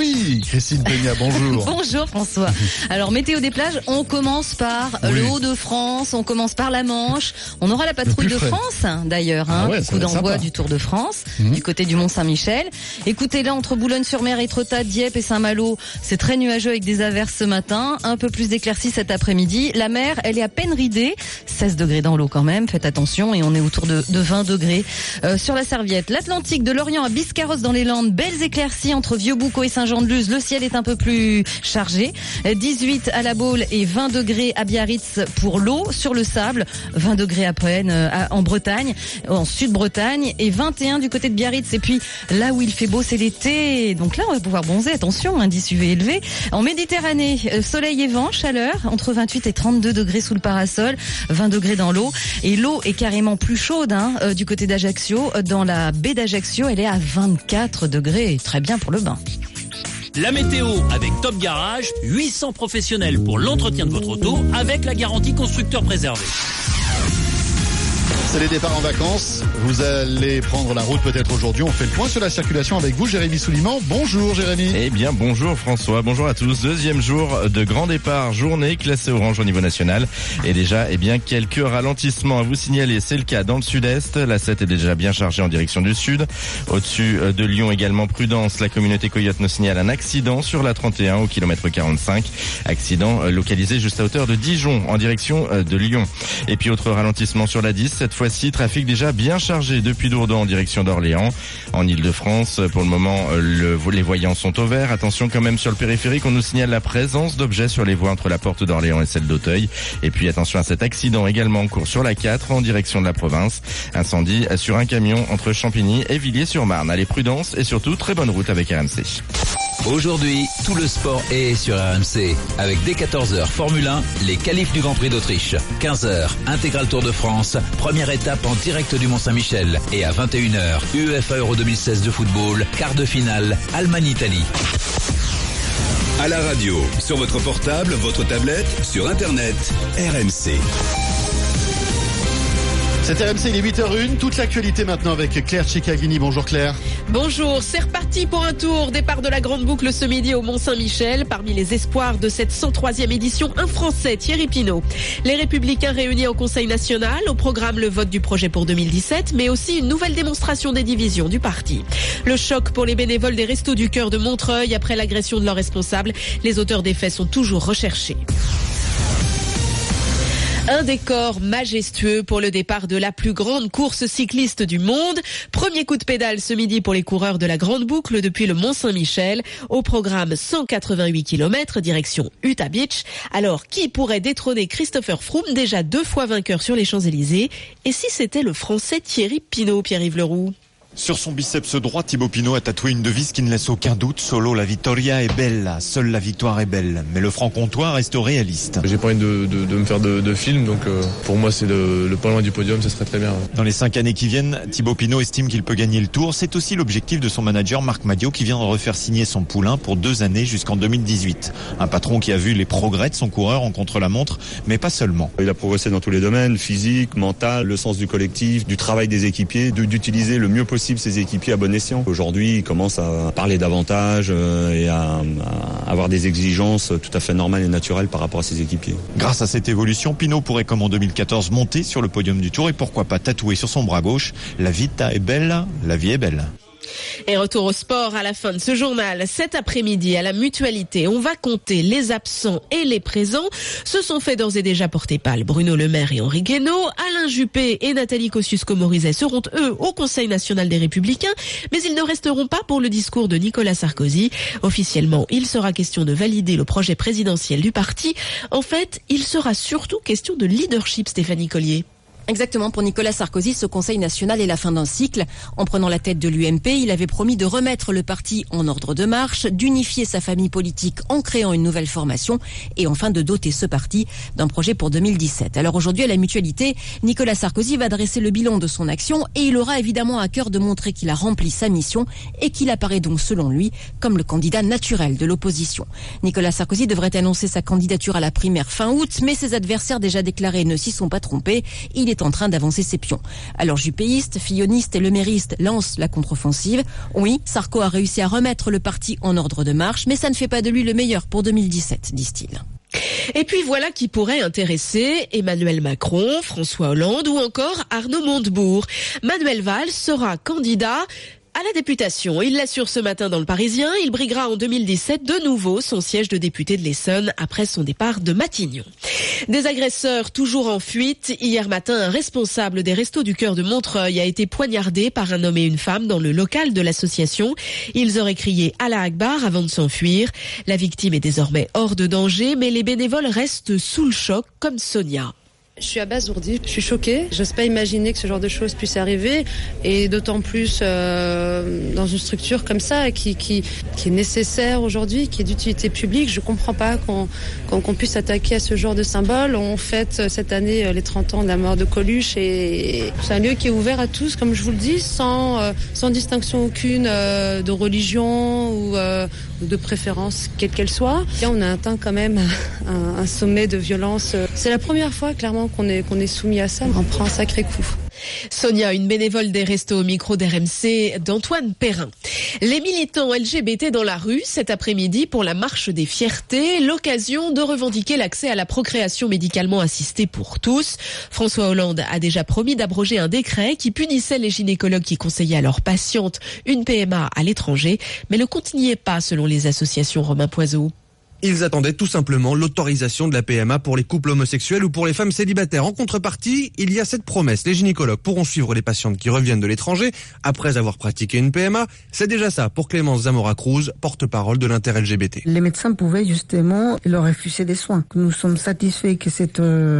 Oui, Christine Peña, bonjour. Bonjour François. Alors, météo des plages, on commence par le Haut-de-France, on commence par la Manche. On aura la patrouille de France, d'ailleurs, coup d'envoi du Tour de France, du côté du Mont-Saint-Michel. Écoutez, là, entre Boulogne-sur-Mer, Étretat, Dieppe et Saint-Malo, c'est très nuageux avec des averses ce matin, un peu plus d'éclaircies cet après-midi. La mer, elle est à peine ridée, 16 degrés dans l'eau quand même, faites attention, et on est autour de 20 degrés. Sur la serviette, l'Atlantique, de Lorient à Biscarrosse dans les Landes, belles éclaircies entre Vieux-Boucau et Saint-Jean-de-Luz. Le ciel est un peu plus chargé. 18 à La Baule et 20 degrés à Biarritz pour l'eau. Sur le sable, 20 degrés à Poenne en Bretagne, en Sud-Bretagne, et 21 du côté de Biarritz. Et puis là où il fait beau, c'est l'été. Donc là, on va pouvoir bronzer. Attention, indice UV élevé. En Méditerranée, soleil et vent, chaleur, entre 28 et 32 degrés sous le parasol, 20 degrés dans l'eau. Et l'eau est carrément plus chaude du côté d'Ajaccio. Dans la baie d'Ajaccio, elle est à 24 degrés. Très bien pour le bain. La météo avec Top Garage, 800 professionnels pour l'entretien de votre auto avec la garantie constructeur préservé. C'est les départs en vacances. Vous allez prendre la route peut-être aujourd'hui. On fait le point sur la circulation avec vous, Jérémy Souliman. Bonjour Jérémy. Eh bien bonjour François, bonjour à tous. Deuxième jour de grand départ, journée classée orange au niveau national. Et déjà, quelques ralentissements à vous signaler. C'est le cas dans le sud-est. La 7 est déjà bien chargée en direction du sud. Au-dessus de Lyon également, prudence. La communauté Coyote nous signale un accident sur la 31 au kilomètre 45. Accident localisé juste à hauteur de Dijon en direction de Lyon. Et puis autre ralentissement sur la 10, cette fois-ci, trafic déjà bien chargé depuis Dourdan en direction d'Orléans. En Ile-de-France, pour le moment, les voyants sont au vert. Attention quand même sur le périphérique, on nous signale la présence d'objets sur les voies entre la porte d'Orléans et celle d'Auteuil. Et puis attention à cet accident également en cours sur la 4 en direction de la province. Incendie sur un camion entre Champigny et Villiers-sur-Marne. Allez, prudence et surtout très bonne route avec RMC. Aujourd'hui, tout le sport est sur RMC. Avec dès 14h Formule 1, les qualifs du Grand Prix d'Autriche. 15h, Intégral Tour de France, première étape en direct du Mont-Saint-Michel. Et à 21h, UEFA Euro 2016 de football, quart de finale, Allemagne-Italie. À la radio, sur votre portable, votre tablette, sur Internet, RMC. C'est RMC, il est 8h01. Toute l'actualité maintenant avec Claire Ciccagini. Bonjour Claire. Bonjour, c'est reparti pour un tour. Départ de la Grande Boucle ce midi au Mont-Saint-Michel. Parmi les espoirs de cette 103e édition, un Français, Thierry Pinault. Les Républicains réunis au Conseil national. Au programme, le vote du projet pour 2017, mais aussi une nouvelle démonstration des divisions du parti. Le choc pour les bénévoles des Restos du Cœur de Montreuil après l'agression de leurs responsables. Les auteurs des faits sont toujours recherchés. Un décor majestueux pour le départ de la plus grande course cycliste du monde. Premier coup de pédale ce midi pour les coureurs de la Grande Boucle depuis le Mont-Saint-Michel. Au programme 188 km direction Utah Beach. Alors, qui pourrait détrôner Christopher Froome, déjà 2 fois vainqueur sur les Champs-Élysées? Et si c'était le Français Thierry Pinault, Pierre-Yves Leroux? Sur son biceps droit, Thibaut Pinot a tatoué une devise qui ne laisse aucun doute. Solo la vittoria est bella, seule la victoire est belle. Mais le franc-comtois reste réaliste. J'ai pas envie de me faire de film, donc pour moi c'est le pas loin du podium, ce serait très bien. Dans les 5 années qui viennent, Thibaut Pinot estime qu'il peut gagner le Tour. C'est aussi l'objectif de son manager Marc Madiot qui vient de refaire signer son poulain pour 2 années jusqu'en 2018. Un patron qui a vu les progrès de son coureur en contre-la-montre, mais pas seulement. Il a progressé dans tous les domaines, physique, mental, le sens du collectif, du travail des équipiers, d'utiliser le mieux possible ses équipiers à bon escient. Aujourd'hui, il commence à parler davantage et à avoir des exigences tout à fait normales et naturelles par rapport à ses équipiers. Grâce à cette évolution, Pinot pourrait, comme en 2014, monter sur le podium du Tour et pourquoi pas tatouer sur son bras gauche « La vita est belle, la vie est belle ». Et retour au sport à la fin de ce journal. Cet après-midi, à la Mutualité, on va compter les absents et les présents. Se sont fait d'ores et déjà porter pâle Bruno Le Maire et Henri Guénaud. Alain Juppé et Nathalie Kosciusko-Morizet seront, eux, au Conseil national des Républicains. Mais ils ne resteront pas pour le discours de Nicolas Sarkozy. Officiellement, il sera question de valider le projet présidentiel du parti. En fait, il sera surtout question de leadership, Stéphanie Collier. Exactement, pour Nicolas Sarkozy, ce Conseil national est la fin d'un cycle. En prenant la tête de l'UMP, il avait promis de remettre le parti en ordre de marche, d'unifier sa famille politique en créant une nouvelle formation et enfin de doter ce parti d'un projet pour 2017. Alors aujourd'hui, à la Mutualité, Nicolas Sarkozy va dresser le bilan de son action et il aura évidemment à cœur de montrer qu'il a rempli sa mission et qu'il apparaît donc, selon lui, comme le candidat naturel de l'opposition. Nicolas Sarkozy devrait annoncer sa candidature à la primaire fin août, mais ses adversaires déjà déclarés ne s'y sont pas trompés. Il est en train d'avancer ses pions. Alors juppéistes, fillonistes et leméristes lancent la contre-offensive. Oui, Sarko a réussi à remettre le parti en ordre de marche, mais ça ne fait pas de lui le meilleur pour 2017, disent-ils. Et puis voilà qui pourrait intéresser Emmanuel Macron, François Hollande ou encore Arnaud Montebourg. Manuel Valls sera candidat à la députation. Il l'assure ce matin dans Le Parisien. Il briguera en 2017 de nouveau son siège de député de l'Essonne après son départ de Matignon. Des agresseurs toujours en fuite. Hier matin, un responsable des Restos du Cœur de Montreuil a été poignardé par un homme et une femme dans le local de l'association. Ils auraient crié Allah Akbar avant de s'enfuir. La victime est désormais hors de danger, mais les bénévoles restent sous le choc, comme Sonia. Je suis abasourdie, je suis choquée. J'ose pas imaginer que ce genre de choses puisse arriver, et d'autant plus dans une structure comme ça qui est nécessaire aujourd'hui, qui est d'utilité publique. Je comprends pas qu'on puisse s'attaquer à ce genre de symbole. On fête cette année les 30 ans de la mort de Coluche, et c'est un lieu qui est ouvert à tous, comme je vous le dis, sans distinction aucune de religion ou de préférence quelle qu'elle soit. Là, on a atteint quand même un sommet de violence. C'est la première fois, clairement, qu'on est soumis à ça. On prend un sacré coup. Sonia, une bénévole des Restos au micro d'RMC d'Antoine Perrin. Les militants LGBT dans la rue cet après-midi pour la marche des fiertés, l'occasion de revendiquer l'accès à la procréation médicalement assistée pour tous. François Hollande a déjà promis d'abroger un décret qui punissait les gynécologues qui conseillaient à leurs patientes une PMA à l'étranger, mais le compte n'y est pas selon les associations. Romain Poiseau. Ils attendaient tout simplement l'autorisation de la PMA pour les couples homosexuels ou pour les femmes célibataires. En contrepartie, il y a cette promesse. Les gynécologues pourront suivre les patientes qui reviennent de l'étranger après avoir pratiqué une PMA. C'est déjà ça pour Clémence Zamora-Cruz, porte-parole de l'inter-LGBT. Les médecins pouvaient justement leur refuser des soins. Nous sommes satisfaits que cette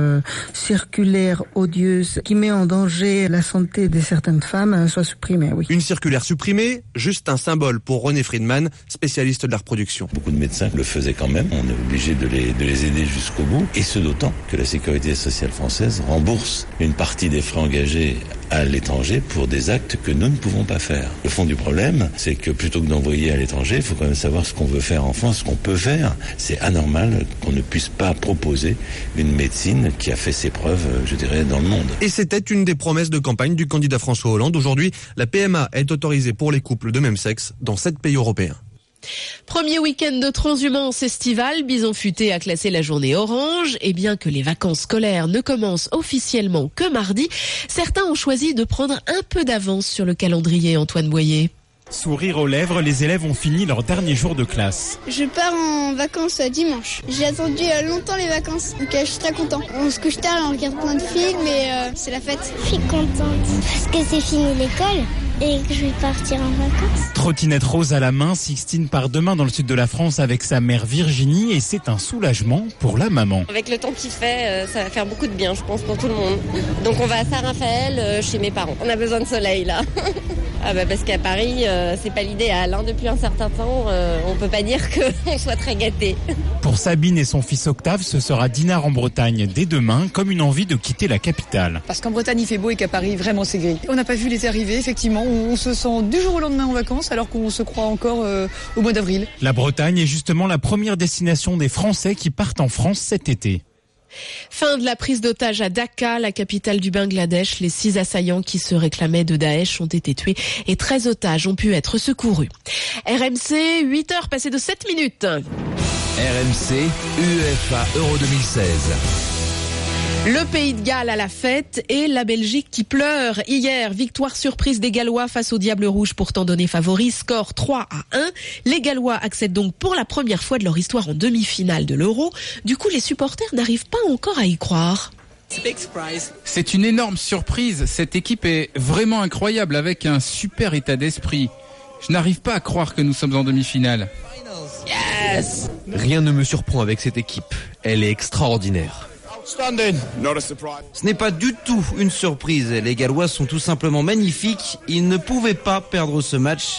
circulaire odieuse qui met en danger la santé de certaines femmes soit supprimée, oui. Une circulaire supprimée, juste un symbole pour René Friedman, spécialiste de la reproduction. Beaucoup de médecins le faisaient quand même. On est obligé de les aider jusqu'au bout, et ce d'autant que la sécurité sociale française rembourse une partie des frais engagés à l'étranger pour des actes que nous ne pouvons pas faire. Le fond du problème, c'est que plutôt que d'envoyer à l'étranger, il faut quand même savoir ce qu'on veut faire en France, ce qu'on peut faire. C'est anormal qu'on ne puisse pas proposer une médecine qui a fait ses preuves, je dirais, dans le monde. Et c'était une des promesses de campagne du candidat François Hollande. Aujourd'hui, la PMA est autorisée pour les couples de même sexe dans 7 pays européens. Premier week-end de transhumance estivale, Bison Futé a classé la journée orange. Et bien que les vacances scolaires ne commencent officiellement que mardi, certains ont choisi de prendre un peu d'avance sur le calendrier. Antoine Boyer. Sourire aux lèvres, les élèves ont fini leur dernier jour de classe. Je pars en vacances dimanche. J'ai attendu longtemps les vacances, donc je suis très content. On se couche tard, on regarde plein de films et c'est la fête. Je suis contente parce que c'est fini l'école et que je vais partir en vacances. Trottinette rose à la main, Sixtine part demain dans le sud de la France avec sa mère Virginie, et c'est un soulagement pour la maman. Avec le temps qu'il fait, ça va faire beaucoup de bien, je pense, pour tout le monde. Donc on va à Saint-Raphaël, chez mes parents. On a besoin de soleil là. Ah bah parce qu'à Paris, c'est pas l'idéal. Depuis un certain temps, on peut pas dire qu'on soit très gâtés. Pour Sabine et son fils Octave, ce sera Dinard en Bretagne dès demain, comme une envie de quitter la capitale. Parce qu'en Bretagne il fait beau et qu'à Paris vraiment c'est gris. On n'a pas vu l'été arriver, effectivement. On se sent du jour au lendemain en vacances alors qu'on se croit encore au mois d'avril. La Bretagne est justement la première destination des Français qui partent en France cet été. Fin de la prise d'otage à Dhaka, la capitale du Bangladesh. Les 6 assaillants qui se réclamaient de Daesh ont été tués et 13 otages ont pu être secourus. RMC, 8h passées de 7 minutes. RMC, UEFA Euro 2016. Le Pays de Galles à la fête et la Belgique qui pleure. Hier, victoire surprise des Gallois face aux Diables Rouges, pourtant donnés favoris, score 3-1. Les Gallois accèdent donc pour la première fois de leur histoire en demi-finale de l'Euro. Du coup, les supporters n'arrivent pas encore à y croire. C'est une énorme surprise. Cette équipe est vraiment incroyable avec un super état d'esprit. Je n'arrive pas à croire que nous sommes en demi-finale. Yes! Rien ne me surprend avec cette équipe. Elle est extraordinaire. Ce n'est pas du tout une surprise. Les Gallois sont tout simplement magnifiques. Ils ne pouvaient pas perdre ce match.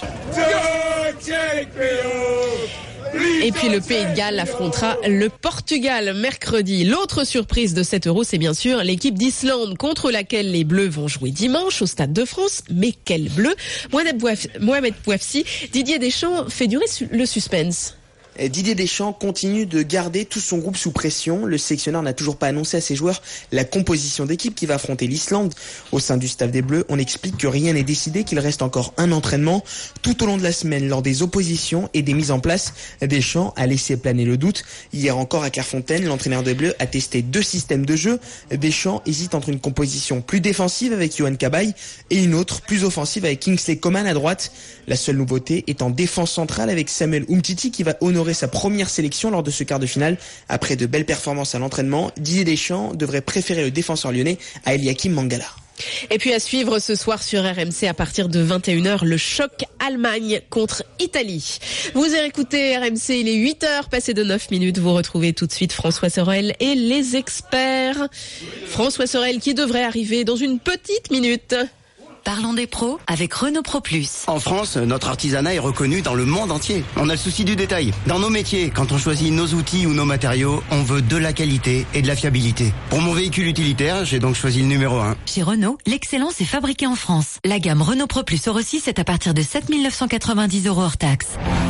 Et puis le Pays de Galles affrontera le Portugal mercredi. L'autre surprise de cet Euro, c'est bien sûr l'équipe d'Islande contre laquelle les Bleus vont jouer dimanche au Stade de France. Mais quel bleu! Mohamed Bouafsi, Didier Deschamps fait durer le suspense. Didier Deschamps continue de garder tout son groupe sous pression. Le sélectionneur n'a toujours pas annoncé à ses joueurs la composition d'équipe qui va affronter l'Islande. Au sein du staff des Bleus, on explique que rien n'est décidé, qu'il reste encore un entraînement. Tout au long de la semaine, lors des oppositions et des mises en place, Deschamps a laissé planer le doute. Hier encore à Clairefontaine, l'entraîneur des Bleus a testé 2 systèmes de jeu. Deschamps hésite entre une composition plus défensive avec Yohan Cabaye et une autre plus offensive avec Kingsley Coman à droite. La seule nouveauté est en défense centrale avec Samuel Umtiti qui va honorer sa première sélection lors de ce quart de finale. Après de belles performances à l'entraînement, Didier Deschamps devrait préférer le défenseur lyonnais à Eliakim Mangala. Et puis à suivre ce soir sur RMC à partir de 21h, le choc Allemagne contre Italie. Vous écoutez RMC, il est 8h, passé de 9 minutes. Vous retrouvez tout de suite François Sorel et les experts. François Sorel qui devrait arriver dans une petite minute. Parlons des pros avec Renault Pro Plus. En France, notre artisanat est reconnu dans le monde entier. On a le souci du détail. Dans nos métiers, quand on choisit nos outils ou nos matériaux, on veut de la qualité et de la fiabilité. Pour mon véhicule utilitaire, j'ai donc choisi le numéro 1. Chez Renault, l'excellence est fabriquée en France. La gamme Renault Pro Plus Euro 6 est à partir de 7 990 € hors taxe.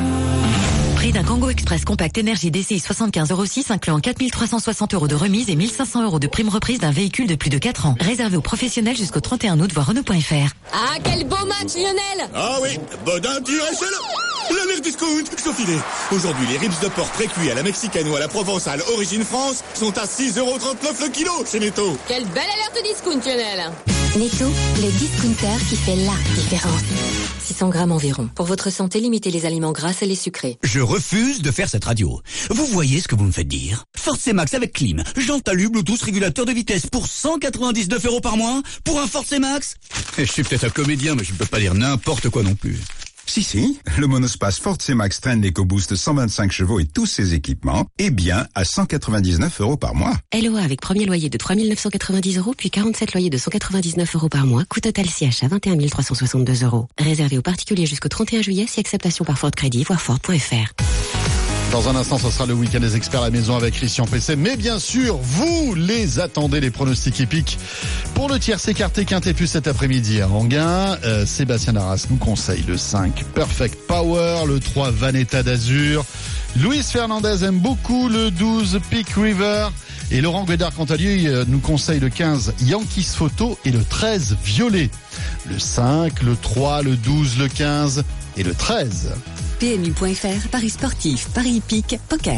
Prix d'un Kangoo Express compact énergie DCI 75 Euro 6 incluant 4 360 € de remise et 1 500 € de prime reprise d'un véhicule de plus de 4 ans. Réservé aux professionnels jusqu'au 31 août, voir Renault.fr. Ah, quel beau match, Lionel! Ah oui, Bodin tire et c'est là! La mère discount, Sophie. Aujourd'hui, les ribs de porc précuits à la mexicaine ou à la provençale origine France sont à 6,39 € le kilo chez Netto. Quelle belle alerte discount, Lionel! Netto, le discounter qui fait la différence. 600 grammes environ. Pour votre santé, limitez les aliments gras et les sucrés. Je refuse de faire cette radio. Vous voyez ce que vous me faites dire? Force Max avec clim, jante alu, Bluetooth, régulateur de vitesse pour 199 € par mois pour un Force Max. Je suis peut-être un comédien, mais je ne peux pas dire n'importe quoi non plus. Si, le monospace Force Max Trend EcoBoost 125 chevaux et tous ses équipements est bien à 199 € par mois. LOA avec premier loyer de 3 990 €, puis 47 loyers de 199 € par mois, coût total siège à 21 362 €. Réservé aux particuliers jusqu'au 31 juillet, si acceptation par Ford Crédit, voir Ford.fr. Dans un instant, ce sera le week-end des experts à la maison avec Christian PC. Mais bien sûr, vous les attendez, les pronostics épiques pour le tiercé écarté Quintet Plus cet après-midi à Anguin. Sébastien Arras nous conseille le 5 Perfect Power, le 3 Vanetta d'Azur. Luis Fernandez aime beaucoup le 12 Peak River. Et Laurent Guédard, quant à lui, nous conseille le 15 Yankees Photo et le 13 Violet. Le 5, le 3, le 12, le 15 et le 13. PMU.fr, Paris sportif, Paris hippique, poker.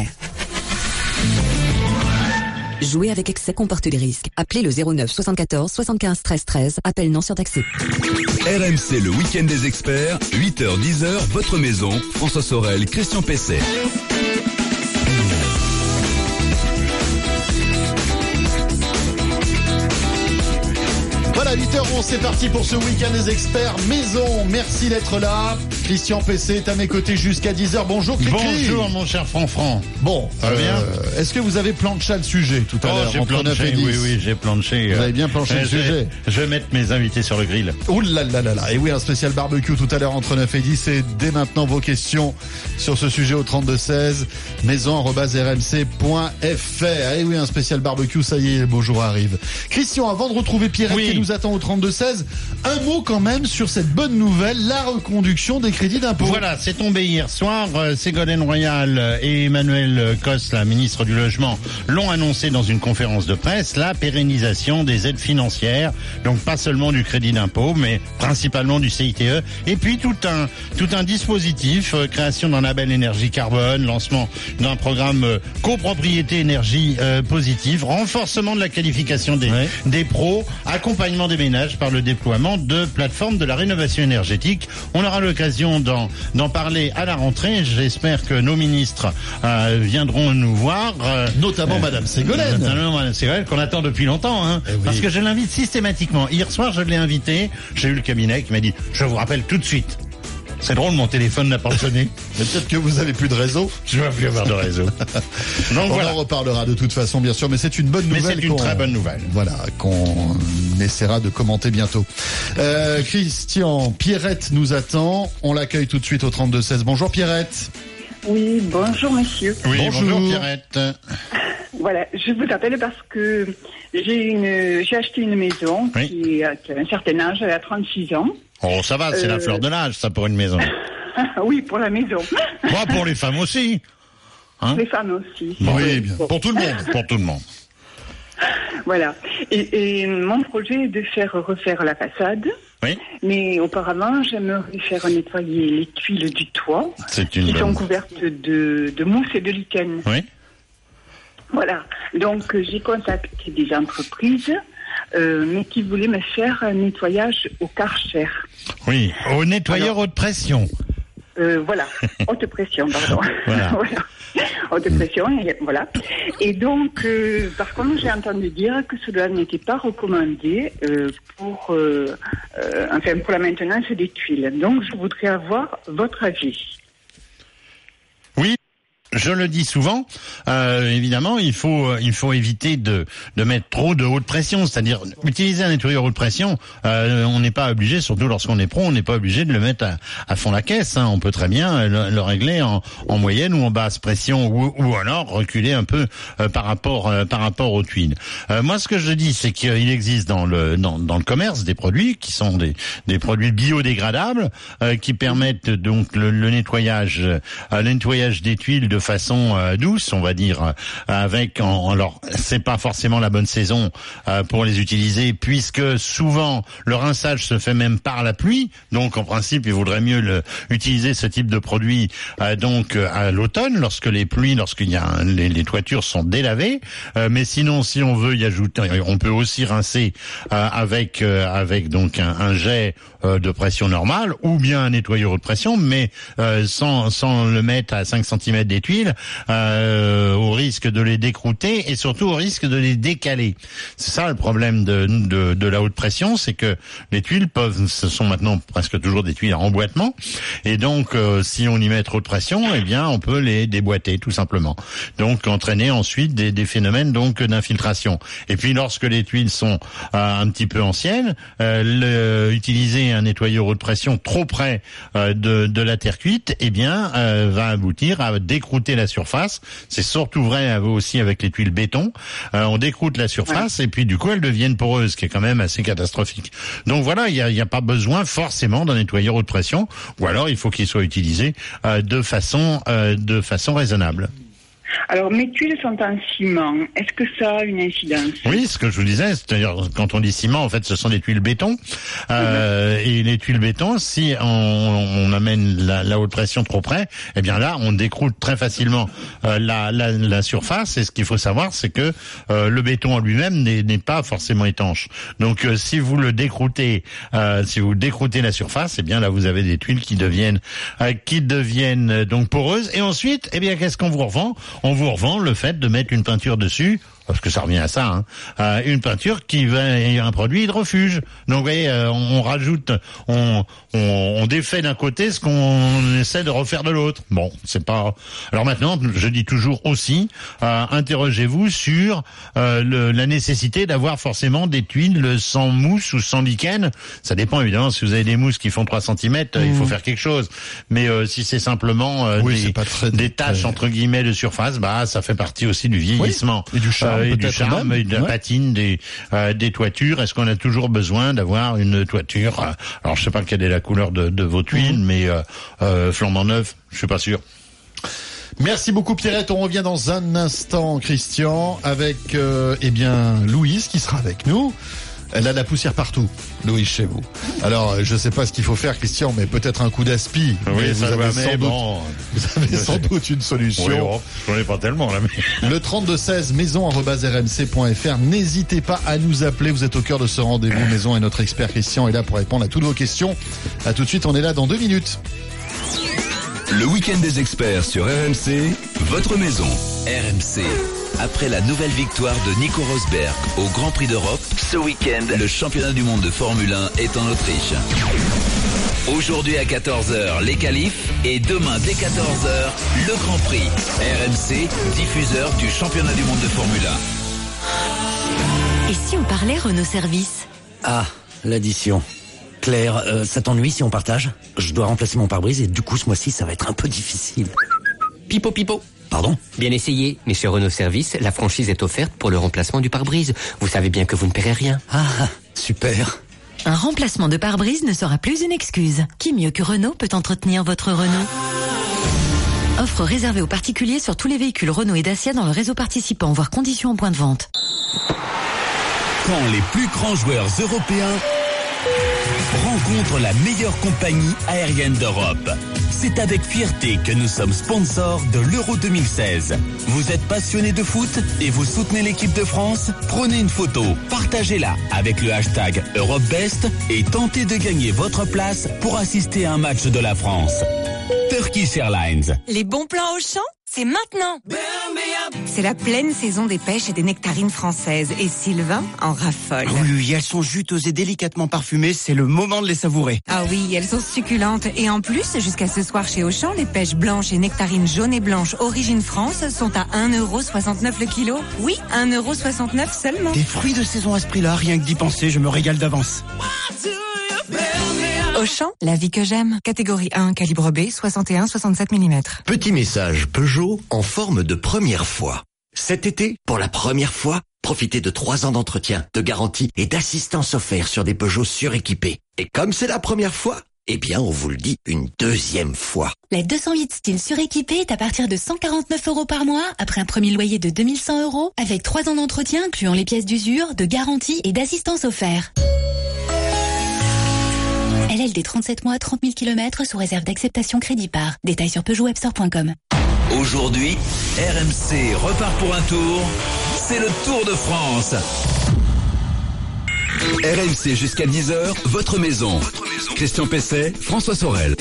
Jouer avec excès comporte des risques. Appelez le 09 74 75 13 13. Appel non surtaxé. RMC, le week-end des experts, 8h-10h, votre maison, François Sorel, Christian Pesset. Voilà, 8h11, c'est parti pour ce week-end des experts maison. Merci d'être là. Christian PC est à mes côtés jusqu'à 10h. Bonjour Cricri. Bonjour mon cher Franfran. Bon, ça va bien. Est-ce que vous avez planché le sujet tout à l'heure? J'ai planché, oui, j'ai planché. Vous avez bien planché le sujet. Je vais mettre mes invités sur le grill. Ouh là là là là. Et oui, un spécial barbecue tout à l'heure entre 9 et 10. Et dès maintenant vos questions sur ce sujet au 32-16, maison@rmc.fr. Et oui, un spécial barbecue, ça y est, le beau jour arrive. Christian, avant de retrouver Pierrette qui nous attend au 32-16, un mot quand même sur cette bonne nouvelle, la reconduction des crédits d'impôt. Voilà, c'est tombé hier soir. Ségolène Royal et Emmanuel Cos, la ministre du Logement, l'ont annoncé dans une conférence de presse, la pérennisation des aides financières, donc pas seulement du crédit d'impôt, mais principalement du CITE, et puis tout un dispositif, création d'un label énergie carbone, lancement d'un programme copropriété énergie positive, renforcement de la qualification des pros, accompagnement des ménages par le déploiement de plateformes de la rénovation énergétique. On aura l'occasion d'en parler à la rentrée. J'espère que nos ministres viendront nous voir. Notamment Madame Ségolène. Notamment Madame Ségolène, qu'on attend depuis longtemps. Parce que je l'invite systématiquement. Hier soir, je l'ai invité. J'ai eu le cabinet qui m'a dit « Je vous rappelle tout de suite ». C'est drôle, mon téléphone n'a pas sonné. Mais peut-être que vous avez plus de réseau. Je ne vais plus avoir de réseau. Donc, on en reparlera de toute façon, bien sûr, mais c'est une bonne nouvelle. Mais c'est une très bonne nouvelle. Voilà, qu'on essaiera de commenter bientôt. Christian, Pierrette nous attend. On l'accueille tout de suite au 32-16. Bonjour Pierrette. Oui, bonjour monsieur. Oui, bonjour Pierrette. Voilà, je vous appelle parce que j'ai acheté une maison qui a un certain âge, elle a 36 ans. Oh, ça va, c'est la fleur de l'âge, ça, pour une maison. Oui, pour la maison. Moi, pour les femmes aussi. Hein, les femmes aussi. Oui, bien. Pour tout le monde. Voilà. Et mon projet est de refaire la façade. Oui. Mais auparavant, j'aimerais faire nettoyer les tuiles du toit. Qui sont couvertes de mousse et de lichen. Oui. Voilà. Donc, j'ai contacté des entreprises, mais qui voulaient me faire un nettoyage au Karcher. Oui, au nettoyeur haute pression. Voilà, haute pression, pardon. Voilà. Voilà. Haute pression, voilà. Et donc, par contre, j'ai entendu dire que cela n'était pas recommandé pour la maintenance des tuiles. Donc, je voudrais avoir votre avis. Oui. Je le dis souvent, évidemment, il faut éviter de mettre trop de haute pression, c'est-à-dire utiliser un nettoyeur haute pression. On n'est pas obligé, surtout lorsqu'on est pro, on n'est pas obligé de le mettre à fond la caisse. Hein. On peut très bien le régler en moyenne ou en basse pression, ou alors reculer un peu par rapport aux tuiles. Moi, ce que je dis, c'est qu'il existe dans le commerce des produits qui sont des produits biodégradables qui permettent donc le nettoyage des tuiles de façon douce, on va dire, alors c'est pas forcément la bonne saison pour les utiliser, puisque souvent le rinçage se fait même par la pluie, donc en principe il vaudrait mieux utiliser ce type de produit donc à l'automne, lorsqu'il y a les toitures sont délavées, mais sinon si on veut y ajouter, on peut aussi rincer avec donc un jet de pression normale, ou bien un nettoyeur haute pression, mais sans le mettre à 5 cm des tuiles, au risque de les décrouter et surtout au risque de les décaler. C'est ça le problème de la haute pression, c'est que les tuiles ce sont maintenant presque toujours des tuiles à emboîtement, et donc si on y met trop de pression, eh bien on peut les déboîter tout simplement. Donc entraîner ensuite des phénomènes donc d'infiltration. Et puis lorsque les tuiles sont un petit peu anciennes, utiliser un nettoyeur haute pression trop près de la terre cuite, eh bien va aboutir à décrouter la surface. C'est surtout vrai aussi avec les tuiles béton. On décroute la surface et puis du coup elles deviennent poreuses, ce qui est quand même assez catastrophique. Donc voilà, il y a pas besoin forcément d'un nettoyeur haute pression, ou alors il faut qu'il soit utilisé de façon raisonnable. Alors, mes tuiles sont en ciment. Est-ce que ça a une incidence? Oui, ce que je vous disais, c'est-à-dire quand on dit ciment, en fait, ce sont des tuiles béton. Et les tuiles béton, si on amène la haute pression trop près, eh bien là, on décroute très facilement la surface. Et ce qu'il faut savoir, c'est que le béton en lui-même n'est pas forcément étanche. Donc, si vous le décroutez, si vous décroutez la surface, eh bien là, vous avez des tuiles qui deviennent donc poreuses. Et ensuite, eh bien, qu'est-ce qu'on vous revend? On vous revend le fait de mettre une peinture dessus, parce que ça revient à ça, une peinture qui va un produit hydrofuge. Donc vous voyez, on rajoute, on défait d'un côté ce qu'on essaie de refaire de l'autre. Bon, c'est pas. Alors maintenant, je dis toujours aussi, interrogez-vous sur la nécessité d'avoir forcément des tuiles sans mousse ou sans lichen. Ça dépend évidemment. Si vous avez des mousses qui font 3 cm, il faut faire quelque chose. Mais si c'est simplement des taches entre guillemets de surface, bah ça fait partie aussi du vieillissement. Oui. Et du charme. Et du charme, et de la patine des toitures. Est-ce qu'on a toujours besoin d'avoir une toiture? Alors je sais pas quelle est la couleur de vos tuiles, mais flambant neuf, je suis pas sûr. Merci beaucoup Pierrette, on revient dans un instant Christian avec Louise qui sera avec nous. Elle a de la poussière partout, Louise, chez vous. Alors, je sais pas ce qu'il faut faire, Christian, mais peut-être un coup d'aspi. Oui, vous avez sans doute une solution. Oui, j'en ai pas tellement, là, mais... Le 3216 maison@rmc.fr. N'hésitez pas à nous appeler. Vous êtes au cœur de ce rendez-vous. Maison et notre expert Christian est là pour répondre à toutes vos questions. À tout de suite, on est là dans 2 minutes. Le week-end des experts sur RMC, votre maison. RMC. Après la nouvelle victoire de Nico Rosberg au Grand Prix d'Europe, ce week-end, le championnat du monde de Formule 1 est en Autriche. Aujourd'hui à 14h, les qualifs, et demain dès 14h, le Grand Prix. RMC, diffuseur du championnat du monde de Formule 1. Et si on parlait Renault Service? Ah, l'addition. Claire, ça t'ennuie si on partage? Je dois remplacer mon pare-brise et du coup ce mois-ci ça va être un peu difficile. Pipo. Pardon? Bien essayé, mais chez Renault Service, la franchise est offerte pour le remplacement du pare-brise. Vous savez bien que vous ne paierez rien. Ah, super. Un remplacement de pare-brise ne sera plus une excuse. Qui mieux que Renault peut entretenir votre Renault? Offre réservée aux particuliers sur tous les véhicules Renault et Dacia dans le réseau participant, voire conditions en point de vente. Quand les plus grands joueurs européens rencontrent la meilleure compagnie aérienne d'Europe. C'est avec fierté que nous sommes sponsors de l'Euro 2016. Vous êtes passionné de foot et vous soutenez l'équipe de France? Prenez une photo, partagez-la avec le hashtag EuropeBest et tentez de gagner votre place pour assister à un match de la France. Turkish Airlines. Les bons plans Auchan, c'est maintenant. C'est la pleine saison des pêches et des nectarines françaises et Sylvain en raffole. Oui, elles sont juteuses et délicatement parfumées, c'est le moment de les savourer. Ah oui, elles sont succulentes et en plus, jusqu'à ce soir chez Auchan, les pêches blanches et nectarines jaunes et blanches origine France sont à 1,69€ le kilo. Oui, 1,69€ seulement. Des fruits de saison à ce prix-là, rien que d'y penser, je me régale d'avance. Auchan, la vie que j'aime. Catégorie 1, calibre B, 61-67 mm. Petit message Peugeot en forme de première fois. Cet été, pour la première fois, profitez de 3 ans d'entretien, de garantie et d'assistance offerte sur des Peugeot suréquipés. Et comme c'est la première fois, eh bien, on vous le dit une deuxième fois. La 208 style suréquipée est à partir de 149€ par mois, après un premier loyer de 2100€, avec 3 ans d'entretien incluant les pièces d'usure, de garantie et d'assistance offerte. LLD 37 mois, 30 000 km sous réserve d'acceptation crédit par. Détails sur PeugeotWebstore.com. Aujourd'hui, RMC repart pour un tour. C'est le Tour de France. RMC jusqu'à 10h, votre maison. Christian Pesset, François Sorel.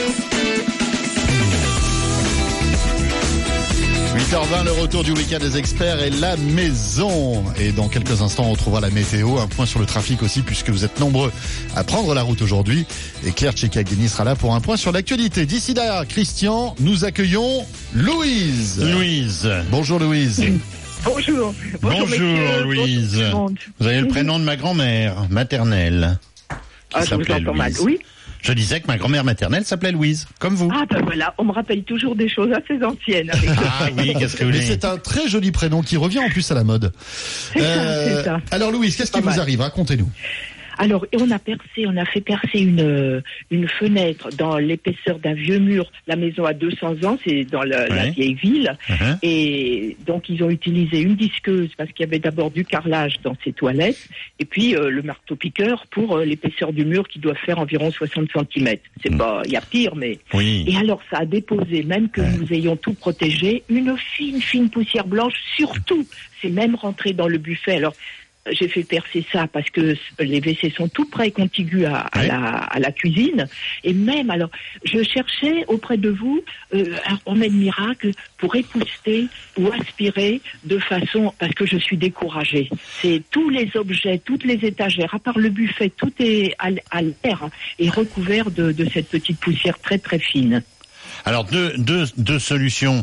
8h20, le retour du week-end des experts et la maison. Et dans quelques instants, on retrouvera la météo, un point sur le trafic aussi, puisque vous êtes nombreux à prendre la route aujourd'hui. Et Claire Tchekagini sera là pour un point sur l'actualité. D'ici là, Christian, nous accueillons Louise. Louise. Bonjour Louise. Bonjour. Bonjour Louise. Vous avez le prénom de ma grand-mère maternelle. Je vous entends mal, oui. Je disais que ma grand-mère maternelle s'appelait Louise, comme vous. Ah ben voilà, on me rappelle toujours des choses assez anciennes. Avec ah oui, qu'est-ce que vous voulez. C'est un très joli prénom qui revient en plus à la mode. C'est ça. Alors Louise, qu'est-ce qui vous arrive? Racontez-nous. Alors, on a fait percer une fenêtre dans l'épaisseur d'un vieux mur. La maison a 200 ans, c'est dans la vieille ville. Et donc, ils ont utilisé une disqueuse parce qu'il y avait d'abord du carrelage dans ces toilettes. Et puis, le marteau-piqueur pour l'épaisseur du mur qui doit faire environ 60 cm. C'est pas, il y a pire, mais... Oui. Et alors, ça a déposé, même que nous ayons tout protégé, une fine poussière blanche. Surtout, c'est même rentré dans le buffet. Alors, j'ai fait percer ça parce que les WC sont tout près, contigus à la cuisine. Et même, alors, je cherchais auprès de vous un remède miracle pour épousseter ou aspirer de façon... Parce que je suis découragée. C'est tous les objets, toutes les étagères, à part le buffet, tout est à l'air et recouvert de cette petite poussière très très fine. Alors, deux solutions.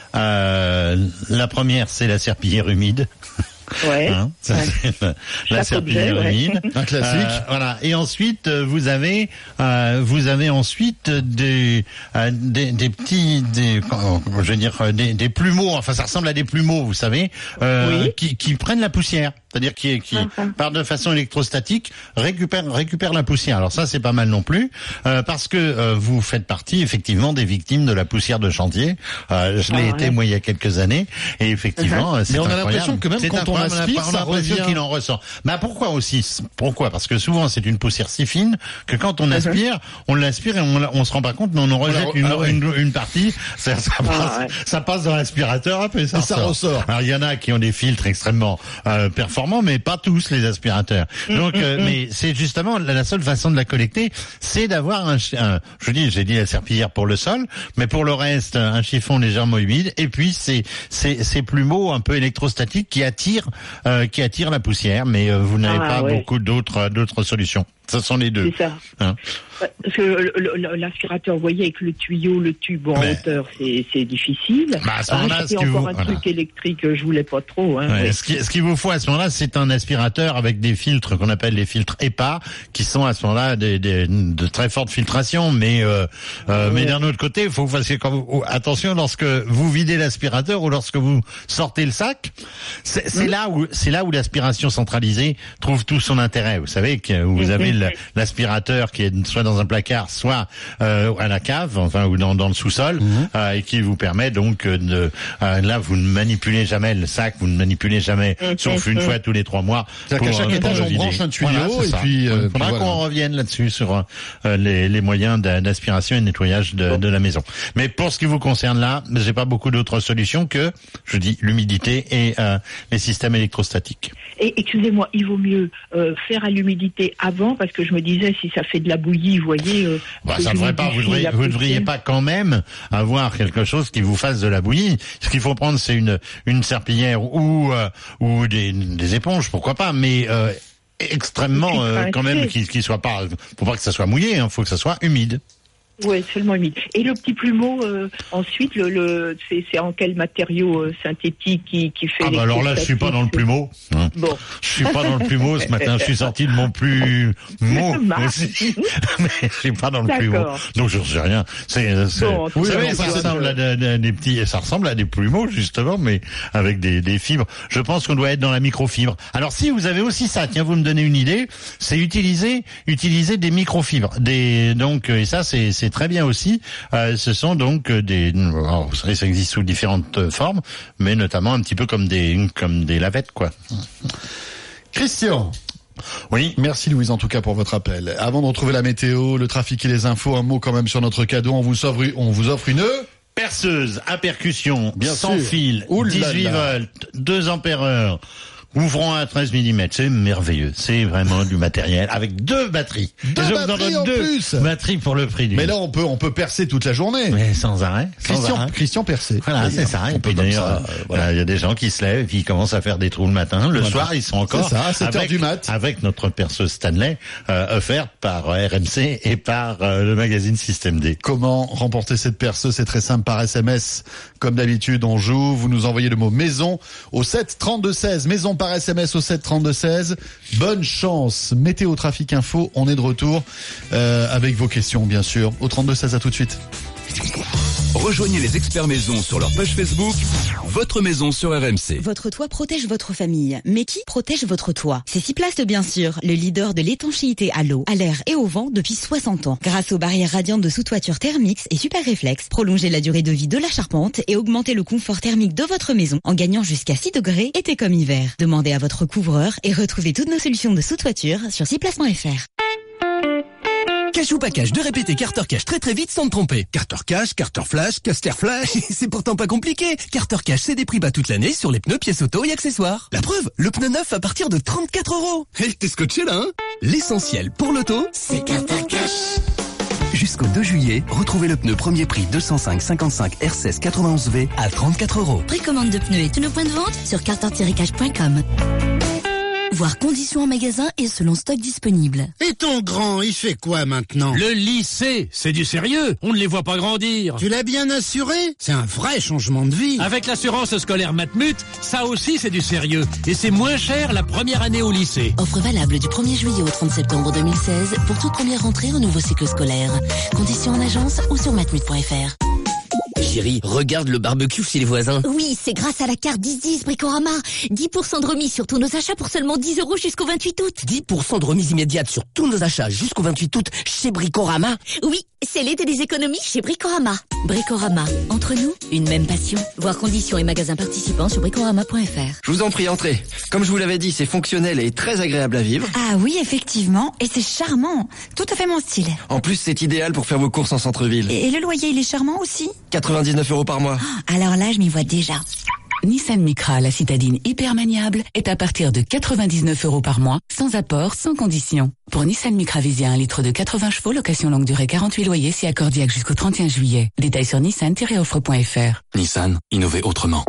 La première, c'est la serpillière humide. Ouais. La serpillière humide, un classique. Voilà. Et ensuite, vous avez ensuite des petits, je veux dire, des plumeaux. Enfin, ça ressemble à des plumeaux, vous savez, qui prennent la poussière. C'est-à-dire qui par de façon électrostatique récupère la poussière. Alors ça, c'est pas mal non plus, parce que vous faites partie effectivement des victimes de la poussière de chantier. Je l'ai été moi il y a quelques années, et effectivement, c'est incroyable. Mais on a l'impression que même quand on aspire, ça revient. Qu'il en ressort. Mais pourquoi aussi? Pourquoi? Parce que souvent c'est une poussière si fine que quand on aspire, on l'aspire et on se rend pas compte, mais on en rejette une partie. Ça passe dans l'aspirateur, après ça ressort. Alors il y en a qui ont des filtres extrêmement performants, mais pas tous les aspirateurs. Donc, mais c'est justement la seule façon de la collecter, c'est d'avoir j'ai dit la serpillière pour le sol, mais pour le reste, un chiffon légèrement humide, et puis ces plumeaux un peu électrostatiques qui attirent la poussière, mais vous n'avez pas beaucoup d'autres solutions. Ce sont les deux. C'est ça. Parce que l'aspirateur, vous voyez, avec le tuyau, le tube en hauteur, c'est difficile. À ce moment-là, un truc électrique, je voulais pas trop. Ce qu'il vous faut à ce moment-là, c'est un aspirateur avec des filtres qu'on appelle les filtres EPA, qui sont à ce moment-là de très forte filtration. Mais d'un autre côté, il faut attention lorsque vous videz l'aspirateur ou lorsque vous sortez le sac. C'est là où l'aspiration centralisée trouve tout son intérêt. Vous savez que vous avez l'aspirateur qui est soit dans un placard, soit à la cave, enfin ou dans le sous-sol, et qui vous permet donc là vous ne manipulez jamais le sac, vous ne manipulez jamais, sauf une fois tous les 3 mois. C'est-à-dire qu'à chaque étage on branche un tuyau et puis faudra qu'on revienne là-dessus sur les moyens d'aspiration et de nettoyage de la maison. Mais pour ce qui vous concerne là, j'ai pas beaucoup d'autres solutions que, je dis, l'humidité et les systèmes électrostatiques. Et excusez-moi, il vaut mieux faire à l'humidité avant, parce que je me disais, si ça fait de la bouillie, vous voyez... ça ne devrait pas, vous ne devriez pas quand même avoir quelque chose qui vous fasse de la bouillie. Ce qu'il faut prendre, c'est une serpillière ou des éponges, pourquoi pas, mais extrêmement quand même qui soit pas... Faut pas que ça soit mouillé, faut que ça soit humide. Oui, seulement humide. Et le petit plumeau, ensuite, c'est en quel matériau synthétique qui fait les... alors là, je suis pas dans le plumeau. Bon. Je suis pas dans le plumeau ce matin. Je suis sorti de mon plumeau aussi. Mais je suis pas dans le plumeau. Donc je sais rien. Vous savez, ça ressemble à des petits, ça ressemble à des plumeaux, justement, mais avec des fibres. Je pense qu'on doit être dans la microfibre. Alors si vous avez aussi ça, tiens, vous me donnez une idée, c'est utiliser des microfibres. Et ça, c'est très bien aussi. Ce sont donc vous savez, ça existe sous différentes formes, mais notamment un petit peu comme des lavettes, quoi. Christian. Oui. Merci Louise en tout cas pour votre appel. Avant de retrouver la météo, le trafic et les infos, un mot quand même sur notre cadeau. On vous offre une perceuse à percussion, sans fil, 18 volts, 2 ampères-heure. Ouvrant à 13 mm, c'est merveilleux. C'est vraiment du matériel avec 2 batteries. 2 batteries en plus. Batteries pour le prix d'une. Mais là, on peut percer toute la journée. Mais sans arrêt. Christian percé. Voilà, c'est ça. Et puis d'ailleurs, il y a des gens qui se lèvent et puis ils commencent à faire des trous le matin. Le soir, ils sont encore. C'est ça, à 7h du mat. Avec notre perceuse Stanley, offerte par RMC et par le magazine Système D. Comment remporter cette perceuse? C'est très simple, par SMS. Comme d'habitude, on joue. Vous nous envoyez le mot maison au 7 32 16. Maison par SMS au 7 32 16. Bonne chance. Météo, trafic, info. On est de retour avec vos questions, bien sûr. Au 32 16, à tout de suite. Rejoignez les experts maison sur leur page Facebook, votre maison sur RMC. Votre toit protège votre famille. Mais qui protège votre toit? C'est Siplast, bien sûr, le leader de l'étanchéité à l'eau, à l'air et au vent depuis 60 ans. Grâce aux barrières radiantes de sous-toiture Thermix et Super Réflex, prolongez la durée de vie de la charpente et augmentez le confort thermique de votre maison en gagnant jusqu'à 6 degrés, été comme hiver. Demandez à votre couvreur et retrouvez toutes nos solutions de sous-toiture sur siplast.fr. Cash ou pas cash, de répéter Carter Cash très vite sans te tromper. Carter Cash, Carter Flash, Caster Flash, c'est pourtant pas compliqué. Carter Cash, c'est des prix bas toute l'année sur les pneus, pièces auto et accessoires. La preuve, le pneu neuf à partir de 34 €. T'es scotché là, hein? L'essentiel pour l'auto, c'est Carter Cash. Jusqu'au 2 juillet, retrouvez le pneu premier prix 205-55 R16 91V à 34 €. Précommande de pneus et tous nos points de vente sur carter-cash.com. Voir conditions en magasin et selon stock disponible. Et ton grand, il fait quoi maintenant? Le lycée, c'est du sérieux. On ne les voit pas grandir. Tu l'as bien assuré? C'est un vrai changement de vie. Avec l'assurance scolaire Matmut, ça aussi c'est du sérieux. Et c'est moins cher la première année au lycée. Offre valable du 1er juillet au 30 septembre 2016 pour toute première rentrée au nouveau cycle scolaire. Conditions en agence ou sur matmut.fr. Chérie, regarde le barbecue chez les voisins. Oui, c'est grâce à la carte 10-10 Bricorama. 10% de remise sur tous nos achats pour seulement 10 € jusqu'au 28 août. 10% de remise immédiate sur tous nos achats jusqu'au 28 août chez Bricorama. Oui, c'est l'été des économies chez Bricorama. Bricorama, entre nous, une même passion. Voir conditions et magasins participants sur bricorama.fr. Je vous en prie, entrez. Comme je vous l'avais dit, c'est fonctionnel et très agréable à vivre. Ah oui, effectivement, et c'est charmant. Tout à fait mon style. En plus, c'est idéal pour faire vos courses en centre-ville. Et le loyer, il est charmant aussi? 99 € par mois. Alors là, je m'y vois déjà. Nissan Micra, la citadine hyper maniable, est à partir de 99 € par mois, sans apport, sans condition. Pour Nissan Micra Visia, 1 litre de 80 chevaux, location longue durée 48 loyers, si accordiaque jusqu'au 31 juillet. Détails sur nissan-offre.fr. Nissan, innover autrement.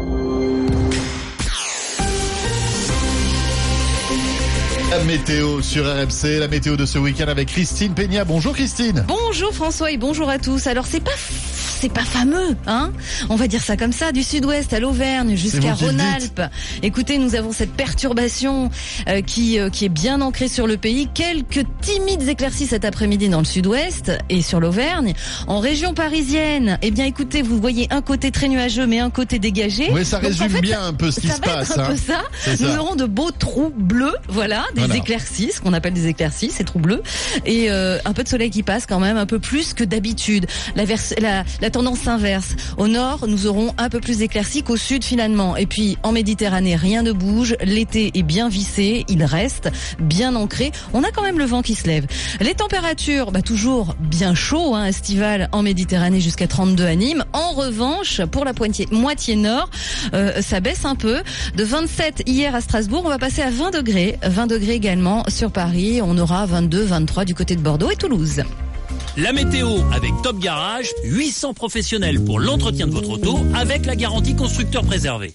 La météo sur RMC, la météo de ce week-end avec Christine Peña. Bonjour Christine. Bonjour François et bonjour à tous. Alors c'est pas c'est pas fameux, hein. On va dire ça comme ça, du sud-ouest à l'Auvergne jusqu'à Rhône-Alpes. Écoutez, nous avons cette perturbation qui est bien ancrée sur le pays. Quelques timides éclaircies cet après-midi dans le sud-ouest et sur l'Auvergne. En région parisienne, eh bien écoutez, vous voyez un côté très nuageux mais un côté dégagé. Oui, ça résume bien un peu ce qui se passe. Ça va être un peu ça. Nous aurons de beaux trous bleus, des éclaircies, ce qu'on appelle des éclaircies, ces trous bleus, et un peu de soleil qui passe quand même, un peu plus que d'habitude. La tendance inverse. Au nord, nous aurons un peu plus d'éclaircies qu'au sud finalement. Et puis en Méditerranée, rien ne bouge. L'été est bien vissé, il reste bien ancré. On a quand même le vent qui se lève. Les températures, toujours bien chaud, estival en Méditerranée jusqu'à 32 à Nîmes. En revanche, pour la moitié nord, ça baisse un peu. De 27 hier à Strasbourg, on va passer à 20 degrés. 20 degrés également sur Paris. On aura 22, 23 du côté de Bordeaux et Toulouse. La météo avec Top Garage, 800 professionnels pour l'entretien de votre auto avec la garantie constructeur préservé.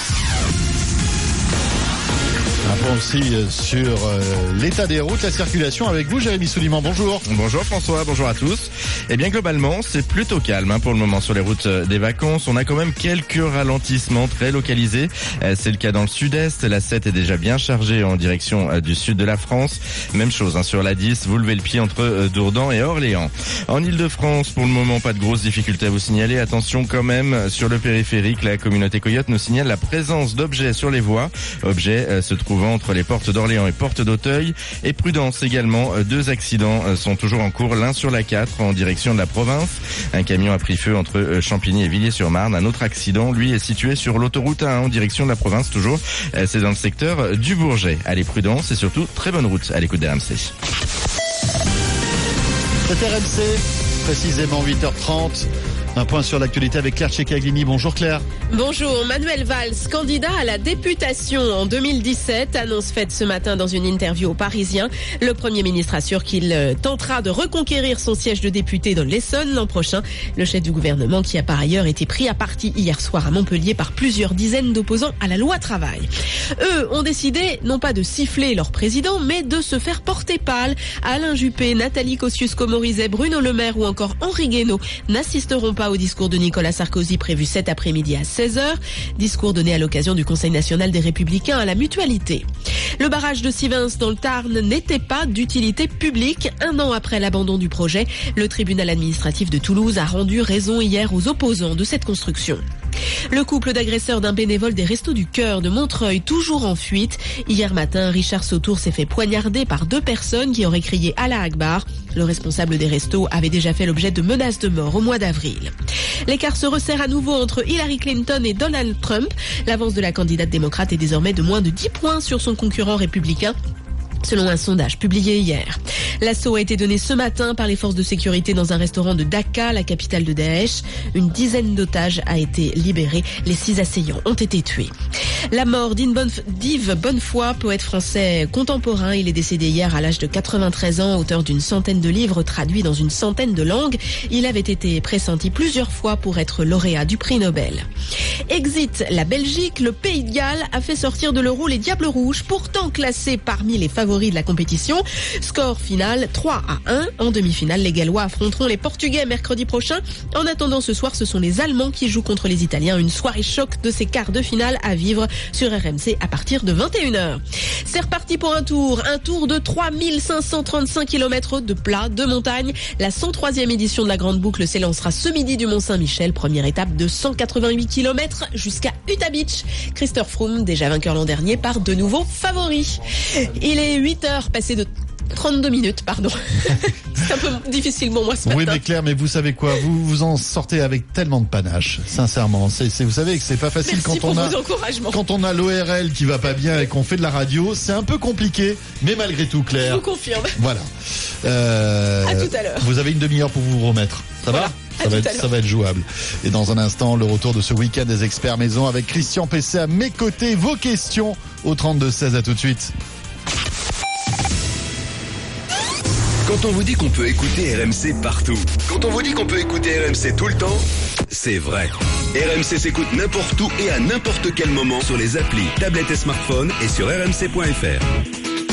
Un point aussi sur l'état des routes, la circulation avec vous, Jérémy Souliman. Bonjour. Bonjour François, bonjour à tous. Eh bien globalement, c'est plutôt calme pour le moment sur les routes des vacances. On a quand même quelques ralentissements très localisés. C'est le cas dans le sud-est. La 7 est déjà bien chargée en direction du sud de la France. Même chose sur la 10, vous levez le pied entre Dourdan et Orléans. En Ile-de-France, pour le moment, pas de grosses difficultés à vous signaler. Attention quand même, sur le périphérique, la communauté Coyote nous signale la présence d'objets sur les voies. Objets se trouvent entre les portes d'Orléans et portes d'Auteuil. Et prudence également, 2 accidents sont toujours en cours, l'un sur la 4 en direction de la province. Un camion a pris feu entre Champigny et Villiers-sur-Marne. Un autre accident, lui, est situé sur l'autoroute A1 en direction de la province, toujours. C'est dans le secteur du Bourget. Allez, prudence et surtout très bonne route à l'écoute d'RMC. C'est RMC, précisément 8h30. Un point sur l'actualité avec Claire Tchekaglini. Bonjour Claire. Bonjour. Manuel Valls, candidat à la députation en 2017, annonce faite ce matin dans une interview aux Parisiens. Le Premier ministre assure qu'il tentera de reconquérir son siège de député dans l'Essonne l'an prochain. Le chef du gouvernement qui a par ailleurs été pris à partie hier soir à Montpellier par plusieurs dizaines d'opposants à la loi travail. Eux ont décidé non pas de siffler leur président, mais de se faire porter pâle. Alain Juppé, Nathalie Kosciusko-Morizet, Bruno Le Maire ou encore Henri Guénaud n'assisteront pas au discours de Nicolas Sarkozy prévu cet après-midi à 16h. Discours donné à l'occasion du Conseil national des Républicains à la Mutualité. Le barrage de Sivens dans le Tarn n'était pas d'utilité publique. 1 an après l'abandon du projet, le tribunal administratif de Toulouse a rendu raison hier aux opposants de cette construction. Le couple d'agresseurs d'un bénévole des Restos du Cœur de Montreuil, toujours en fuite. Hier matin, Richard Sautour s'est fait poignarder par 2 personnes qui auraient crié Allah Akbar. Le responsable des restos avait déjà fait l'objet de menaces de mort au mois d'avril. L'écart se resserre à nouveau entre Hillary Clinton et Donald Trump. L'avance de la candidate démocrate est désormais de moins de 10 points sur son concurrent républicain, selon un sondage publié hier. L'assaut a été donné ce matin par les forces de sécurité dans un restaurant de Dacca, la capitale de Daesh. Une dizaine d'otages a été libérée. Les 6 assaillants ont été tués. La mort d'Yves Bonnefoy, poète français contemporain. Il est décédé hier à l'âge de 93 ans, auteur d'une centaine de livres traduits dans une centaine de langues. Il avait été pressenti plusieurs fois pour être lauréat du prix Nobel. Exit la Belgique, le Pays de Galles a fait sortir de l'Euro les Diables Rouges, pourtant classés parmi les favoris de la compétition. Score final 3-1. En demi-finale, les Gallois affronteront les Portugais mercredi prochain. En attendant, ce soir, ce sont les Allemands qui jouent contre les Italiens. Une soirée choc de ces quarts de finale à vivre sur RMC à partir de 21h. C'est reparti pour un tour de 3535 km de plat, de montagne. La 103e édition de la Grande Boucle s'élancera ce midi du Mont-Saint-Michel. Première étape de 188 km jusqu'à Utah Beach. Christophe Froome, déjà vainqueur l'an dernier, part de nouveau favori. Il est 8h passé de 32 minutes, pardon. C'est un peu difficile pour moi ce matin. Oui, mais Claire, mais vous savez quoi, vous en sortez avec tellement de panache, sincèrement. Vous savez que c'est pas facile. Merci quand on a l'ORL qui va pas bien et qu'on fait de la radio, c'est un peu compliqué, mais malgré tout, Claire. Je vous confirme. Voilà. À tout à l'heure. Vous avez une demi-heure pour vous remettre. Ça va? Ça va être jouable. Et dans un instant, le retour de ce week-end des experts maison avec Christian Pesset à mes côtés. Vos questions au 32-16. À tout de suite. Quand on vous dit qu'on peut écouter RMC partout, quand on vous dit qu'on peut écouter RMC tout le temps, c'est vrai. RMC s'écoute n'importe où et à n'importe quel moment sur les applis, tablettes et smartphones et sur rmc.fr.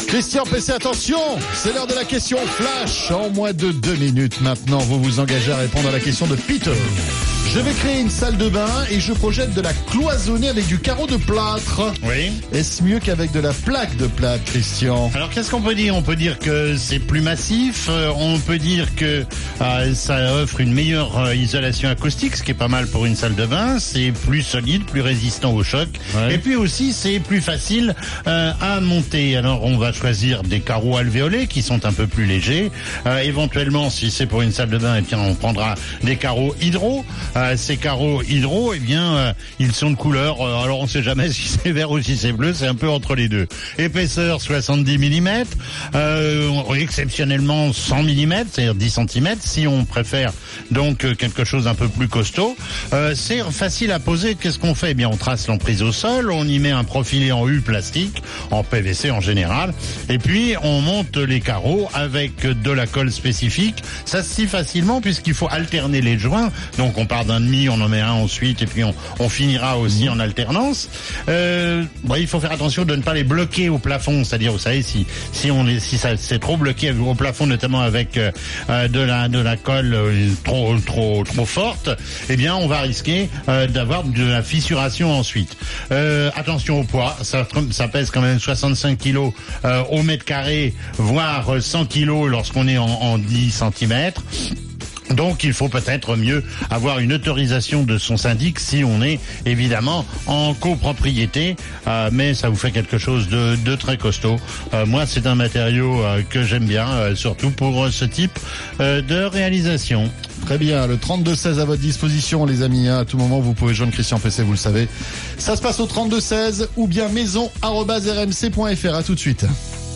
Christian Pesset, attention, c'est l'heure de la question flash. En moins de 2 minutes maintenant, vous vous engagez à répondre à la question de Peter. Je vais créer une salle de bain et je projette de la cloisonner avec du carreau de plâtre. Oui. Est-ce mieux qu'avec de la plaque de plâtre, Christian? Alors qu'est-ce qu'on peut dire? On peut dire que c'est plus massif, on peut dire que ça offre une meilleure isolation acoustique, ce qui est pas mal pour une salle de bain, c'est plus solide, plus résistant au choc, et puis aussi c'est plus facile à monter. Alors on va choisir des carreaux alvéolés qui sont un peu plus légers, éventuellement si c'est pour une salle de bain, eh bien on prendra des carreaux hydro. Ces carreaux hydro, eh bien, ils sont de couleur, alors on sait jamais si c'est vert ou si c'est bleu, c'est un peu entre les deux. Épaisseur 70 mm, exceptionnellement 100 mm, c'est-à-dire 10 cm, si on préfère donc quelque chose un peu plus costaud. C'est facile à poser, qu'est-ce qu'on fait? Eh bien, on trace l'emprise au sol, on y met un profilé en U plastique, en PVC en général, et puis on monte les carreaux avec de la colle spécifique. Ça se scie facilement puisqu'il faut alterner les joints, donc on part d'un demi, on en met un ensuite, et puis on finira aussi en alternance. Il faut faire attention de ne pas les bloquer au plafond, c'est-à-dire, vous savez, si ça c'est trop bloqué au plafond, notamment avec de la colle trop forte, eh bien, on va risquer d'avoir de la fissuration ensuite. Attention au poids, ça pèse quand même 65 kilos au mètre carré, voire 100 kilos lorsqu'on est en 10 cm. Donc il faut peut-être mieux avoir une autorisation de son syndic si on est évidemment en copropriété, mais ça vous fait quelque chose de très costaud. Moi c'est un matériau que j'aime bien, surtout pour ce type de réalisation. Très bien, le 32-16 à votre disposition les amis, à tout moment vous pouvez joindre Christian Pesset, vous le savez. Ça se passe au 32-16 ou bien maison@rmc.fr. À tout de suite.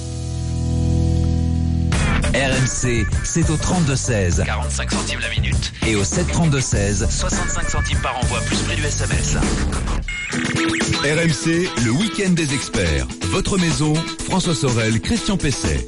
RMC, c'est au 32-16. 45 centimes la minute. Et au 7-32-16. 65 centimes par envoi, plus prix du SMS. RMC, le week-end des experts. Votre maison, François Sorel, Christian Pesset.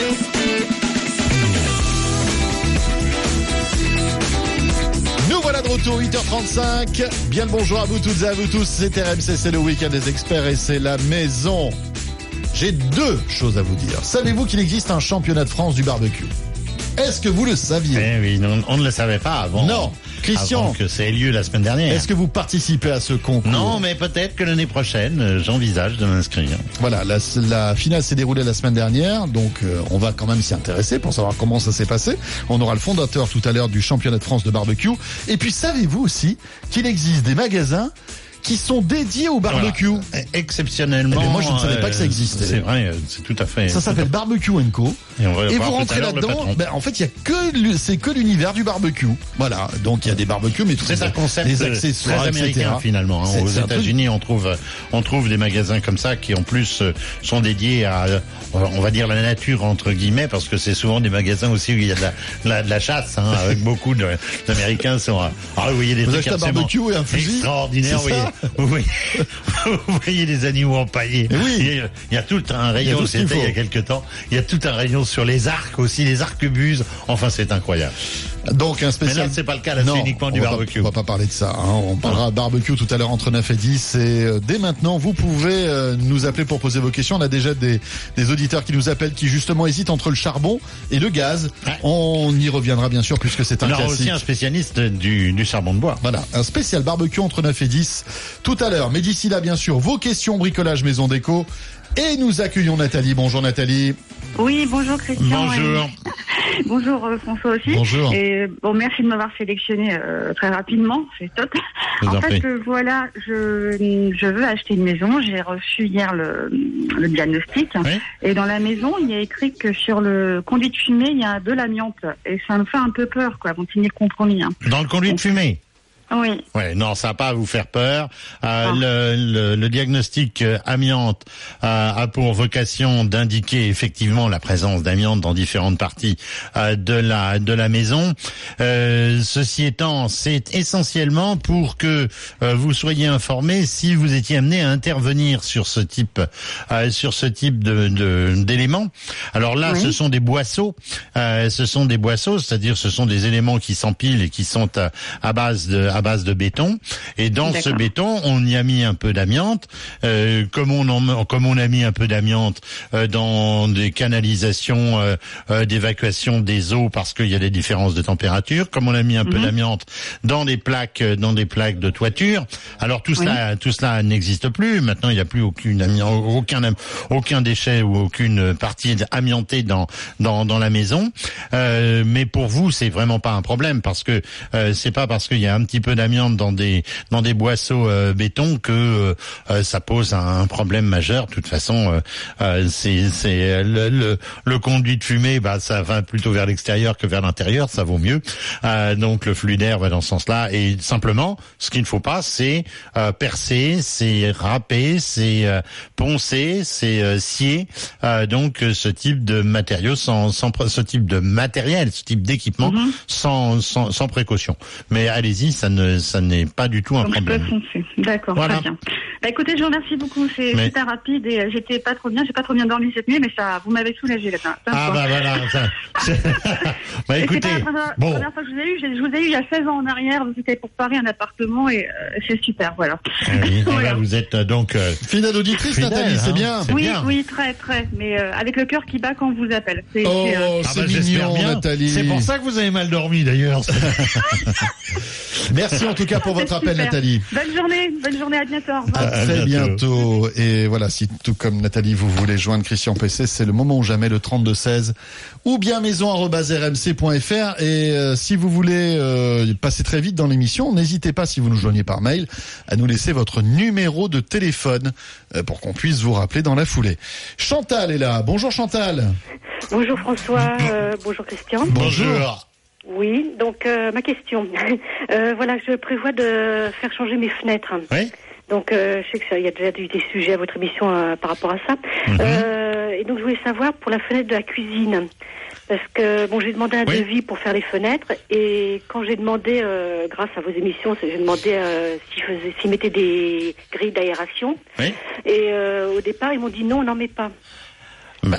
Nous voilà de retour, 8h35. Bien le bonjour à vous toutes et à vous tous. C'est RMC, c'est le week-end des experts et c'est la maison. J'ai 2 choses à vous dire. Savez-vous qu'il existe un championnat de France du barbecue? Est-ce que vous le saviez? Eh oui, on ne le savait pas avant. Non. Christian, avant que ça ait lieu la semaine dernière. Est-ce que vous participez à ce concours? Non, mais peut-être que l'année prochaine, j'envisage de m'inscrire. Voilà, la finale s'est déroulée la semaine dernière, donc on va quand même s'y intéresser pour savoir comment ça s'est passé. On aura le fondateur tout à l'heure du championnat de France de barbecue. Et puis savez-vous aussi qu'il existe des magasins qui sont dédiés au barbecue. Voilà. Exceptionnellement. Eh bien, moi, je ne savais pas que ça existait. C'est vrai, c'est tout à fait. Ça s'appelle Barbecue & Co. Et vous rentrez là-dedans, en fait, il y a c'est que l'univers du barbecue. Voilà. Donc, il y a des barbecues, mais tout c'est un concept des accessoires, très américain, etc. finalement. Aux États-Unis, on trouve des magasins comme ça qui, en plus, sont dédiés à, on va dire, la nature, entre guillemets, parce que c'est souvent des magasins aussi où il y a de la chasse, avec beaucoup d'Américains sont, vous voyez des trucs absolument barbecue et un fusil extraordinaires, vous voyez les animaux empaillés. Oui. Il y a tout un rayon, c'était il y a quelques temps, il y a tout un rayon sur les arcs aussi, les arquebuses. Enfin, c'est incroyable. Donc, un spécial. Mais là, c'est pas le cas, là, c'est uniquement du barbecue. On va pas parler de ça, On parlera barbecue tout à l'heure entre 9 et 10. Et dès maintenant, vous pouvez nous appeler pour poser vos questions. On a déjà des auditeurs qui nous appellent, qui justement hésitent entre le charbon et le gaz. Ouais. On y reviendra bien sûr, puisque c'est un classique. On aura aussi un spécialiste du charbon de bois. Voilà, un spécial barbecue entre 9 et 10 tout à l'heure. Mais d'ici là, bien sûr, vos questions bricolage maison déco. Et nous accueillons Nathalie. Bonjour Nathalie. Oui, bonjour Christian. Bonjour. Bonjour François aussi. Bonjour. Et merci de m'avoir sélectionné très rapidement, c'est top. En fait, voilà, je veux acheter une maison. J'ai reçu hier le diagnostic. Oui. Et dans la maison, il y a écrit que sur le conduit de fumée, il y a de l'amiante. Et ça me fait un peu peur, quoi. Vont signer le compromis. Dans le conduit de fumée? Oui. Ouais, non, ça va pas vous faire peur. Le diagnostic amiante a pour vocation d'indiquer effectivement la présence d'amiante dans différentes parties de la maison. Ceci étant, c'est essentiellement pour que vous soyez informé si vous étiez amené à intervenir sur ce type d'éléments. Alors là, ce sont des boisseaux. C'est-à-dire ce sont des éléments qui s'empilent et qui sont à base à base de béton. Et dans ce béton, on y a mis un peu d'amiante. Comme on a mis un peu d'amiante dans des canalisations d'évacuation des eaux parce qu'il y a des différences de température, comme on a mis un peu d'amiante dans des plaques de toiture. Alors tout cela n'existe plus. Maintenant, il n'y a plus aucun déchet ou aucune partie amiantée dans la maison. Mais pour vous, c'est vraiment pas un problème parce que c'est pas parce qu'il y a un petit peu d'amiante dans des boisseaux béton que ça pose un problème majeur. De toute façon, c'est le conduit de fumée, ça va plutôt vers l'extérieur que vers l'intérieur, ça vaut mieux. Donc le flux d'air va dans ce sens-là. Et simplement, ce qu'il ne faut pas, c'est percer, c'est râper, c'est poncer, c'est scier. Donc ce type de matériaux, ce type de matériel, ce type d'équipement, sans précaution. Mais allez-y, ça n'est pas du tout un problème. Je peux foncer. D'accord, très bien. Écoutez, je vous remercie beaucoup. C'est super rapide et j'ai pas trop bien dormi cette nuit, mais ça, vous m'avez soulagé là. Voilà. Écoutez, la première fois que je vous ai eu il y a 16 ans en arrière, c'était pour Paris un appartement et c'est super, voilà. Oui, voilà. Vous êtes donc fidèle auditrice, Nathalie, c'est bien. Oui, très, mais avec le cœur qui bat quand on vous appelle. C'est mignon, Nathalie. C'est pour ça que vous avez mal dormi d'ailleurs. Merci en tout cas pour votre appel, Nathalie. Bonne journée, à bientôt. Au revoir. À très bientôt. Et voilà, si tout comme Nathalie, vous voulez joindre Christian PC, c'est le moment ou jamais, le 3216 ou bien maison@rmc.fr. Et si vous voulez passer très vite dans l'émission, n'hésitez pas, si vous nous joignez par mail, à nous laisser votre numéro de téléphone pour qu'on puisse vous rappeler dans la foulée. Chantal est là. Bonjour Chantal. Bonjour François. Bonjour Christian. Bonjour. Oui, donc ma question. Voilà, je prévois de faire changer mes fenêtres. Oui. Donc je sais qu'il y a déjà eu des sujets à votre émission par rapport à ça. Et donc je voulais savoir pour la fenêtre de la cuisine. Parce que j'ai demandé un devis pour faire les fenêtres et quand j'ai demandé, grâce à vos émissions, j'ai demandé s'ils mettaient des grilles d'aération. Oui. Et au départ, ils m'ont dit non, on n'en met pas. Donc,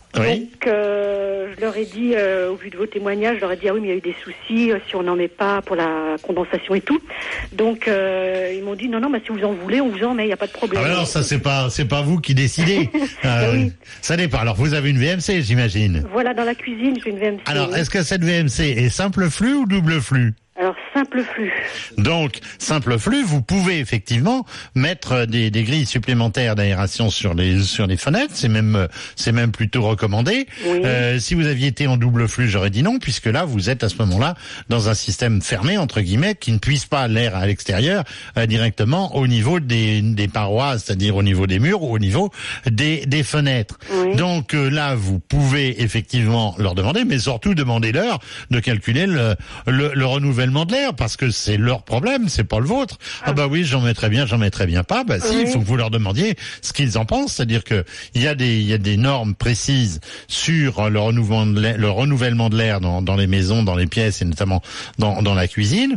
je leur ai dit, au vu de vos témoignages, je leur ai dit, ah oui, mais il y a eu des soucis si on n'en met pas pour la condensation et tout. Donc, ils m'ont dit, non, si vous en voulez, on vous en met, il n'y a pas de problème. Ah, alors, ça, c'est pas vous qui décidez. Oui. Ça n'est pas. Alors, vous avez une VMC, j'imagine. Voilà, dans la cuisine, j'ai une VMC. Alors, est-ce que cette VMC est simple flux ou double flux? Alors, simple flux. Donc, simple flux, vous pouvez effectivement mettre des grilles supplémentaires d'aération sur les fenêtres. C'est même plutôt recommandé. Oui. Si vous aviez été en double flux, j'aurais dit non, puisque là, vous êtes à ce moment-là dans un système fermé, entre guillemets, qui ne puise pas l'air à l'extérieur directement au niveau des parois, c'est-à-dire au niveau des murs ou au niveau des fenêtres. Oui. Donc là, vous pouvez effectivement leur demander, mais surtout demandez-leur de calculer le renouvellement de l'air, parce que c'est leur problème, c'est pas le vôtre. Ah bah oui, j'en mettrais bien pas. Bah si, il faut que vous leur demandiez ce qu'ils en pensent, c'est-à-dire que il y a des normes précises sur le renouvellement de l'air dans les maisons, dans les pièces et notamment dans la cuisine.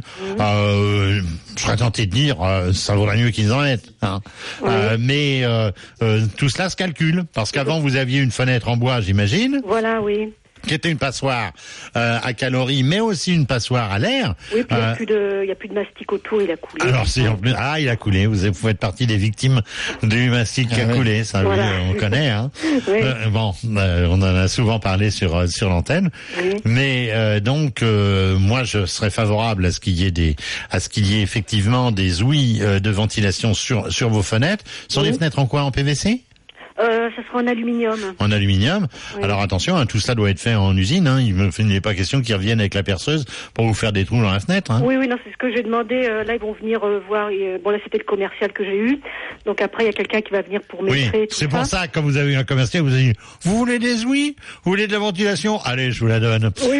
Je serais tenté de dire ça vaudrait mieux qu'ils en mettent. Mais tout cela se calcule, parce qu'avant vous aviez une fenêtre en bois, j'imagine. Voilà, oui. Qui était une passoire à calories, mais aussi une passoire à l'air. Oui, puis il n'y a plus de mastic autour, il a coulé. Alors il a coulé. Vous faites partie des victimes du mastic qui a coulé. Ça, voilà. Oui, on connaît. Hein. Oui. On en a souvent parlé sur l'antenne. Oui. Mais donc moi, je serais favorable à ce qu'il y ait effectivement des ouïes de ventilation sur vos fenêtres. Sont les fenêtres en quoi, en PVC? Ça sera en aluminium. En aluminium. Oui. Alors attention, tout cela doit être fait en usine. Il n'est pas question qu'ils reviennent avec la perceuse pour vous faire des trous dans la fenêtre. Oui, non, c'est ce que j'ai demandé. Là, ils vont venir voir. Là, c'était le commercial que j'ai eu. Donc après, il y a quelqu'un qui va venir pour m'écrire. Oui, c'est pour ça, quand vous avez eu un commercial, vous avez dit, vous voulez des ouïes? Vous voulez de la ventilation? Allez, je vous la donne. Oui,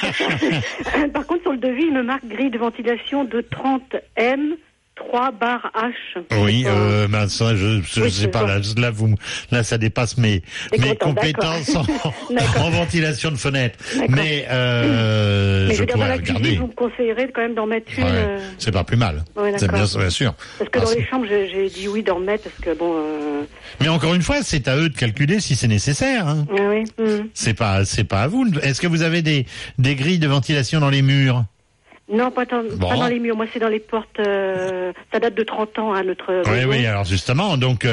voilà. Par contre, sur le devis, il me marque grille de ventilation de 30 M. 3 barres H. Oui, ça, je sais pas, là, ça dépasse mes compétences en ventilation de fenêtre. Mais je pourrais regarder. Cuisine, vous me conseillerez quand même d'en mettre une. C'est pas plus mal. Ouais, c'est bien sûr. Parce que dans les chambres, j'ai dit oui d'en mettre parce que Mais encore une fois, c'est à eux de calculer si c'est nécessaire. Hein. Ah oui. C'est pas à vous. Est-ce que vous avez des grilles de ventilation dans les murs? Non, pas dans les murs. Moi, c'est dans les portes. Ça date de 30 ans, hein, notre maison. Oui, alors justement, donc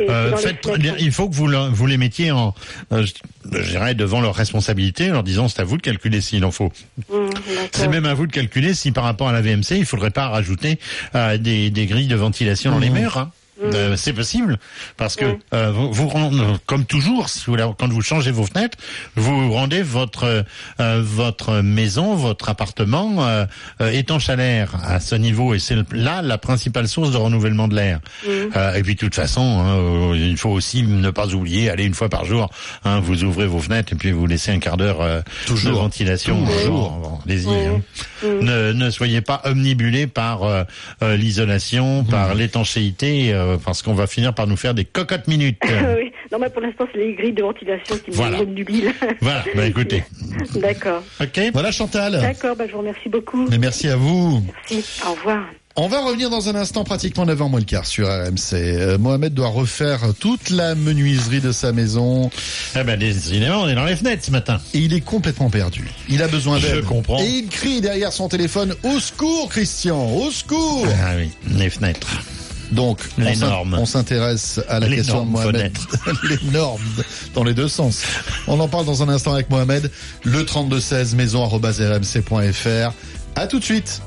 il faut que vous les mettiez je dirais, devant leur responsabilité, en leur disant c'est à vous de calculer s'il en faut. C'est même à vous de calculer si par rapport à la VMC, il faudrait pas rajouter des grilles de ventilation dans les murs. Hein. C'est possible parce que vous comme toujours, quand vous changez vos fenêtres, vous rendez votre maison, votre appartement étanche à l'air à ce niveau, et c'est là la principale source de renouvellement de l'air. Et puis de toute façon, il faut aussi ne pas oublier, aller une fois par jour, vous ouvrez vos fenêtres et puis vous laissez un quart d'heure de ventilation. Toujours. Allez-y. Ne soyez pas omnibulés par l'isolation, par l'étanchéité. Parce qu'on va finir par nous faire des cocottes minutes. Oui, non, mais pour l'instant, c'est les grilles de ventilation qui me nubilent. Voilà, écoutez. D'accord. Ok. Voilà, Chantal. D'accord, je vous remercie beaucoup. Mais merci à vous. Merci, au revoir. On va revenir dans un instant, pratiquement 9h moins le quart sur RMC. Mohamed doit refaire toute la menuiserie de sa maison. Décidément, on est dans les fenêtres ce matin. Et il est complètement perdu. Il a besoin d'aide. Je comprends. Et il crie derrière son téléphone, au secours, Christian, au secours. Ah oui, les fenêtres. Donc, on s'intéresse à la question de Mohamed. Les normes, dans les deux sens. On en parle dans un instant avec Mohamed. Le 3216 maison@rmc.fr. À tout de suite.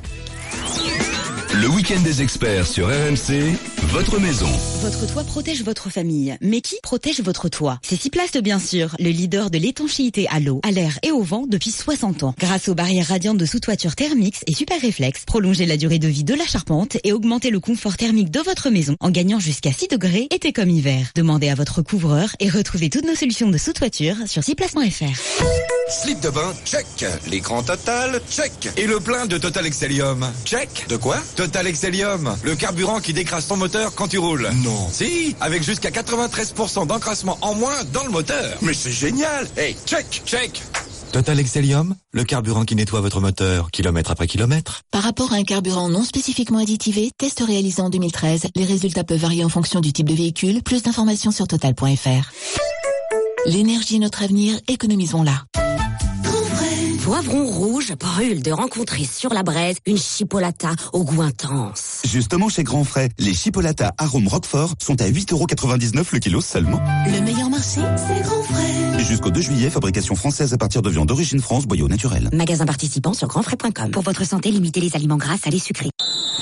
Le week-end des experts sur RMC, votre maison. Votre toit protège votre famille. Mais qui protège votre toit? C'est Siplast, bien sûr, le leader de l'étanchéité à l'eau, à l'air et au vent depuis 60 ans. Grâce aux barrières radiantes de sous-toiture Thermix et Super Réflex, prolongez la durée de vie de la charpente et augmentez le confort thermique de votre maison en gagnant jusqu'à 6 degrés été comme hiver. Demandez à votre couvreur et retrouvez toutes nos solutions de sous-toiture sur siplast.fr. Slip de bain, check. L'écran Total, check. Et le plein de Total Excellium, check. De quoi? Total Excellium, le carburant qui décrasse ton moteur quand tu roules. Non. Si, avec jusqu'à 93% d'encrassement en moins dans le moteur. Mais c'est génial. Hey, check. Total Excellium, le carburant qui nettoie votre moteur, kilomètre après kilomètre. Par rapport à un carburant non spécifiquement additivé, test réalisé en 2013, les résultats peuvent varier en fonction du type de véhicule. Plus d'informations sur total.fr. L'énergie est notre avenir, économisons-la. Poivron rouge brûle de rencontrer sur la braise une chipolata au goût intense. Justement, chez Grand Frais, les chipolatas arôme Roquefort sont à 8,99€ le kilo seulement. Le meilleur marché, c'est Grand Frais. Jusqu'au 2 juillet, fabrication française à partir de viande d'origine France, boyau naturel. Magasin participant sur grandfrais.com. Pour votre santé, limitez les aliments gras, salés, sucrés.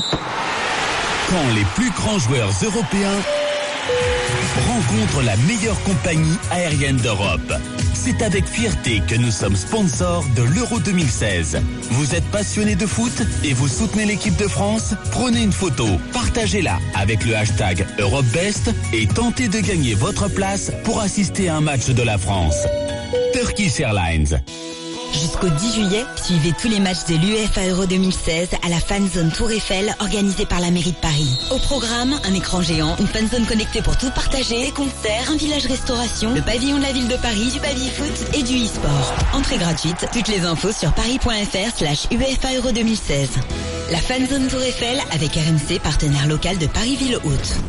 Quand les plus grands joueurs européens rencontrent la meilleure compagnie aérienne d'Europe. C'est avec fierté que nous sommes sponsors de l'Euro 2016. Vous êtes passionné de foot et vous soutenez l'équipe de France? Prenez une photo, partagez-la avec le hashtag EuropeBest et tentez de gagner votre place pour assister à un match de la France. Turkish Airlines. Jusqu'au 10 juillet, suivez tous les matchs de l'UEFA Euro 2016 à la Fan Zone Tour Eiffel organisée par la mairie de Paris. Au programme, un écran géant, une fan zone connectée pour tout partager, des concerts, un village restauration, le pavillon de la ville de Paris, du baby-foot et du e-sport. Entrée gratuite, toutes les infos sur paris.fr/UEFA Euro 2016. La Fan Zone Tour Eiffel avec RMC, partenaire local de Paris-Ville-Haute.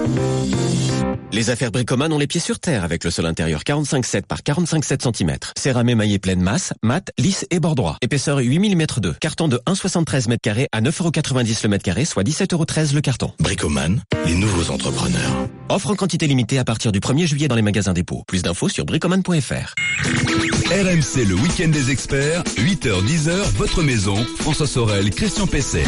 Les affaires Bricoman ont les pieds sur terre avec le sol intérieur 45,7 par 45,7 cm. Céramé maillé pleine masse, mat, lisse et bord droit. Épaisseur 8 mm 2. Carton de 1,73 m² à 9,90€ le mètre carré, soit 17,13€ le carton. Bricoman, les nouveaux entrepreneurs. Offre en quantité limitée à partir du 1er juillet dans les magasins dépôt. Plus d'infos sur bricoman.fr. RMC, le week-end des experts, 8h-10h, votre maison, François Sorel, Christian Pesset.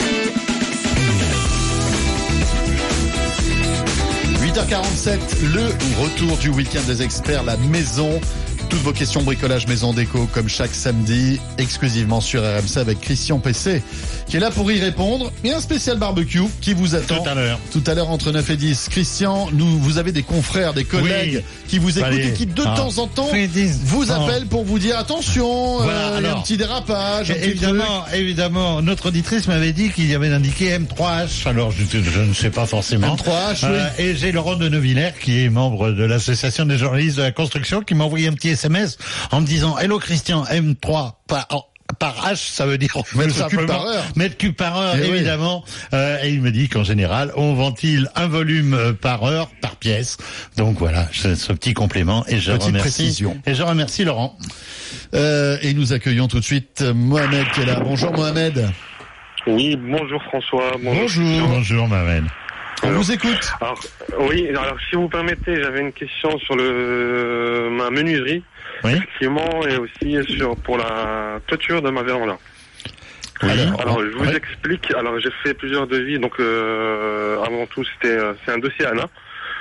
8h47, le retour du week-end des experts, la maison. Toutes vos questions bricolage, maison déco, comme chaque samedi, exclusivement sur RMC avec Christian Pesset, qui est là pour y répondre. Et un spécial barbecue qui vous attend tout à l'heure entre 9 et 10. Christian, vous avez des confrères, des collègues qui vous écoutent et qui de temps en temps vous appellent pour vous dire attention, il y a un petit dérapage. Évidemment, notre auditrice m'avait dit qu'il y avait indiqué M3H. Alors je ne sais pas forcément. M3H, oui. Et j'ai Laurent de Neuvillers, qui est membre de l'association des journalistes de la construction, qui m'a envoyé un petit SMS en me disant hello Christian, M3 par H, ça veut dire mètre cube par heure. Mètre cube par heure, évidemment. Et il me dit qu'en général, on ventile un volume par heure, par pièce. Donc voilà, ce petit complément. Et je remercie. Précision. Et je remercie Laurent. Et nous accueillons tout de suite Mohamed qui est là. Bonjour Mohamed. Oui, bonjour François. Bonjour Mohamed. On vous écoute. Alors, si vous permettez, j'avais une question sur ma menuiserie, effectivement, et aussi pour la toiture de ma véranda. Oui. Alors, je vous explique. Alors, j'ai fait plusieurs devis. Donc, avant tout, c'est un dossier ANA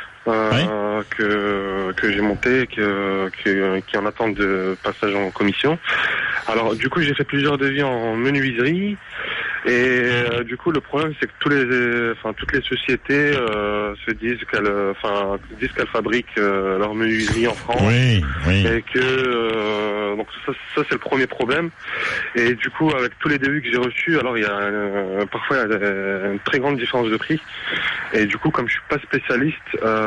que j'ai monté, qui est en attente de passage en commission. Alors, du coup, j'ai fait plusieurs devis en menuiserie. Et du coup, le problème, c'est que toutes les sociétés se disent qu'elles fabriquent leur menuiserie en France. Oui. Et que donc ça c'est le premier problème. Et du coup, avec tous les devis que j'ai reçus, alors il y a parfois une très grande différence de prix. Et du coup, comme je suis pas spécialiste,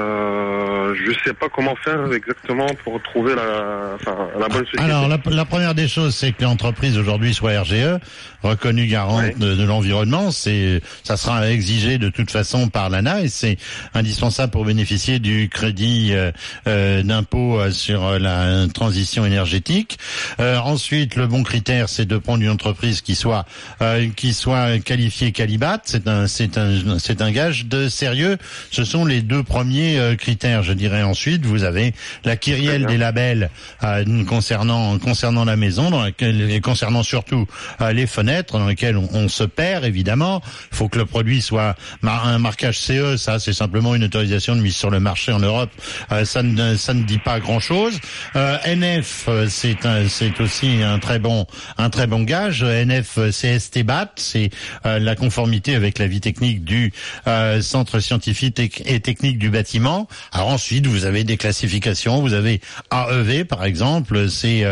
je sais pas comment faire exactement pour trouver la bonne société. Alors la première des choses, c'est que l'entreprise aujourd'hui soit RGE, reconnue garante de l'environnement. Ça sera exigé de toute façon par l'ANA et c'est indispensable pour bénéficier du crédit d'impôt sur la transition énergétique. Ensuite, le bon critère, c'est de prendre une entreprise qui soit qualifiée Qualibat. C'est un gage de sérieux. Ce sont les deux premiers critères, je dirais. Ensuite, vous avez la kyrielle des labels concernant la maison, et concernant surtout les fenêtres, dans lesquelles on se perd évidemment. Il faut que le produit soit un marquage CE. Ça, c'est simplement une autorisation de mise sur le marché en Europe. Ça ne dit pas grand-chose. NF, c'est aussi un très bon gage. NF, c'est STBAT, c'est la conformité avec l'avis technique du Centre scientifique et technique du bâtiment. Alors ensuite, vous avez des classifications. Vous avez AEV, par exemple, c'est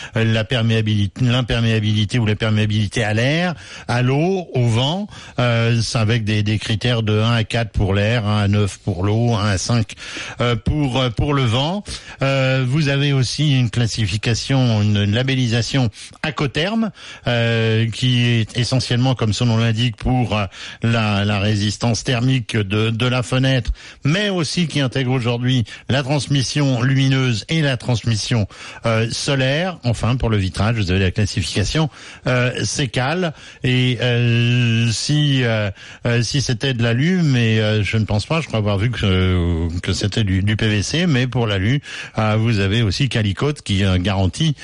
l'imperméabilité ou la perméabilité à l'air, à l'eau, au vent, avec des critères de 1 à 4 pour l'air, 1 à 9 pour l'eau, 1 à 5 pour le vent. Vous avez aussi une classification, une labellisation Acoterm, qui est essentiellement, comme son nom l'indique, pour la résistance thermique de la fenêtre, mais aussi qui intègre aujourd'hui la transmission lumineuse et la transmission solaire. Enfin, pour le vitrage, vous avez la classification Sécal. Et si c'était de l'alu, mais je ne pense pas, je crois avoir vu que c'était du PVC, mais pour l'alu, vous avez aussi Calicote qui garantit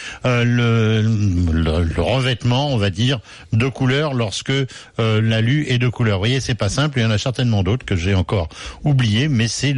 le revêtement, on va dire, de couleur lorsque l'alu est de couleur. Vous voyez, c'est pas simple, il y en a certainement d'autres que j'ai encore oubliés, mais c'est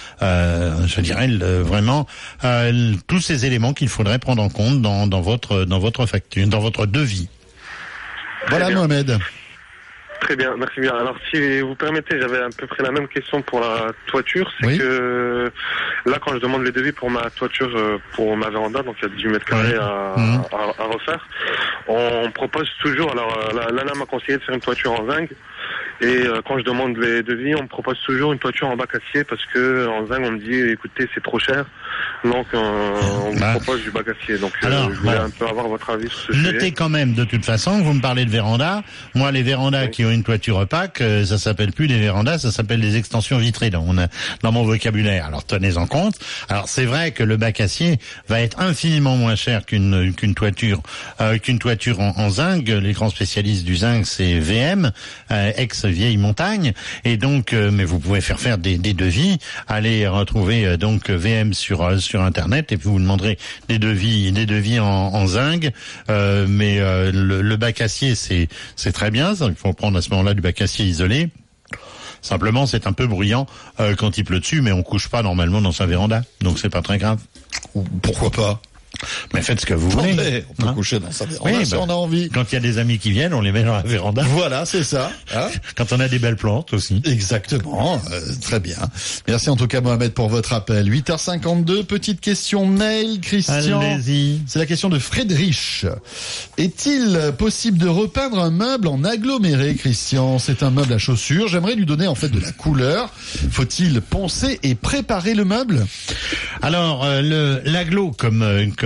vraiment tous ces éléments qu'il faudrait prendre en compte dans votre facture, dans votre devis. Voilà Mohamed. Très bien, merci bien. Alors si vous permettez, j'avais à peu près la même question pour la toiture. C'est que là, quand je demande les devis pour ma toiture, pour ma véranda, donc il y a 18 mètres carrés à refaire, on propose toujours, alors l'ANA m'a conseillé de faire une toiture en zinc. Et quand je demande les devis, on me propose toujours une toiture en bac acier parce que en zinc, on me dit, écoutez, c'est trop cher. Donc, on me propose du bac acier. Donc, je voulais un peu avoir votre avis sur ce sujet. Notez quand même, de toute façon, vous me parlez de véranda. Moi, les vérandas qui ont une toiture opaque, ça s'appelle plus des vérandas, ça s'appelle des extensions vitrées dans mon vocabulaire. Alors, tenez-en compte. Alors, c'est vrai que le bac acier va être infiniment moins cher qu'une toiture en zinc. Les grands spécialistes du zinc, c'est VM, ex-vieille montagne. Et donc, mais vous pouvez faire des devis. Allez retrouver donc VM sur internet et puis vous demanderez des devis en zinc. Mais le bac acier, c'est très bien. Il faut prendre à ce moment-là du bac acier isolé. Simplement, c'est un peu bruyant quand il pleut dessus, mais on couche pas normalement dans sa véranda, donc c'est pas très grave. Pourquoi pas? Mais faites ce que vous voulez. On peut coucher dans sa véranda si on a envie. Quand il y a des amis qui viennent, on les met dans la véranda. Voilà, c'est ça. Quand on a des belles plantes aussi. Exactement. Très bien. Merci en tout cas Mohamed pour votre appel. 8h52, petite question mail, Christian. Allez-y. C'est la question de Friedrich. Est-il possible de repeindre un meuble en aggloméré, Christian? C'est un meuble à chaussures. J'aimerais lui donner en fait de la couleur. Faut-il poncer et préparer le meuble? Alors, l'agglo, comme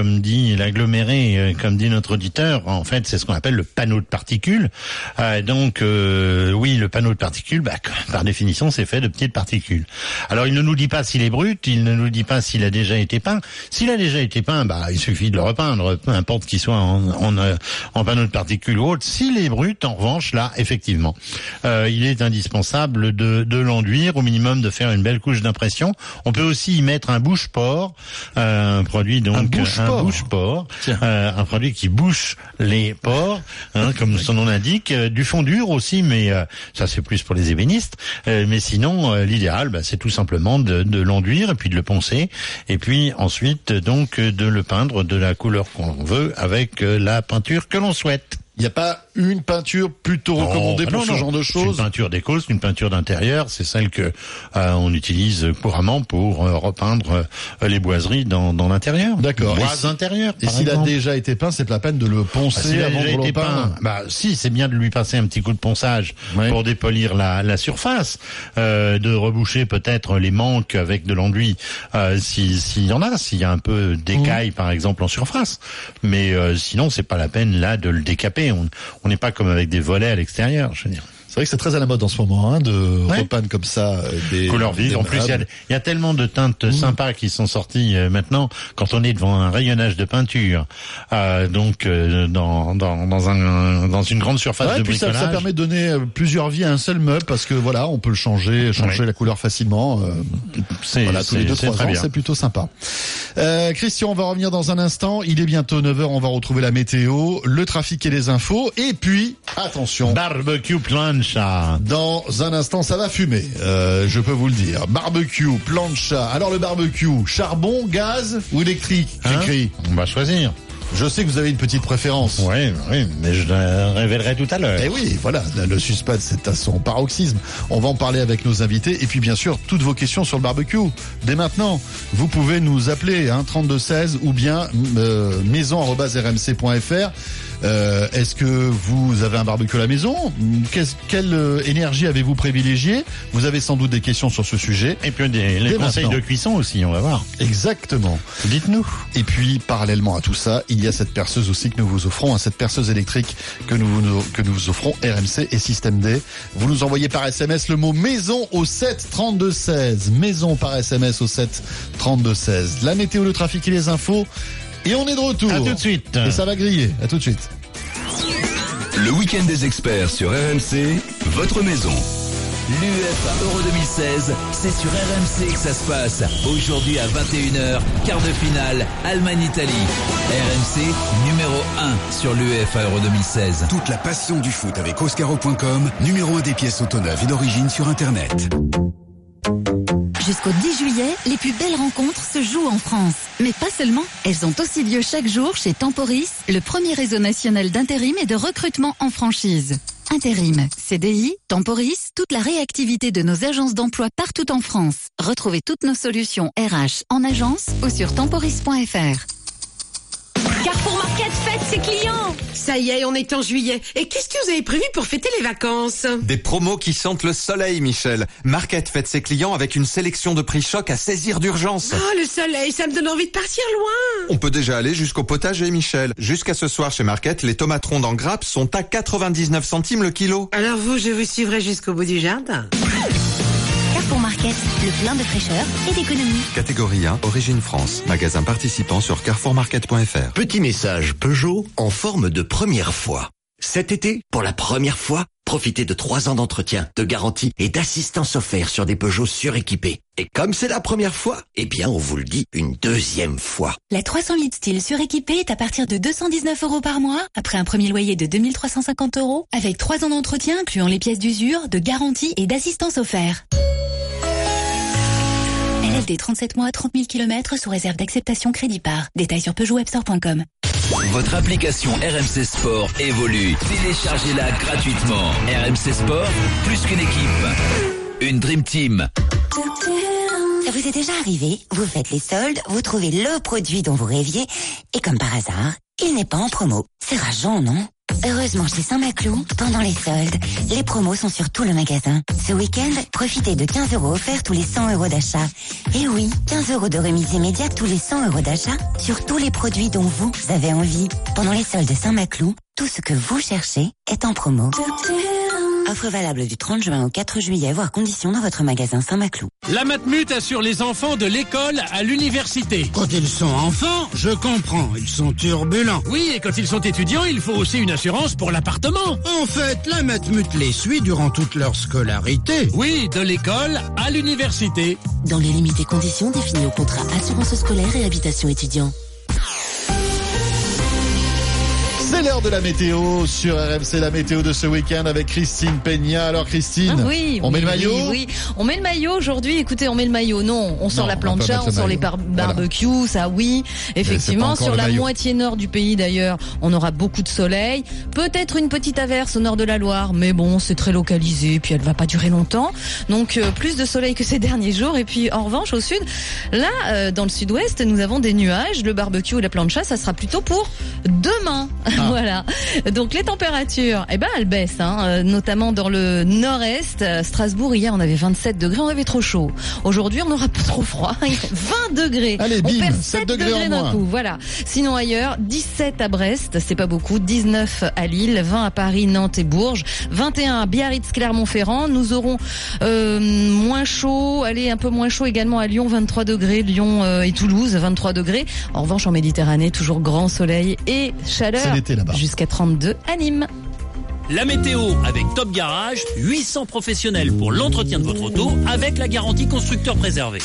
comme dit l'aggloméré, comme dit notre auditeur, en fait, c'est ce qu'on appelle le panneau de particules. Donc, oui, le panneau de particules, par définition, c'est fait de petites particules. Alors, il ne nous dit pas s'il est brut, il ne nous dit pas s'il a déjà été peint. S'il a déjà été peint, il suffit de le repeindre, peu importe qu'il soit en panneau de particules ou autre. S'il est brut, en revanche, là, effectivement, il est indispensable de l'enduire, au minimum de faire une belle couche d'impression. On peut aussi y mettre un bouche-port, un produit donc un bouche-port, un produit qui bouche les pores, comme son nom l'indique, du fond dur aussi, mais ça c'est plus pour les ébénistes. Mais sinon, l'idéal, c'est tout simplement de l'enduire et puis de le poncer, et puis ensuite donc de le peindre de la couleur qu'on veut avec la peinture que l'on souhaite. Il n'y a pas une peinture plutôt recommandée pour ce genre de choses? Une peinture d'éco, c'est une peinture d'intérieur, c'est celle que on utilise couramment pour repeindre les boiseries dans l'intérieur. D'accord. Bois intérieur. Et s'il a déjà été peint, c'est pas la peine de le poncer avant de le peindre. Si, c'est bien de lui passer un petit coup de ponçage pour dépolir la surface, de reboucher peut-être les manques avec de l'enduit, s'il y en a, s'il y a un peu d'écailles par exemple en surface. Mais sinon, c'est pas la peine là de le décaper. On n'est pas comme avec des volets à l'extérieur, je veux dire. C'est vrai que c'est très à la mode en ce moment, de repeindre comme ça des couleurs vives. En plus, il y a tellement de teintes sympas qui sont sorties maintenant quand on est devant un rayonnage de peinture. Donc dans une grande surface de bricolage. Ça permet de donner plusieurs vies à un seul meuble parce que voilà, on peut le changer la couleur facilement. Tous les 2-3 ans, c'est plutôt sympa. Christian, on va revenir dans un instant. Il est bientôt 9h, on va retrouver la météo, le trafic et les infos. Et puis, attention. Barbecue plancha. Dans un instant, ça va fumer, je peux vous le dire. Barbecue, plancha. Alors le barbecue, charbon, gaz ou électrique? On va choisir. Je sais que vous avez une petite préférence. Oui, mais je la révélerai tout à l'heure. Eh oui, voilà, le suspense c'est à son paroxysme. On va en parler avec nos invités et puis bien sûr toutes vos questions sur le barbecue. Dès maintenant, vous pouvez nous appeler 3216 ou bien maison@rmc.fr. Est-ce que vous avez un barbecue à la maison? Quelle énergie avez-vous privilégiée? Vous avez sans doute des questions sur ce sujet. Et puis les conseils de cuisson aussi, on va voir. Exactement. Dites-nous. Et puis, parallèlement à tout ça, il y a cette perceuse aussi que nous vous offrons, cette perceuse électrique que nous vous offrons, RMC et Système D. Vous nous envoyez par SMS le mot maison au 7 32 16. Maison par SMS au 7 32 16. La météo, le trafic et les infos. Et on est de retour. À tout de suite. Et ça va griller. À tout de suite. Le week-end des experts sur RMC, votre maison. L'UEFA Euro 2016, c'est sur RMC que ça se passe. Aujourd'hui à 21h, quart de finale, Allemagne-Italie. RMC numéro 1 sur l'UEFA Euro 2016. Toute la passion du foot avec Oscaro.com, numéro 1 des pièces auto-neuves et d'origine sur Internet. Jusqu'au 10 juillet, les plus belles rencontres se jouent en France. Mais pas seulement, elles ont aussi lieu chaque jour chez Temporis, le premier réseau national d'intérim et de recrutement en franchise. Intérim, CDI, Temporis, toute la réactivité de nos agences d'emploi partout en France. Retrouvez toutes nos solutions RH en agence ou sur temporis.fr. Carrefour Market fête ses clients. Ça y est, on est en juillet. Et qu'est-ce que vous avez prévu pour fêter les vacances? Des promos qui sentent le soleil, Michel. Market fête ses clients avec une sélection de prix choc à saisir d'urgence. Oh, le soleil, ça me donne envie de partir loin. On peut déjà aller jusqu'au potager, Michel. Jusqu'à ce soir chez Market, les tomates rondes en grappe sont à 99 centimes le kilo. Alors je vous suivrai jusqu'au bout du jardin. Carrefour Market, le plein de fraîcheur et d'économie. Catégorie 1, Origine France. Magasin participant sur carrefourmarket.fr. Petit message Peugeot en forme de première fois. Cet été, pour la première fois, profitez de 3 ans d'entretien, de garantie et d'assistance offerte sur des Peugeot suréquipés. Et comme c'est la première fois, eh bien on vous le dit une deuxième fois. La 308 style suréquipée est à partir de 219 € par mois, après un premier loyer de 2350 €, avec 3 ans d'entretien incluant les pièces d'usure, de garantie et d'assistance offerte. LLD 37 mois, 30 000 km sous réserve d'acceptation crédit par. Détails sur PeugeotWebstore.com. Votre application RMC Sport évolue. Téléchargez-la gratuitement. RMC Sport, plus qu'une équipe. Une Dream Team. Ça vous est déjà arrivé? Vous faites les soldes, vous trouvez le produit dont vous rêviez, et comme par hasard, il n'est pas en promo. C'est rageant, non? Heureusement, chez Saint-Maclou, pendant les soldes, les promos sont sur tout le magasin. Ce week-end, profitez de 15 € offerts tous les 100 € d'achat. Et oui, 15 € de remise immédiate tous les 100 € d'achat sur tous les produits dont vous avez envie. Pendant les soldes Saint-Maclou, tout ce que vous cherchez est en promo. Offre valable du 30 juin au 4 juillet, voire conditions dans votre magasin Saint-Maclou. La Matmut assure les enfants de l'école à l'université. Quand ils sont enfants, je comprends, ils sont turbulents. Oui, et quand ils sont étudiants, il faut aussi une assurance pour l'appartement. En fait, la Matmut les suit durant toute leur scolarité. Oui, de l'école à l'université. Dans les limites et conditions définies au contrat assurance scolaire et habitation étudiant. C'est l'heure de la météo sur RMC, la météo de ce week-end avec Christine Peña. Alors Christine, on met le maillot? Oui, on met le maillot aujourd'hui. Écoutez, on met le maillot. Non, on sort la plancha, on sort les barbecues, voilà. Ça oui. Effectivement, sur la moitié nord du pays d'ailleurs, on aura beaucoup de soleil. Peut-être une petite averse au nord de la Loire, mais bon, c'est très localisé, puis elle va pas durer longtemps. Donc plus de soleil que ces derniers jours. Et puis en revanche, au sud, là, dans le sud-ouest, nous avons des nuages. Le barbecue et la plancha, ça sera plutôt pour demain. Voilà. Donc les températures, elles baissent, notamment dans le nord-est. Strasbourg, hier, on avait 27 degrés, on avait trop chaud. Aujourd'hui, on n'aura pas trop froid. 20 degrés. Allez, bim, on perd 7 degrés d'un coup. Voilà. Sinon ailleurs, 17 à Brest, c'est pas beaucoup. 19 à Lille, 20 à Paris, Nantes et Bourges, 21 à Biarritz, Clermont-Ferrand. Nous aurons moins chaud, un peu moins chaud également à Lyon, 23 degrés. Lyon et Toulouse, 23 degrés. En revanche, en Méditerranée, toujours grand soleil et chaleur. Jusqu'à 32 à Nîmes. La météo avec Top Garage, 800 professionnels pour l'entretien de votre auto avec la garantie constructeur préservé.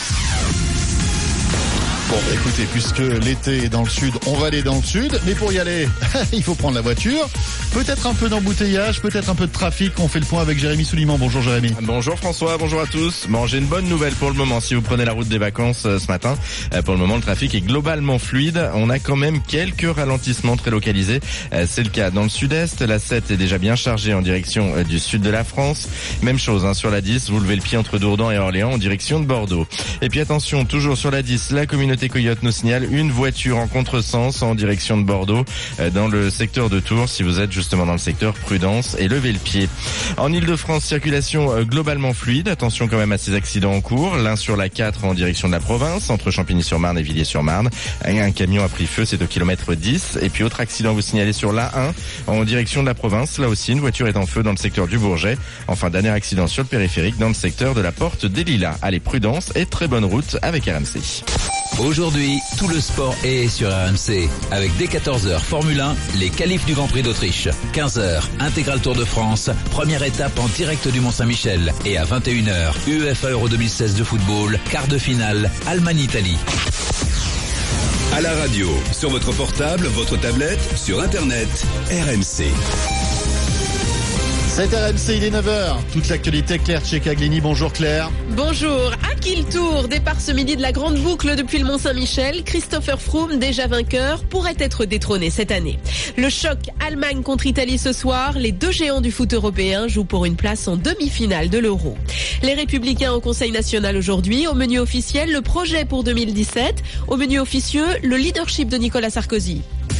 Bon, écoutez, puisque l'été est dans le sud, on va aller dans le sud. Mais pour y aller, il faut prendre la voiture. Peut-être un peu d'embouteillage, peut-être un peu de trafic. On fait le point avec Jérémy Souliman. Bonjour Jérémy. Bonjour François, bonjour à tous. Bon, j'ai une bonne nouvelle pour le moment. Si vous prenez la route des vacances ce matin, pour le moment, le trafic est globalement fluide. On a quand même quelques ralentissements très localisés. C'est le cas dans le sud-est. La 7 est déjà bien chargée en direction du sud de la France. Même chose sur la 10. Vous levez le pied entre Dourdan et Orléans en direction de Bordeaux. Et puis attention, toujours sur la 10, la communauté Coyote nous signale une voiture en contresens en direction de Bordeaux dans le secteur de Tours. Si vous êtes justement dans le secteur, prudence et levez le pied. En Ile-de-France, circulation globalement fluide. Attention quand même à ces accidents en cours. L'un sur la 4 en direction de la province, entre Champigny-sur-Marne et Villiers-sur-Marne. Un camion a pris feu, c'est au kilomètre 10. Et puis autre accident vous signalez sur l'A1 en direction de la province. Là aussi, une voiture est en feu dans le secteur du Bourget. Enfin, dernier accident sur le périphérique dans le secteur de la Porte des Lilas. Allez, prudence et très bonne route avec RMC. Aujourd'hui, tout le sport est sur RMC. Avec dès 14h Formule 1, les qualifs du Grand Prix d'Autriche. 15h, Intégral Tour de France, première étape en direct du Mont-Saint-Michel. Et à 21h, UEFA Euro 2016 de football, quart de finale, Allemagne-Italie. À la radio, sur votre portable, votre tablette, sur Internet, RMC. C'est RMC, il est 9h. Toute l'actualité, Claire Tchekaglini. Bonjour Claire. Bonjour. À Kiel Tour, départ ce midi de la grande boucle depuis le Mont-Saint-Michel. Christopher Froome, déjà vainqueur, pourrait être détrôné cette année. Le choc Allemagne contre Italie ce soir. Les deux géants du foot européen jouent pour une place en demi-finale de l'Euro. Les Républicains au Conseil national aujourd'hui. Au menu officiel, le projet pour 2017. Au menu officieux, le leadership de Nicolas Sarkozy.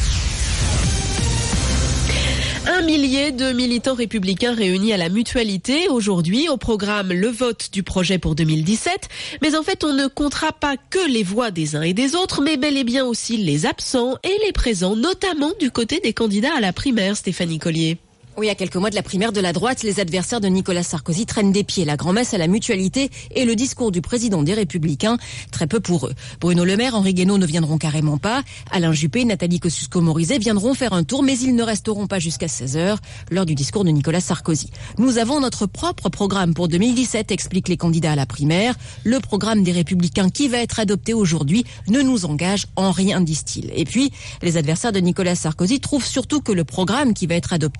1 millier de militants républicains réunis à la Mutualité. Aujourd'hui, au programme, le vote du projet pour 2017. Mais en fait, on ne comptera pas que les voix des uns et des autres, mais bel et bien aussi les absents et les présents, notamment du côté des candidats à la primaire, Stéphanie Collier. Oui, à quelques mois de la primaire de la droite, les adversaires de Nicolas Sarkozy traînent des pieds. La grand-messe à la Mutualité et le discours du président des Républicains, très peu pour eux. Bruno Le Maire, Henri Guénaud ne viendront carrément pas. Alain Juppé, Nathalie Kosciusko-Morizet viendront faire un tour, mais ils ne resteront pas jusqu'à 16h, lors du discours de Nicolas Sarkozy. Nous avons notre propre programme pour 2017, expliquent les candidats à la primaire. Le programme des Républicains qui va être adopté aujourd'hui ne nous engage en rien, disent-ils. Et puis, les adversaires de Nicolas Sarkozy trouvent surtout que le programme qui va être adopté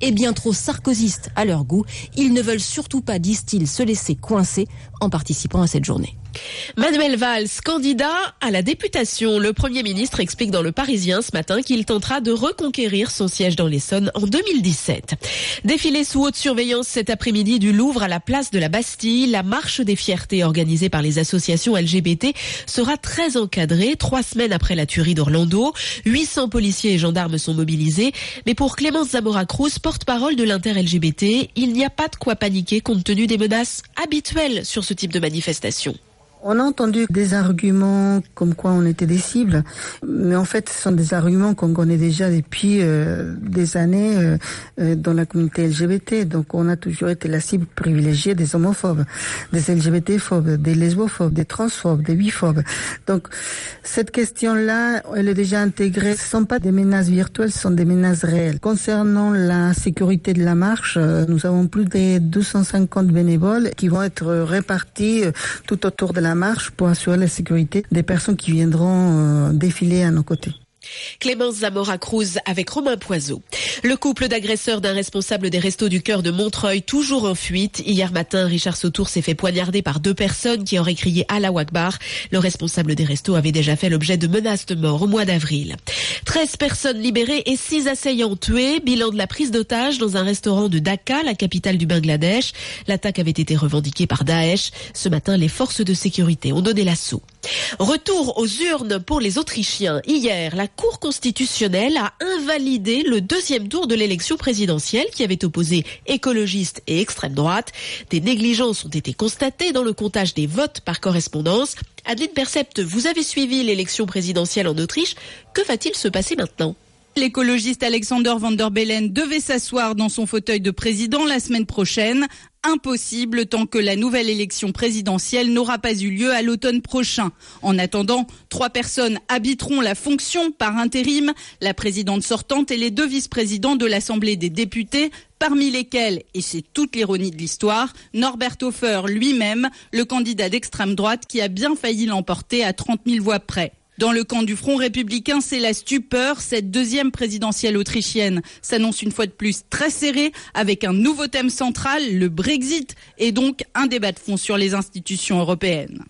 est bien trop sarkozyste à leur goût. Ils ne veulent surtout pas, disent-ils, se laisser coincer en participant à cette journée. Manuel Valls, candidat à la députation. Le Premier ministre explique dans Le Parisien ce matin qu'il tentera de reconquérir son siège dans l'Essonne en 2017. Défilé sous haute surveillance cet après-midi du Louvre à la place de la Bastille. La marche des fiertés organisée par les associations LGBT sera très encadrée 3 semaines après la tuerie d'Orlando. 800 policiers et gendarmes sont mobilisés. Mais pour Clémence Zamora-Cruz, porte-parole de l'inter-LGBT, il n'y a pas de quoi paniquer compte tenu des menaces habituelles sur ce type de manifestation. On a entendu des arguments comme quoi on était des cibles, mais en fait ce sont des arguments qu'on connaît déjà depuis des années dans la communauté LGBT. Donc on a toujours été la cible privilégiée des homophobes, des LGBT-phobes, des lesbophobes, des transphobes, des biphobes. Donc cette question-là, elle est déjà intégrée. Ce ne sont pas des menaces virtuelles, ce sont des menaces réelles. Concernant la sécurité de la marche, nous avons plus de 250 bénévoles qui vont être répartis tout autour de la marche pour assurer la sécurité des personnes qui viendront défiler à nos côtés. Clémence Zamora-Cruz avec Romain Poiseau. Le couple d'agresseurs d'un responsable des Restos du Cœur de Montreuil, toujours en fuite. Hier matin, Richard Sautour s'est fait poignarder par 2 personnes qui auraient crié Allahu Akbar. Le responsable des Restos avait déjà fait l'objet de menaces de mort au mois d'avril. 13 personnes libérées et 6 assaillants tués. Bilan de la prise d'otages dans un restaurant de Dhaka, la capitale du Bangladesh. L'attaque avait été revendiquée par Daesh. Ce matin, les forces de sécurité ont donné l'assaut. Retour aux urnes pour les Autrichiens. Hier, la Cour constitutionnelle a invalidé le 2e tour de l'élection présidentielle qui avait opposé écologistes et extrême droite. Des négligences ont été constatées dans le comptage des votes par correspondance. Adeline Percept, vous avez suivi l'élection présidentielle en Autriche. Que va-t-il se passer maintenant ? L'écologiste Alexander Van der Bellen devait s'asseoir dans son fauteuil de président la semaine prochaine. Impossible tant que la nouvelle élection présidentielle n'aura pas eu lieu à l'automne prochain. En attendant, 3 personnes habiteront la fonction par intérim, la présidente sortante et les 2 vice-présidents de l'Assemblée des députés, parmi lesquels, et c'est toute l'ironie de l'histoire, Norbert Hofer lui-même, le candidat d'extrême droite qui a bien failli l'emporter à 30 000 voix près. Dans le camp du Front républicain, c'est la stupeur. Cette 2e présidentielle autrichienne s'annonce une fois de plus très serrée avec un nouveau thème central, le Brexit, et donc un débat de fond sur les institutions européennes.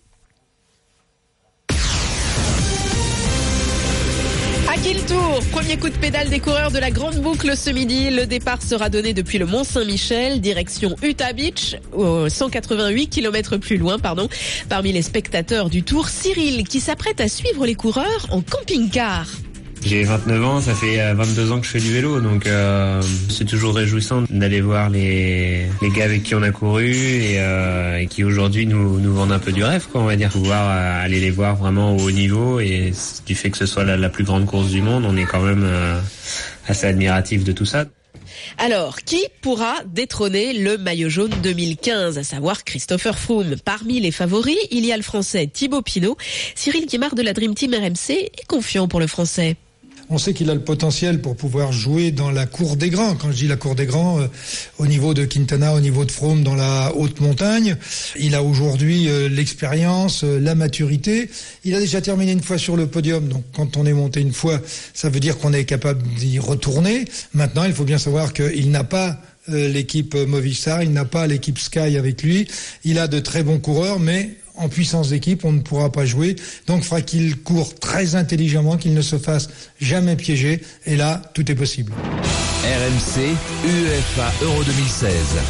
À qui le tour ? Premier coup de pédale des coureurs de la Grande Boucle ce midi. Le départ sera donné depuis le Mont-Saint-Michel, direction Utah Beach, 188 km plus loin, Parmi les spectateurs du Tour, Cyril, qui s'apprête à suivre les coureurs en camping-car. J'ai 29 ans, ça fait 22 ans que je fais du vélo, donc c'est toujours réjouissant d'aller voir les gars avec qui on a couru et qui aujourd'hui nous vendent un peu du rêve, on va dire. Pouvoir aller les voir vraiment au haut niveau et du fait que ce soit la plus grande course du monde, on est quand même assez admiratif de tout ça. Alors, qui pourra détrôner le maillot jaune 2015, à savoir Christopher Froome ? Parmi les favoris, il y a le Français Thibaut Pinot. Cyril Guimard de la Dream Team RMC est confiant pour le Français. On sait qu'il a le potentiel pour pouvoir jouer dans la cour des grands. Quand je dis la cour des grands, au niveau de Quintana, au niveau de Froome, dans la haute montagne. Il a aujourd'hui l'expérience, la maturité. Il a déjà terminé une fois sur le podium. Donc quand on est monté une fois, ça veut dire qu'on est capable d'y retourner. Maintenant, il faut bien savoir qu'il n'a pas l'équipe Movistar, il n'a pas l'équipe Sky avec lui. Il a de très bons coureurs, mais en puissance d'équipe, on ne pourra pas jouer. Donc, il faudra qu'il court très intelligemment, qu'il ne se fasse jamais piéger. Et là, tout est possible. RMC, UEFA Euro 2016.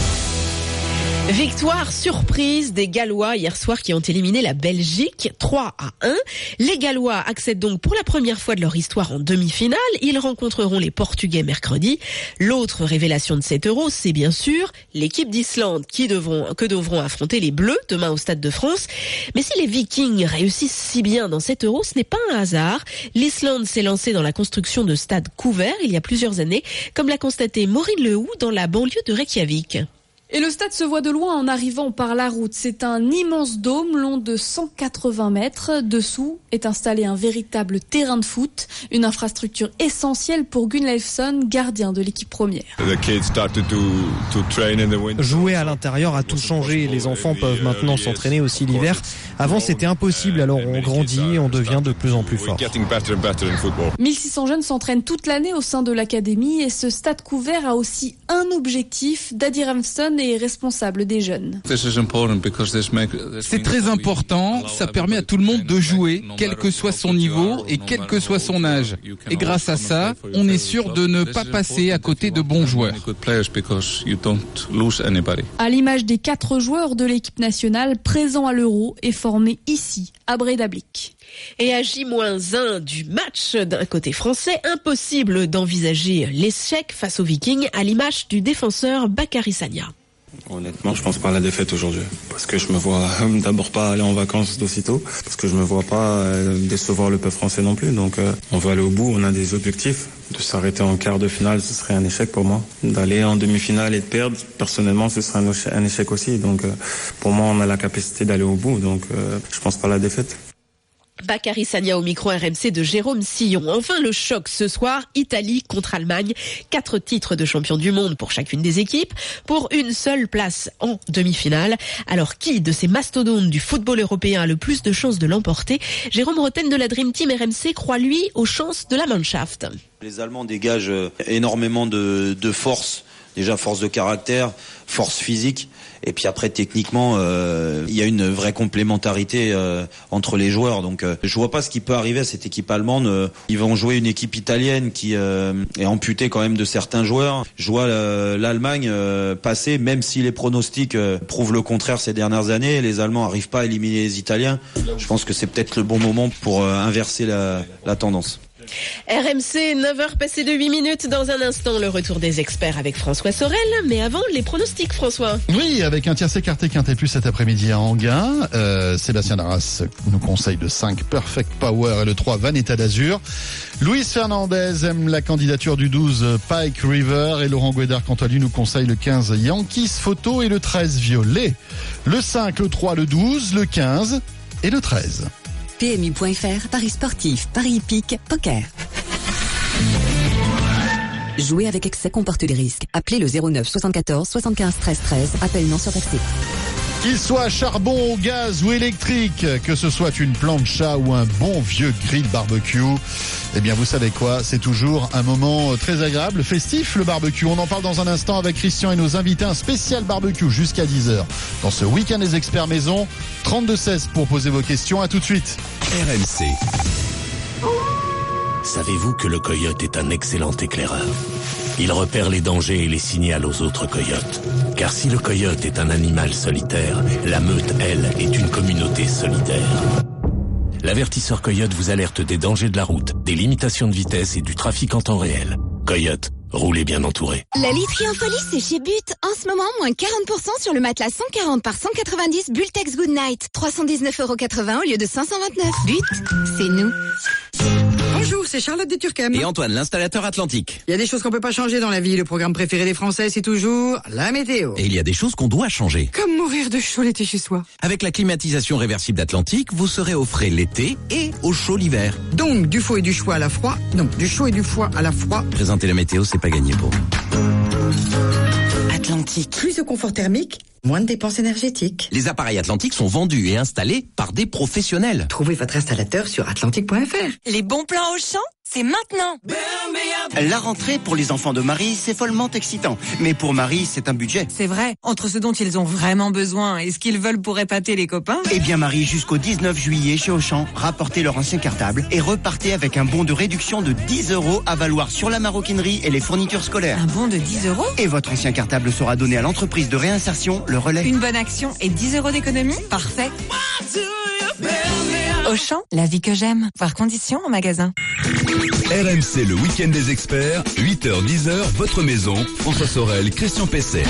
Victoire surprise des Gallois hier soir qui ont éliminé la Belgique 3-1. Les Gallois accèdent donc pour la première fois de leur histoire en demi-finale. Ils rencontreront les Portugais mercredi. L'autre révélation de cet Euro, c'est bien sûr l'équipe d'Islande que devront affronter les Bleus demain au Stade de France. Mais si les Vikings réussissent si bien dans cet Euro, ce n'est pas un hasard. L'Islande s'est lancée dans la construction de stades couverts il y a plusieurs années, comme l'a constaté Maureen Lehoux dans la banlieue de Reykjavik. Et le stade se voit de loin en arrivant par la route. C'est un immense dôme long de 180 mètres. Dessous est installé un véritable terrain de foot, une infrastructure essentielle pour Gunnleifsson, gardien de l'équipe première. Jouer à l'intérieur a tout changé. Les enfants peuvent maintenant s'entraîner aussi l'hiver. Avant, c'était impossible, alors on grandit, on devient de plus en plus fort. 1600 jeunes s'entraînent toute l'année au sein de l'académie et ce stade couvert a aussi un objectif. Daddy Ramston est responsable des jeunes. C'est très important, ça permet à tout le monde de jouer, quel que soit son niveau et quel que soit son âge. Et grâce à ça, on est sûr de ne pas passer à côté de bons joueurs. À l'image des 4 joueurs de l'équipe nationale présents à l'Euro et formés ici, à Breidablik. Et à J-1 du match d'un côté français, impossible d'envisager l'échec face aux Vikings à l'image du défenseur Bakary Sagna. Honnêtement, je pense pas à la défaite aujourd'hui. Parce que je me vois d'abord pas aller en vacances d'aussitôt. Parce que je me vois pas décevoir le peuple français non plus. Donc on va aller au bout, on a des objectifs. De s'arrêter en quart de finale, ce serait un échec pour moi. D'aller en demi-finale et de perdre, personnellement, ce serait un échec aussi. Donc pour moi, on a la capacité d'aller au bout. Donc je pense pas à la défaite. Bakary Sagna au micro RMC de Jérôme Sillon. Enfin, le choc ce soir, Italie contre Allemagne. 4 titres de champion du monde pour chacune des équipes, pour une seule place en demi-finale. Alors, qui de ces mastodontes du football européen a le plus de chances de l'emporter? Jérôme Roten de la Dream Team RMC croit, lui, aux chances de la Mannschaft. Les Allemands dégagent énormément de force. Déjà, force de caractère, force physique. Et puis après, techniquement, il y a une vraie complémentarité entre les joueurs. Donc, je vois pas ce qui peut arriver à cette équipe allemande. Ils vont jouer une équipe italienne qui est amputée quand même de certains joueurs. Je vois l'Allemagne passer, même si les pronostics prouvent le contraire ces dernières années. Les Allemands n'arrivent pas à éliminer les Italiens. Je pense que c'est peut-être le bon moment pour inverser la tendance. RMC, 9h passées de 8 minutes. Dans un instant, le retour des experts avec François Sorel. Mais avant, les pronostics, François. Oui, avec un tiercé écarté quinté plus cet après-midi à Enghien. Sébastien Darras nous conseille le 5 Perfect Power et le 3 Vanetta d'Azur. Luis Fernandez aime la candidature du 12 Pike River et Laurent Guédard, quant à lui, nous conseille le 15 Yankees Photo et le 13 Violet. Le 5, le 3, le 12, le 15 et le 13. PMU.fr, Paris sportif, Paris hippique, poker. Jouer avec excès comporte des risques. Appelez le 09 74 75 13 13. Appel non surtaxé. Qu'il soit charbon, gaz ou électrique, que ce soit une plancha ou un bon vieux grill barbecue, eh bien vous savez quoi, c'est toujours un moment très agréable, festif le barbecue. On en parle dans un instant avec Christian et nos invités, un spécial barbecue jusqu'à 10h. Dans ce week-end des experts maison, 32-16 pour poser vos questions, à tout de suite. RMC. Savez-vous que le coyote est un excellent éclaireur? Il repère les dangers et les signale aux autres coyotes. Car si le coyote est un animal solitaire, la meute, elle, est une communauté solidaire. L'avertisseur coyote vous alerte des dangers de la route, des limitations de vitesse et du trafic en temps réel. Coyote, roulez bien entouré. La literie en folie, c'est chez But. En ce moment, moins 40% sur le matelas 140 par 190 Bultex Goodnight. 319,80 € au lieu de 529. But, c'est nous. Bonjour, c'est Charlotte de Turquem. Et Antoine, l'installateur Atlantique. Il y a des choses qu'on peut pas changer dans la vie. Le programme préféré des Français, c'est toujours la météo. Et il y a des choses qu'on doit changer. Comme mourir de chaud l'été chez soi. Avec la climatisation réversible d'Atlantique, vous serez au frais l'été et au chaud l'hiver. Donc, du faux et du choix à la froid. Donc, du chaud et du foie à la froid. Présenter la météo, c'est pas gagné pour Atlantique. Plus de confort thermique, moins de dépenses énergétiques. Les appareils Atlantique sont vendus et installés par des professionnels. Trouvez votre installateur sur atlantique.fr. Les bons plans Auchan, c'est maintenant. La rentrée pour les enfants de Marie, c'est follement excitant. Mais pour Marie, c'est un budget. C'est vrai, entre ce dont ils ont vraiment besoin et ce qu'ils veulent pour épater les copains. Eh bien Marie, jusqu'au 19 juillet chez Auchan, rapportez leur ancien cartable et repartez avec un bon de réduction de 10 € à valoir sur la maroquinerie et les fournitures scolaires. Un bon de 10 €? Et votre ancien cartable sera donné à l'entreprise de réinsertion, le Relais. Une bonne action et 10 € d'économie? Parfait. Auchan, la vie que j'aime. Voir conditions en magasin. RMC, le week-end des experts, 8h-10h, votre maison, François Sorel, Christian Pesset.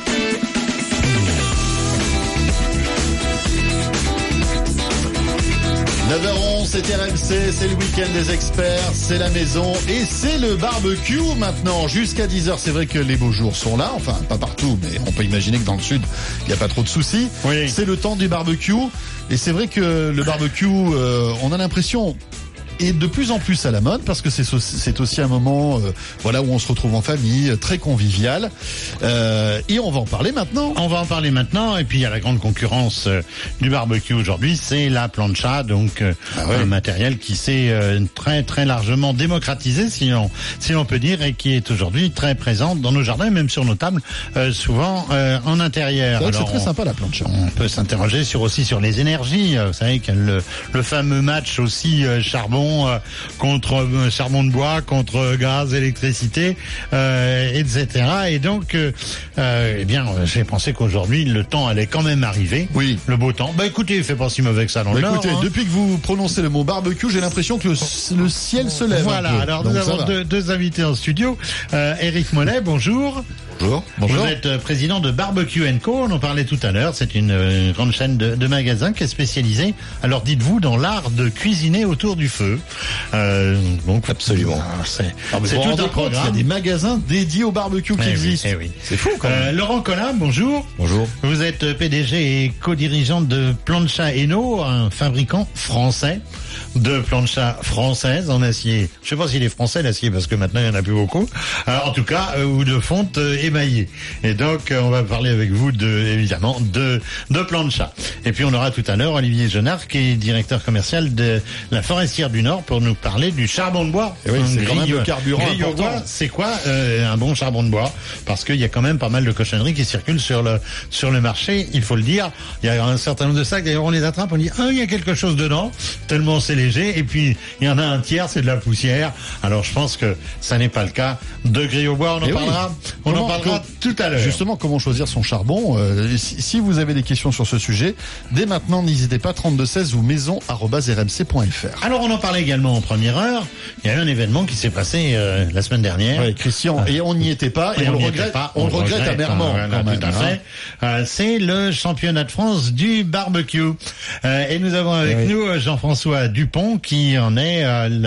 « 9h11, c'est RMC, c'est le week-end des experts, c'est la maison et c'est le barbecue maintenant jusqu'à 10h. C'est vrai que les beaux jours sont là, enfin pas partout, mais on peut imaginer que dans le sud, il n'y a pas trop de soucis. Oui. C'est le temps du barbecue et c'est vrai que le barbecue, on a l'impression est de plus en plus à la mode parce que c'est aussi un moment voilà où on se retrouve en famille, très convivial. Et on va en parler maintenant. On va en parler maintenant. Et puis il y a la grande concurrence du barbecue aujourd'hui, c'est la plancha, donc un matériel qui s'est très très largement démocratisé, si on peut dire, et qui est aujourd'hui très présent dans nos jardins, même sur nos tables, souvent en intérieur. C'est très sympa la plancha. On peut s'interroger sur les énergies. Vous savez qu'il y a le fameux match aussi charbon contre charbon de bois contre gaz, électricité, etc. Et donc, j'ai pensé qu'aujourd'hui le temps allait quand même arriver. Oui. Le beau temps. Bah écoutez, il fait pas si mauvais que ça dans le Nord. Écoutez, depuis que vous prononcez le mot barbecue, j'ai l'impression que le ciel se lève. Voilà. Alors nous avons deux invités en studio. Éric Mollet, bonjour. Bonjour. Vous êtes président de Barbecue & Co. On en parlait tout à l'heure. C'est une grande chaîne de magasins qui est spécialisée, alors dites-vous, dans l'art de cuisiner autour du feu. Donc absolument. C'est tout un programme. Il y a des magasins dédiés au barbecue qui existent. Oui. C'est fou quand même. Laurent Collin, bonjour. Bonjour. Vous êtes PDG et co-dirigeant de Plancha Hainaut, un fabricant français de plancha française en acier. Je sais pas s'il est français l'acier parce que maintenant il y en a plus beaucoup. En tout cas, ou de fonte émaillée. Et donc on va parler avec vous évidemment de plancha. Et puis on aura tout à l'heure Olivier Jonard qui est directeur commercial de la Forestière du Nord pour nous parler du charbon de bois. Et oui, c'est quand même le carburant important. C'est quoi un bon charbon de bois? Parce qu'il y a quand même pas mal de cochonneries qui circulent sur le marché, il faut le dire. Il y a un certain nombre de sacs, d'ailleurs on les attrape, on dit il y a quelque chose dedans, tellement c'est léger, et puis il y en a un tiers, c'est de la poussière. Alors je pense que ça n'est pas le cas de grille au bois, on en parlera tout à l'heure. Justement, comment choisir son charbon? Si vous avez des questions sur ce sujet, dès maintenant n'hésitez pas, 3216 ou maison@rmc.fr. Alors on en parlait également en première heure, il y a eu un événement qui s'est passé la semaine dernière. Oui, Christian, et on n'y était pas, et on le regrette amèrement quand même. Tout à fait. C'est le championnat de France du barbecue. Et nous avons avec nous Jean-François Dupont qui en est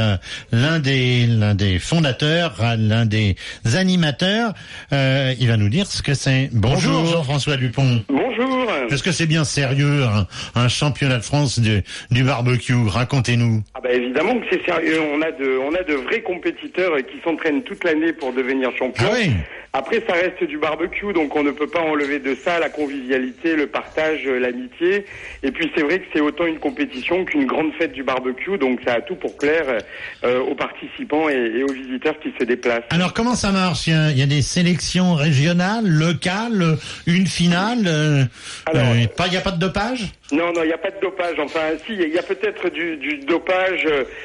l'un des fondateurs, l'un des animateurs. Il va nous dire ce que c'est. Bonjour Jean-François Dupont. Bonjour. Est-ce que c'est bien sérieux un championnat de France du barbecue? Racontez-nous. Ah bah évidemment que c'est sérieux. On a de vrais compétiteurs qui s'entraînent toute l'année pour devenir champions. Ah oui. Après, ça reste du barbecue, donc on ne peut pas enlever de ça la convivialité, le partage, l'amitié. Et puis c'est vrai que c'est autant une compétition qu'une grande fête du barbecue, donc ça a tout pour plaire aux participants et aux visiteurs qui se déplacent. Alors comment ça marche? Il y a des sélections régionales, locales, une finale. Il n'y a pas de dopage? Non, il n'y a pas de dopage. Enfin, si, il y a peut-être du dopage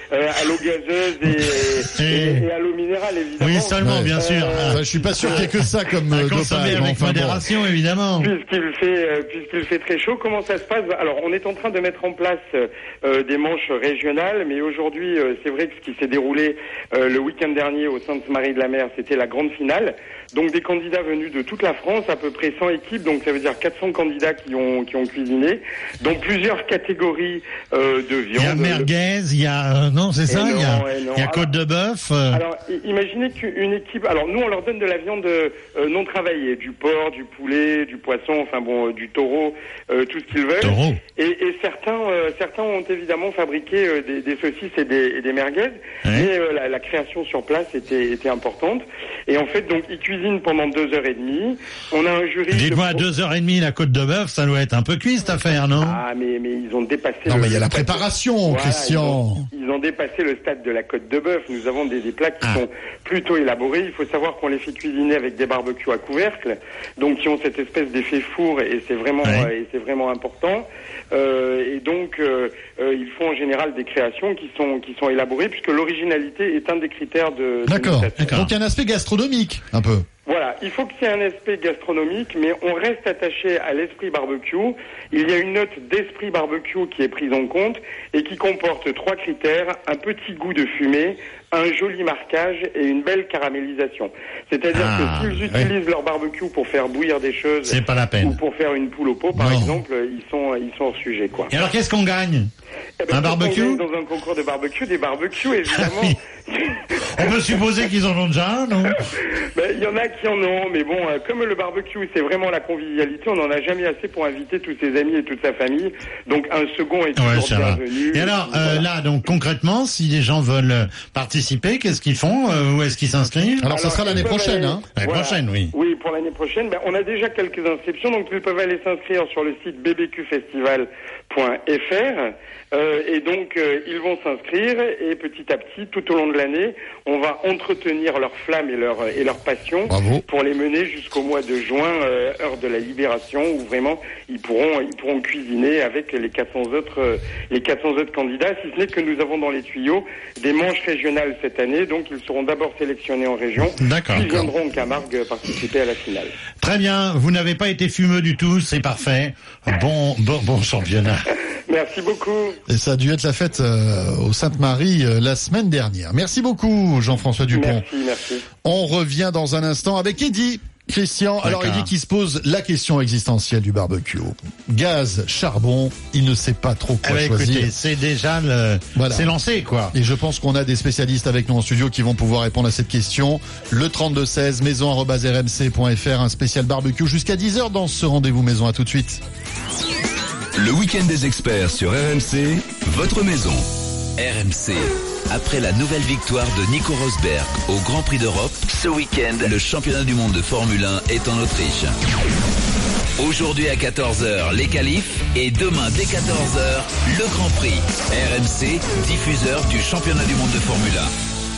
à l'eau gazeuse et à l'eau minérale, évidemment. Oui, seulement, bien sûr. Je suis pas sûr qu'il y ait que ça comme dopage. Avec modération, évidemment. Puisqu'il fait très chaud, comment ça se passe? Alors, on est en train de mettre en place des manches régionales, mais aujourd'hui, c'est vrai que ce qui s'est déroulé le week-end dernier au Sainte-Marie-de-la-Mer, c'était la grande finale. Donc, des candidats venus de toute la France, à peu près 100 équipes, donc ça veut dire 400 candidats qui ont cuisiné, donc plusieurs catégories de viande. Il y a merguez, il y a il y a côte de bœuf. Alors, imaginez qu'une équipe. Alors, nous, on leur donne de la viande non travaillée, du porc, du poulet, du poisson, du taureau, tout ce qu'ils veulent. Et certains ont évidemment fabriqué des saucisses et des merguez, mais la création sur place était importante. Et en fait, donc, ils cuisinent pendant 2h30. On a un jury. Dites-moi, à 2h30, la côte de bœuf, ça doit être un peu cuit cette affaire, non? Ah, mais ils ont dépassé. Non, mais il y a la préparation, Christian. Ils ont dépassé le stade de la côte de bœuf. Nous avons des plats qui sont plutôt élaborés. Il faut savoir qu'on les fait cuisiner avec des barbecues à couvercle, donc qui ont cette espèce d'effet four, et c'est vraiment important. Et donc, ils font en général des créations qui sont élaborées, puisque l'originalité est un des critères de. D'accord. Donc il y a un aspect gastronomique, un peu. Voilà, il faut qu'il y ait un aspect gastronomique, mais on reste attaché à l'esprit barbecue. Il y a une note d'esprit barbecue qui est prise en compte et qui comporte 3 critères: un petit goût de fumée, un joli marquage et une belle caramélisation. C'est-à-dire que s'ils utilisent leur barbecue pour faire bouillir des choses, c'est pas la peine. Ou pour faire une poule au pot, par exemple, ils sont hors sujet, quoi. Et alors qu'est-ce qu'on gagne? Un barbecue? Dans un concours de barbecue, des barbecues, évidemment. On peut supposer qu'ils en ont déjà un, non? Il y en a qui en ont, mais bon, comme le barbecue, c'est vraiment la convivialité, on n'en a jamais assez pour inviter tous ses amis et toute sa famille. Donc un second est toujours bienvenu. Et alors, là, donc concrètement, si les gens veulent participer, qu'est-ce qu'ils font? Où est-ce qu'ils s'inscrivent? Alors ça sera l'année prochaine, hein? L'année prochaine, oui. Oui, pour l'année prochaine, on a déjà quelques inscriptions, donc ils peuvent aller s'inscrire sur le site bbqfestival.fr. Et donc ils vont s'inscrire et petit à petit, tout au long de l'année, on va entretenir leur flamme et leur passion. Bravo. Pour les mener jusqu'au mois de juin, heure de la libération, où vraiment ils pourront cuisiner avec les 400 autres candidats. Si ce n'est que nous avons dans les tuyaux des manches régionales cette année, donc ils seront d'abord sélectionnés en région, puis viendront en Camargue participer à la finale. Très bien, vous n'avez pas été fumeux du tout, c'est parfait. Bon championnat. Merci beaucoup. Et ça a dû être la fête au Sainte-Marie la semaine dernière. Merci beaucoup, Jean-François Dupont. Merci. On revient dans un instant avec Eddy. Christian, alors Eddy qui se pose la question existentielle du barbecue. Gaz, charbon, il ne sait pas trop quoi choisir. Écoutez, c'est déjà c'est lancé, quoi. Et je pense qu'on a des spécialistes avec nous en studio qui vont pouvoir répondre à cette question. Le 3216, maison@rmc.fr, un spécial barbecue jusqu'à 10h dans ce rendez-vous maison. À tout de suite. Le week-end des experts sur RMC, votre maison. RMC. Après la nouvelle victoire de Nico Rosberg au Grand Prix d'Europe, ce week-end, le championnat du monde de Formule 1 est en Autriche. Aujourd'hui à 14h, les qualifs et demain dès 14h, le Grand Prix. RMC, diffuseur du championnat du monde de Formule 1.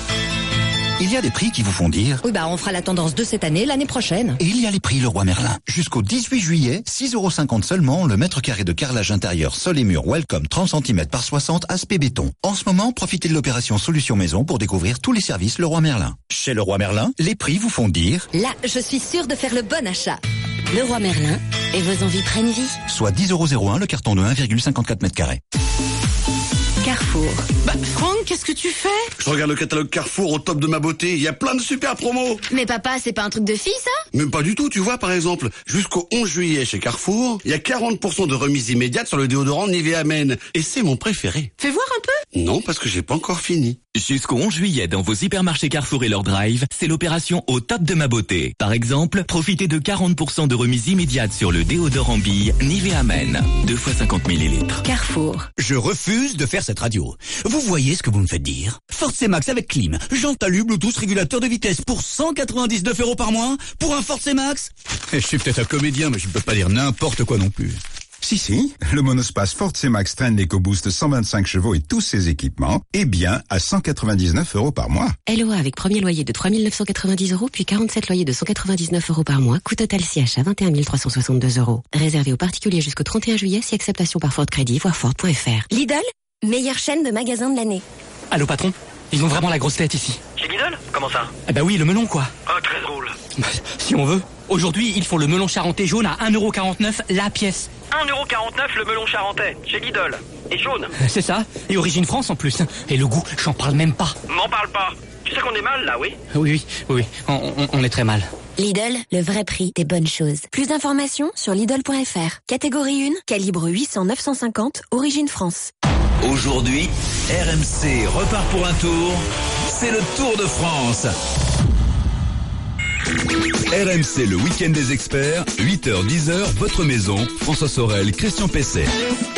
Il y a des prix qui vous font dire... Oui, on fera la tendance de cette année, l'année prochaine. Et il y a les prix Leroy Merlin. Jusqu'au 18 juillet, 6,50 € seulement le mètre carré de carrelage intérieur sol et mur Welcome 30 cm par 60 aspect béton. En ce moment, profitez de l'opération Solution Maison pour découvrir tous les services Leroy Merlin. Chez Leroy Merlin, les prix vous font dire... Là, je suis sûre de faire le bon achat. Leroy Merlin, et vos envies prennent vie. Soit 10,01 € le carton de 1,54 m². Carrefour. Franck, qu'est-ce que tu fais? Je regarde le catalogue Carrefour au top de ma beauté. Il y a plein de super promos. Mais papa, c'est pas un truc de fille, ça? Même pas du tout, tu vois, par exemple, jusqu'au 11 juillet chez Carrefour, il y a 40% de remise immédiate sur le déodorant Nivea Men. Et c'est mon préféré. Fais voir un peu. Non, parce que j'ai pas encore fini. Jusqu'au 11 juillet dans vos hypermarchés Carrefour et leur drive, c'est l'opération au top de ma beauté. Par exemple, profitez de 40% de remise immédiate sur le déodorant bille Nivea Men. 2 fois 50 ml. Carrefour. Je refuse de faire cette radio. Vous voyez ce que vous me faites dire? Ford C-Max avec clim, jante alu, Bluetooth, régulateur de vitesse pour 199 € par mois? Pour un Ford C-Max? Je suis peut-être un comédien, mais je ne peux pas dire n'importe quoi non plus. Si, le monospace Ford C-Max Trend EcoBoost 125 chevaux et tous ses équipements est bien à 199 € par mois. LOA avec premier loyer de 3 990 €, puis 47 loyers de 199 € par mois, coût total CH à 21 362 €. Réservé aux particuliers jusqu'au 31 juillet, si acceptation par Ford Crédit, voir Ford.fr. Lidl, meilleure chaîne de magasins de l'année. Allô patron, ils ont vraiment la grosse tête ici. Chez Lidl? Comment ça? Bah oui, le melon quoi. Ah, très drôle. Si on veut. Aujourd'hui, ils font le melon charentais jaune à 1,49 € la pièce. 1,49 € le melon charentais, chez Lidl. Et jaune. C'est ça, et origine France en plus. Et le goût, j'en parle même pas. M'en parle pas. Tu sais qu'on est mal là, oui? Oui, on est très mal. Lidl, le vrai prix des bonnes choses. Plus d'informations sur Lidl.fr. Catégorie 1, calibre 800-950, origine France. Aujourd'hui, RMC repart pour un tour. C'est le Tour de France. RMC, le week-end des experts, 8h-10h, votre maison, François Sorel, Christian Pesset.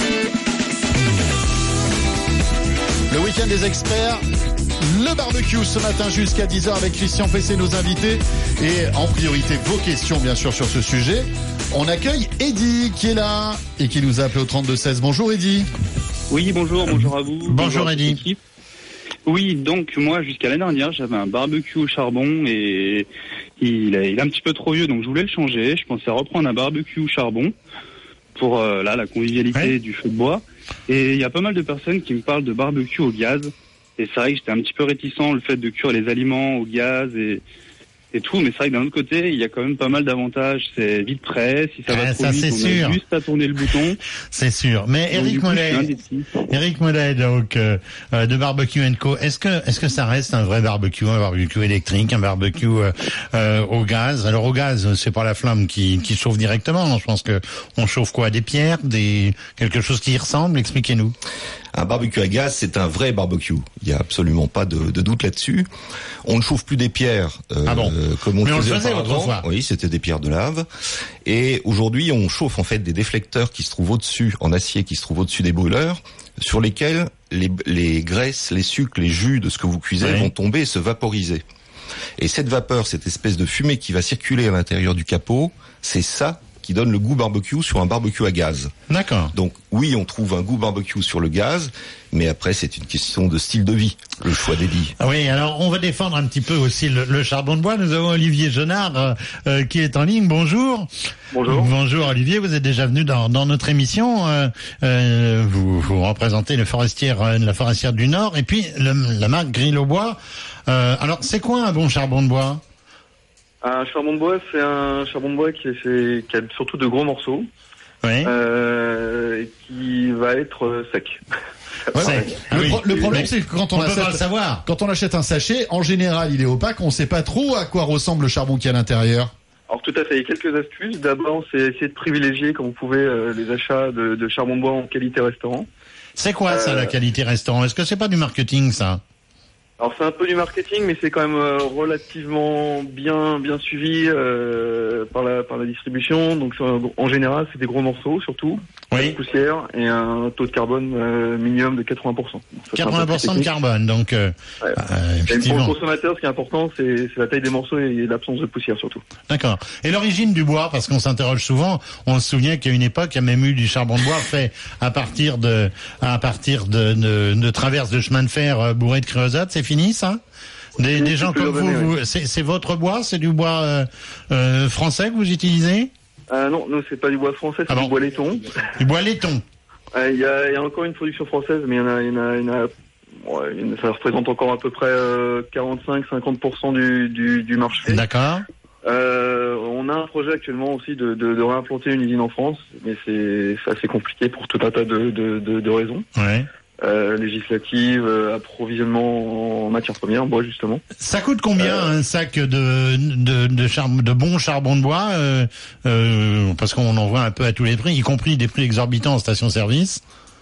Le week-end des experts, le barbecue ce matin jusqu'à 10h avec Christian Pesset, nos invités. Et en priorité, vos questions bien sûr sur ce sujet. On accueille Eddy qui est là et qui nous a appelé au 3216. Bonjour Eddy. Oui, bonjour à vous. Bonjour Eddy. Oui, donc moi jusqu'à l'année dernière j'avais un barbecue au charbon et il est un petit peu trop vieux, donc je voulais le changer. Je pensais reprendre un barbecue au charbon pour la convivialité du feu de bois. Et il y a pas mal de personnes qui me parlent de barbecue au gaz. Et c'est vrai que j'étais un petit peu réticent le fait de cuire les aliments au gaz et tout, mais c'est vrai que d'un autre côté, il y a quand même pas mal d'avantages. C'est vite prêt, si ça va trop vite, on a juste à tourner le bouton. C'est sûr. Mais Eric Mollet, donc de Barbecue & Co. Est-ce que ça reste un vrai barbecue, un barbecue électrique, un barbecue au gaz? Alors au gaz, c'est pas la flamme qui chauffe directement. Je pense que on chauffe quoi? Des pierres, quelque chose qui y ressemble? Expliquez-nous. Un barbecue à gaz, c'est un vrai barbecue. Il y a absolument pas de doute là-dessus. On ne chauffe plus des pierres comme on le faisait auparavant. Oui, c'était des pierres de lave. Et aujourd'hui, on chauffe en fait des déflecteurs qui se trouvent au-dessus, en acier, qui se trouvent au-dessus des brûleurs, sur lesquels les graisses, les sucres, les jus de ce que vous cuisez vont tomber et se vaporiser. Et cette vapeur, cette espèce de fumée qui va circuler à l'intérieur du capot, c'est ça qui donne le goût barbecue sur un barbecue à gaz. D'accord. Donc oui, on trouve un goût barbecue sur le gaz, mais après c'est une question de style de vie, le choix des lits. Oui, alors on va défendre un petit peu aussi le charbon de bois. Nous avons Olivier Jonard qui est en ligne. Bonjour. Bonjour. Bonjour Olivier, vous êtes déjà venu dans notre émission. Vous représentez la forestière du Nord et puis la marque Grill au bois. Alors c'est quoi un bon charbon de bois? Un charbon de bois, c'est un charbon de bois qui a surtout de gros morceaux, et qui va être sec. Le problème, c'est que quand on achète un sachet, en général, il est opaque. On ne sait pas trop à quoi ressemble le charbon qui est à l'intérieur. Alors tout à fait, il y a quelques astuces. D'abord, c'est essayer de privilégier, comme vous pouvez, les achats de charbon de bois en qualité restaurant. C'est quoi ça, la qualité restaurant? Est-ce que c'est pas du marketing, ça? Alors c'est un peu du marketing, mais c'est quand même relativement bien suivi par la distribution. Donc en général, c'est des gros morceaux surtout, de poussière et un taux de carbone minimum de 80%. 80% de carbone, donc effectivement. Pour le consommateur, ce qui est important, c'est la taille des morceaux et l'absence de poussière surtout. D'accord. Et l'origine du bois, parce qu'on s'interroge souvent, on se souvient qu'à une époque, il y a même eu du charbon de bois fait à partir de traverses de chemin de fer bourrés de créosote. C'est fini, ça? Des gens comme vous, c'est votre bois? C'est du bois français que vous utilisez? Non, c'est pas du bois français, c'est du bois laiton. Du bois laiton. Il y a encore une production française, mais ça représente encore à peu près 45-50% du marché. D'accord. On a un projet actuellement aussi de réimplanter une usine en France, mais c'est assez compliqué pour tout un tas de raisons. Ouais. Législative, approvisionnement en matières premières, en bois justement. Ça coûte combien un sac de bon charbon de bois parce qu'on en voit un peu à tous les prix, y compris des prix exorbitants en station-service.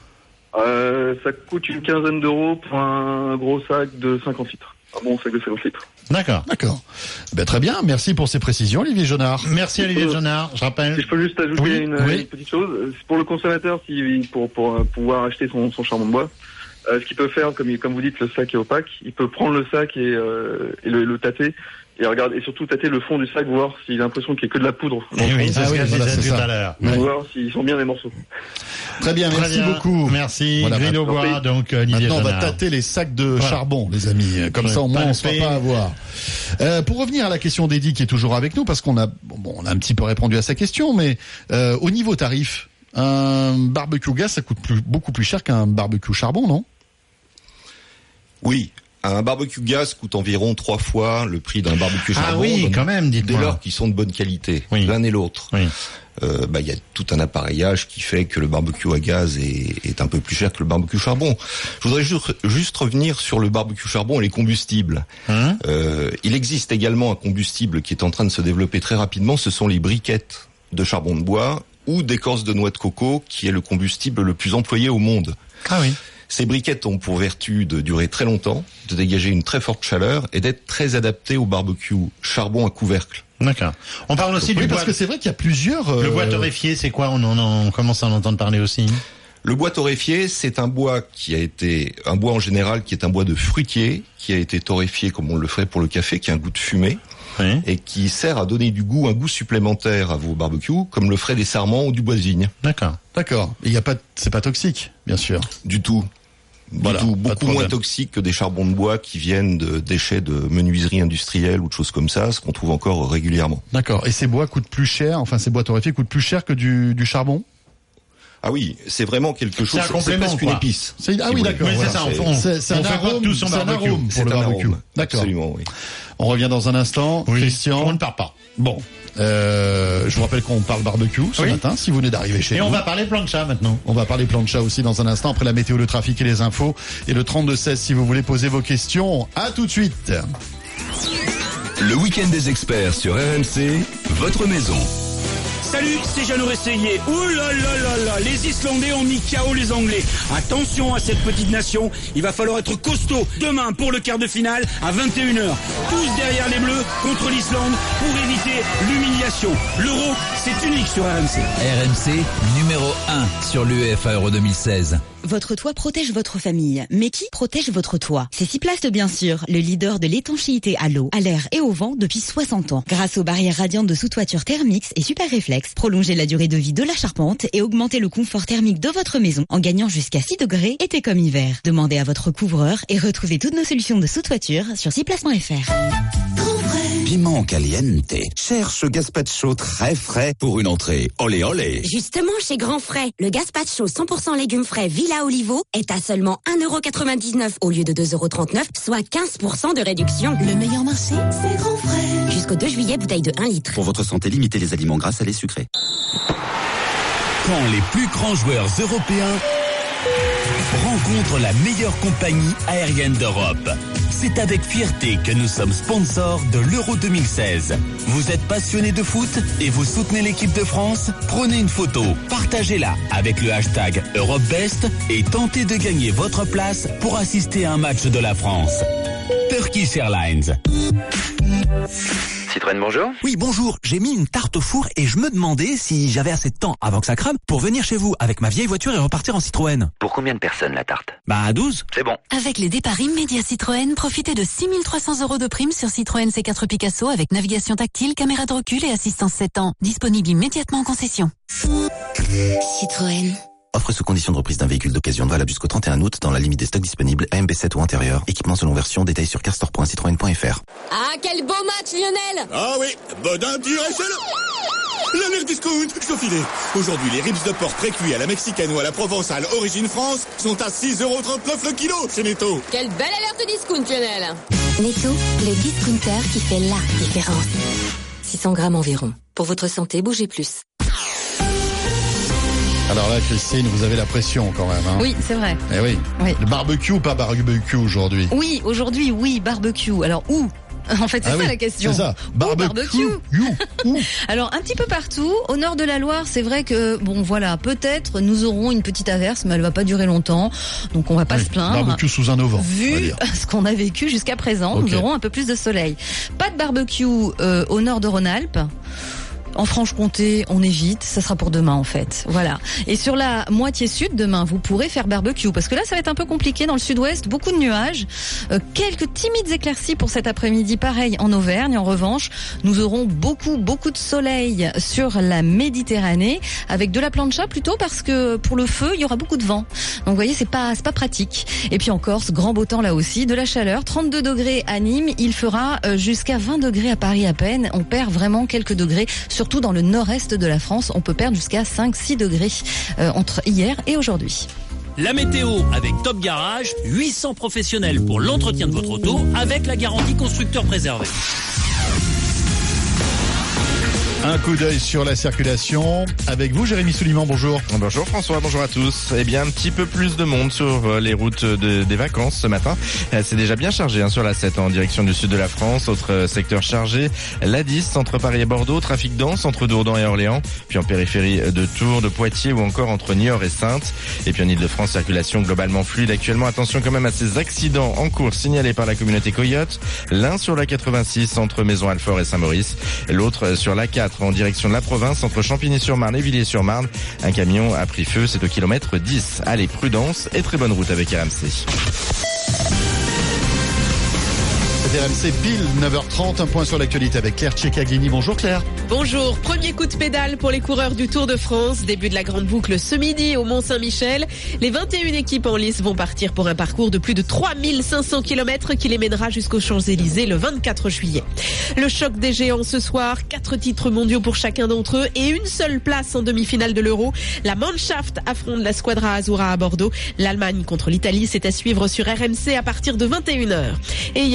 Ça coûte une quinzaine d'euros pour un gros sac de 50 litres. Un bon sac de 50 litres. D'accord. Très bien, merci pour ces précisions, Olivier Jonard. Merci Olivier Jonard, je rappelle. Si je peux juste ajouter une petite chose, pour le consommateur, pour pouvoir acheter son charbon de bois, ce qu'il peut faire, comme vous dites, le sac est opaque, il peut prendre le sac et le tâter. Et regarde, et surtout tâter le fond du sac, voir s'il a l'impression qu'il n'y a que de la poudre. C'est ça. Tout à l'heure. Voir s'ils sont bien les morceaux. Très bien, merci beaucoup. Merci. Grill au bois, donc Olivier Maintenant, on va Jonard. tâter les sacs de charbon, les amis. Comme ça, au moins, on ne se fera pas avoir. Pour revenir à la question d'Eddie, qui est toujours avec nous, parce qu'on a un petit peu répondu à sa question, mais au niveau tarif, un barbecue gaz, ça coûte beaucoup plus cher qu'un barbecue charbon, non? Oui. Un barbecue gaz coûte environ 3 fois le prix d'un barbecue charbon. Ah oui, quand même, dites-moi. Dès lors qu'ils sont de bonne qualité, l'un et l'autre. Oui. Y a tout un appareillage qui fait que le barbecue à gaz est un peu plus cher que le barbecue charbon. Je voudrais juste revenir sur le barbecue charbon et les combustibles. Il existe également un combustible qui est en train de se développer très rapidement, ce sont les briquettes de charbon de bois ou d'écorce de noix de coco, qui est le combustible le plus employé au monde. Ah oui. Ces briquettes ont pour vertu de durer très longtemps, de dégager une très forte chaleur et d'être très adaptées au barbecue charbon à couvercle. D'accord. On parle aussi du bois. Parce que c'est vrai qu'il y a plusieurs. Le bois torréfié, c'est quoi? On commence à en entendre parler aussi. Le bois torréfié, c'est un bois un bois en général qui est un bois de fruitier, qui a été torréfié comme on le ferait pour le café, qui a un goût de fumée. Oui. Et qui sert à donner un goût supplémentaire à vos barbecues, comme le ferait des sarments ou du bois de vigne. D'accord. Et c'est pas toxique, bien sûr. Du tout. Beaucoup moins toxique que des charbons de bois qui viennent de déchets de menuiserie industrielle ou de choses comme ça, ce qu'on trouve encore régulièrement. D'accord. Et ces bois coûtent plus cher, ces bois torréfiés coûtent plus cher que du charbon? Ah oui, c'est vraiment quelque chose. C'est presque une épice. Oui, d'accord. Oui, c'est ça. C'est un arôme pour le barbecue. D'accord. Absolument, oui. On revient dans un instant. Christian. On ne part pas. Bon. Je vous rappelle qu'on parle barbecue ce matin, si vous venez d'arriver chez nous. Et on va parler plancha maintenant. On va parler plancha aussi dans un instant, après la météo, le trafic et les infos. Et le 32-16 si vous voulez poser vos questions. À tout de suite. Le week-end des experts sur RMC, votre maison. Salut, c'est Jeannot Resseguier. Ouh là là là là, les Islandais ont mis KO les Anglais. Attention à cette petite nation, il va falloir être costaud demain pour le quart de finale à 21h. Tous derrière les Bleus contre l'Islande pour éviter l'humiliation. L'Euro, c'est unique sur RMC. RMC, numéro 1 sur l'UEFA Euro 2016. Votre toit protège votre famille. Mais qui protège votre toit? C'est Siplast, bien sûr, le leader de l'étanchéité à l'eau, à l'air et au vent depuis 60 ans. Grâce aux barrières radiantes de sous-toiture Thermix et Super Réflex, prolongez la durée de vie de la charpente et augmentez le confort thermique de votre maison en gagnant jusqu'à 6 degrés été comme hiver. Demandez à votre couvreur et retrouvez toutes nos solutions de sous-toiture sur siplast.fr. Piment caliente. Cherche gazpacho très frais pour une entrée. Olé olé. Justement, chez Grand Frais, le gazpacho 100% légumes frais Villa Olivo est à seulement 1,99€ au lieu de 2,39€, soit 15% de réduction. Le meilleur marché, c'est Grand Frais. Jusqu'au 2 juillet, bouteille de 1 litre. Pour votre santé, limitez les aliments gras, salés, sucrés. Quand les plus grands joueurs européens rencontrent la meilleure compagnie aérienne d'Europe. C'est avec fierté que nous sommes sponsors de l'Euro 2016. Vous êtes passionné de foot et vous soutenez l'équipe de France? Prenez une photo, partagez-la avec le hashtag EuropeBest et tentez de gagner votre place pour assister à un match de la France. Turkish Airlines. Citroën, bonjour. Oui, bonjour. J'ai mis une tarte au four et je me demandais si j'avais assez de temps avant que ça crame pour venir chez vous avec ma vieille voiture et repartir en Citroën. Pour combien de personnes la tarte? Bah, 12. C'est bon. Avec les départs immédiats Citroën, profitez de 6 300€ de prime sur Citroën C4 Picasso avec navigation tactile, caméra de recul et assistance 7 ans. Disponible immédiatement en concession. Citroën. Offre sous condition de reprise d'un véhicule d'occasion valable jusqu'au 31 août dans la limite des stocks disponibles AMB7 ou antérieur. Équipement selon version, détail sur carstore.citroën.fr. Ah, quel beau match, Lionel! Ah oui, Bodin dirait la mère discount, Sophie. Aujourd'hui, les ribs de porc pré-cuits à la mexicaine ou à la provençale origine France sont à 6,39€ le kilo chez Netto. Quelle belle alerte discount, Lionel! Netto, le discounter qui fait la différence. 600 grammes environ. Pour votre santé, bougez plus. Alors là, Christine, vous avez la pression quand même. Hein. Oui, c'est vrai. Eh oui. Le barbecue ou pas barbecue aujourd'hui? Oui, aujourd'hui, oui, barbecue. Alors, où? En fait, c'est ça la question. C'est ça. Barbecue. Alors, un petit peu partout. Au nord de la Loire, c'est vrai que, bon, voilà, peut-être nous aurons une petite averse, mais elle va pas durer longtemps. Donc, on va pas se plaindre. Barbecue sous un auvent. Vu ce qu'on a vécu jusqu'à présent, nous aurons un peu plus de soleil. Pas de barbecue au nord de Rhône-Alpes. En Franche-Comté, on évite. Ça sera pour demain, en fait. Voilà. Et sur la moitié sud, demain, vous pourrez faire barbecue. Parce que là, ça va être un peu compliqué. Dans le sud-ouest, beaucoup de nuages. Quelques timides éclaircies pour cet après-midi. Pareil en Auvergne. En revanche, nous aurons beaucoup de soleil sur la Méditerranée. Avec de la plancha plutôt parce que pour le feu, il y aura beaucoup de vent. Donc, vous voyez, c'est pas pratique. Et puis en Corse, grand beau temps là aussi. De la chaleur. 32 degrés à Nîmes. Il fera jusqu'à 20 degrés à Paris à peine. On perd vraiment quelques degrés. Surtout dans le nord-est de la France, on peut perdre jusqu'à 5-6 degrés entre hier et aujourd'hui. La météo avec Top Garage, 800 professionnels pour l'entretien de votre auto avec la garantie constructeur préservé. Un coup d'œil sur la circulation. Avec vous, Jérémy Souliman, bonjour. Bonjour François, bonjour à tous. Eh bien, un petit peu plus de monde sur les routes des vacances ce matin. C'est déjà bien chargé sur la 7 en direction du sud de la France. Autre secteur chargé, la 10 entre Paris et Bordeaux. Trafic dense entre Dourdan et Orléans. Puis en périphérie de Tours, de Poitiers ou encore entre Niort et Saintes. Et puis en Ile-de-France, circulation globalement fluide. Actuellement, attention quand même à ces accidents en cours signalés par la communauté Coyote. L'un sur la 86 entre Maison-Alfort et Saint-Maurice. L'autre sur la 4 en direction de la province entre Champigny-sur-Marne et Villiers-sur-Marne. Un camion a pris feu, c'est au kilomètre 10. Allez, prudence et très bonne route avec RMC. C'est RMC pile 9h30, un point sur l'actualité avec Claire Tchekaglini. Bonjour Claire. Bonjour, premier coup de pédale pour les coureurs du Tour de France. Début de la grande boucle ce midi au Mont-Saint-Michel. Les 21 équipes en lice vont partir pour un parcours de plus de 3500 km qui les mènera jusqu'aux Champs-Élysées le 24 juillet. Le choc des géants ce soir, 4 titres mondiaux pour chacun d'entre eux et une seule place en demi-finale de l'Euro. La Mannschaft affronte la Squadra Azzurra à Bordeaux. L'Allemagne contre l'Italie, c'est à suivre sur RMC à partir de 21h. Et hier soir,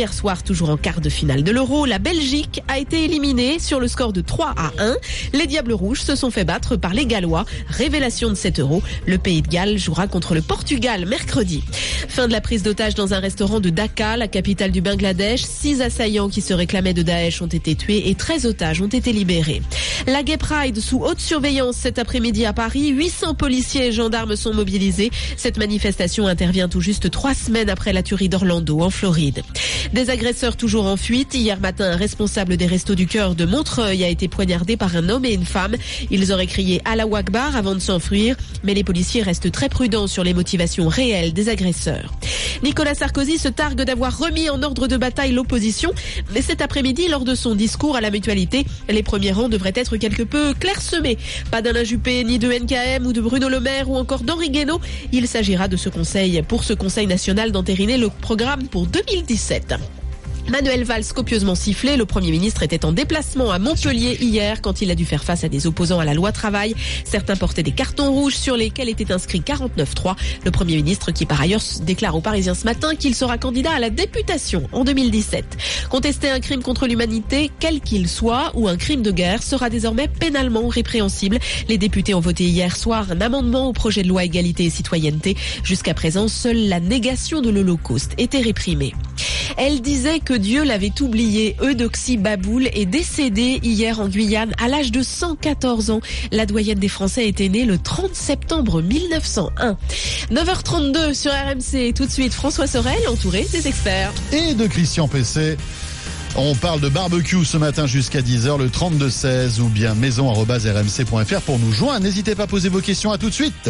toujours en quart de finale de l'Euro. La Belgique a été éliminée sur le score de 3-1. Les Diables Rouges se sont fait battre par les Gallois. Révélation de cet Euro. Le pays de Galles jouera contre le Portugal mercredi. Fin de la prise d'otage dans un restaurant de Dhaka, la capitale du Bangladesh. 6 assaillants qui se réclamaient de Daesh ont été tués et 13 otages ont été libérés. La Gay Pride sous haute surveillance cet après-midi à Paris. 800 policiers et gendarmes sont mobilisés. Cette manifestation intervient tout juste 3 semaines après la tuerie d'Orlando en Floride. Des agresseurs toujours en fuite. Hier matin, un responsable des Restos du Cœur de Montreuil a été poignardé par un homme et une femme. Ils auraient crié Allahu Akbar avant de s'enfuir, mais les policiers restent très prudents sur les motivations réelles des agresseurs. Nicolas Sarkozy se targue d'avoir remis en ordre de bataille l'opposition, mais cet après-midi, lors de son discours à la Mutualité, les premiers rangs devraient être quelque peu clairsemés. Pas d'Alain Juppé, ni de NKM ou de Bruno Le Maire ou encore d'Henri Guénaud. Il s'agira de ce conseil national d'entériner le programme pour 2017. Manuel Valls copieusement sifflé. Le Premier ministre était en déplacement à Montpellier hier quand il a dû faire face à des opposants à la loi travail. Certains portaient des cartons rouges sur lesquels était inscrit 49.3. Le Premier ministre qui par ailleurs déclare aux Parisiens ce matin qu'il sera candidat à la députation en 2017. Contester un crime contre l'humanité, quel qu'il soit, ou un crime de guerre sera désormais pénalement répréhensible. Les députés ont voté hier soir un amendement au projet de loi égalité et citoyenneté. Jusqu'à présent, seule la négation de l'Holocauste était réprimée. Elle disait que Dieu l'avait oublié. Eudoxie Baboul est décédée hier en Guyane à l'âge de 114 ans. La doyenne des Français était née le 30 septembre 1901. 9h32 sur RMC. Tout de suite, François Sorel, entouré des experts. Et de Christian Pesset. On parle de barbecue ce matin jusqu'à 10h, le 32-16 ou bien maison@rmc.fr pour nous joindre. N'hésitez pas à poser vos questions. À tout de suite.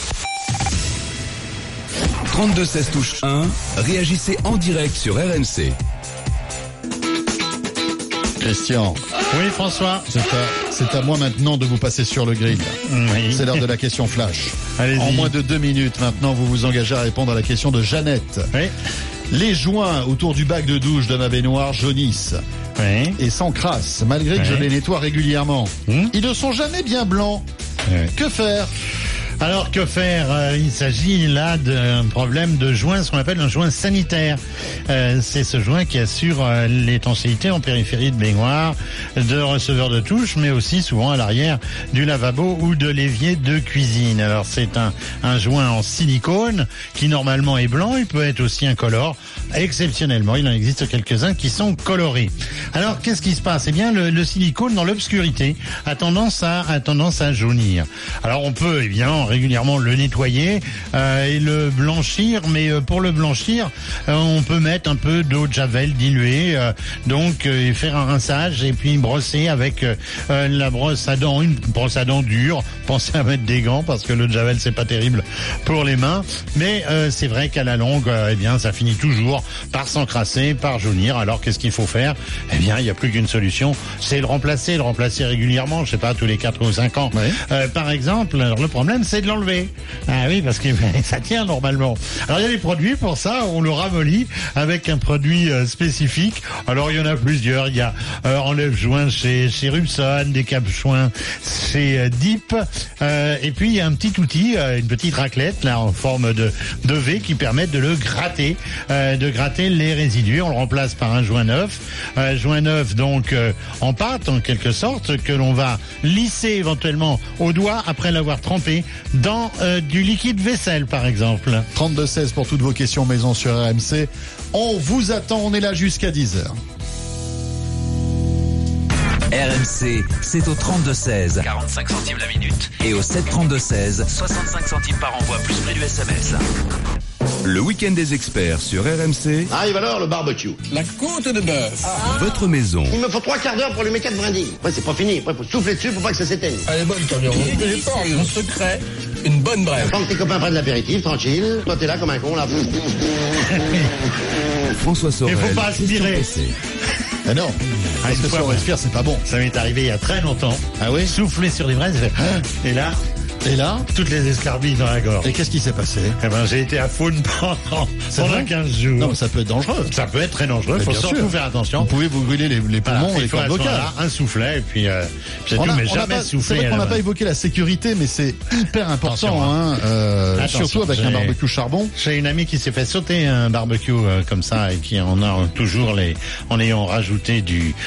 32-16 touche 1, réagissez en direct sur RMC. Christian. Oui, François. C'est à moi maintenant de vous passer sur le grill. Oui. C'est l'heure de la question flash. Allez-y. En moins de 2 minutes, maintenant, vous vous engagez à répondre à la question de Jeannette. Oui. Les joints autour du bac de douche de ma baignoire jaunissent. Oui. Et s'encrassent, malgré que je les nettoie régulièrement. Ils ne sont jamais bien blancs. Que faire ? Alors que faire ? Il s'agit là d'un problème de joint, ce qu'on appelle un joint sanitaire. C'est ce joint qui assure l'étanchéité en périphérie de baignoire, de receveur de touche, mais aussi souvent à l'arrière du lavabo ou de l'évier de cuisine. Alors c'est un joint en silicone qui normalement est blanc, il peut être aussi incolore. Exceptionnellement, il en existe quelques-uns qui sont colorés. Alors qu'est-ce qui se passe ? Eh bien le silicone dans l'obscurité a tendance à jaunir. Alors on peut évidemment régulièrement le nettoyer et le blanchir, mais pour le blanchir, on peut mettre un peu d'eau de javel diluée, et faire un rinçage et puis brosser avec la brosse à dents, une brosse à dents dure. Pensez à mettre des gants parce que l'eau de javel c'est pas terrible pour les mains, mais c'est vrai qu'à la longue, ça finit toujours par s'encrasser, par jaunir. Alors qu'est-ce qu'il faut faire ? Eh bien, il n'y a plus qu'une solution, c'est le remplacer régulièrement, je sais pas, tous les 4 ou 5 ans. Oui. Par exemple, alors le problème c'est de l'enlever. Ah oui, parce que ça tient normalement. Alors il y a des produits pour ça, on le ramollit avec un produit spécifique. Alors il y en a plusieurs, il y a enlève-joint chez Rubson, des cap-joints chez Deep, et puis il y a un petit outil, une petite raclette là en forme de V qui permet de le gratter, les résidus. On le remplace par un joint neuf, donc en pâte en quelque sorte, que l'on va lisser éventuellement au doigt après l'avoir trempé dans du liquide vaisselle par exemple. 32-16 pour toutes vos questions maison sur RMC. On vous attend, on est là jusqu'à 10h. RMC, c'est au 32-16. 45 centimes la minute. Et au 7-32-16. 65 centimes par envoi, plus prix du SMS. Le week-end des experts sur RMC. Arrive alors le barbecue. La côte de bœuf. Votre maison. Il me faut 3 quarts d'heure pour lui mettre 4 brindilles. Après c'est pas fini, après faut souffler dessus pour pas que ça s'éteigne. Elle est bonne ta viande. J'ai pas mon secret, une bonne brève. Quand tes copains prennent l'apéritif, tranquille. Toi t'es là comme un con là. François Sorel. Il faut pas aspirer. Ah non, parce que si on respire, c'est pas bon. Ça m'est arrivé il y a très longtemps. Ah oui ? Souffler sur les braises, et là, Et là, toutes les escarbilles dans la gorge. Et qu'est-ce qui s'est passé? Eh ben, j'ai été à faune pendant 15 jours. Non, mais ça peut être dangereux. Ça peut être très dangereux. Il faut surtout faire attention. Vous pouvez vous brûler les poumons et les cordes vocales. Un soufflet et puis c'est tout, mais jamais souffler. C'est vrai qu'on n'a pas évoqué la sécurité, mais c'est hyper important, surtout avec un barbecue charbon. J'ai une amie qui s'est fait sauter un barbecue comme ça et qui en a toujours en ayant rajouté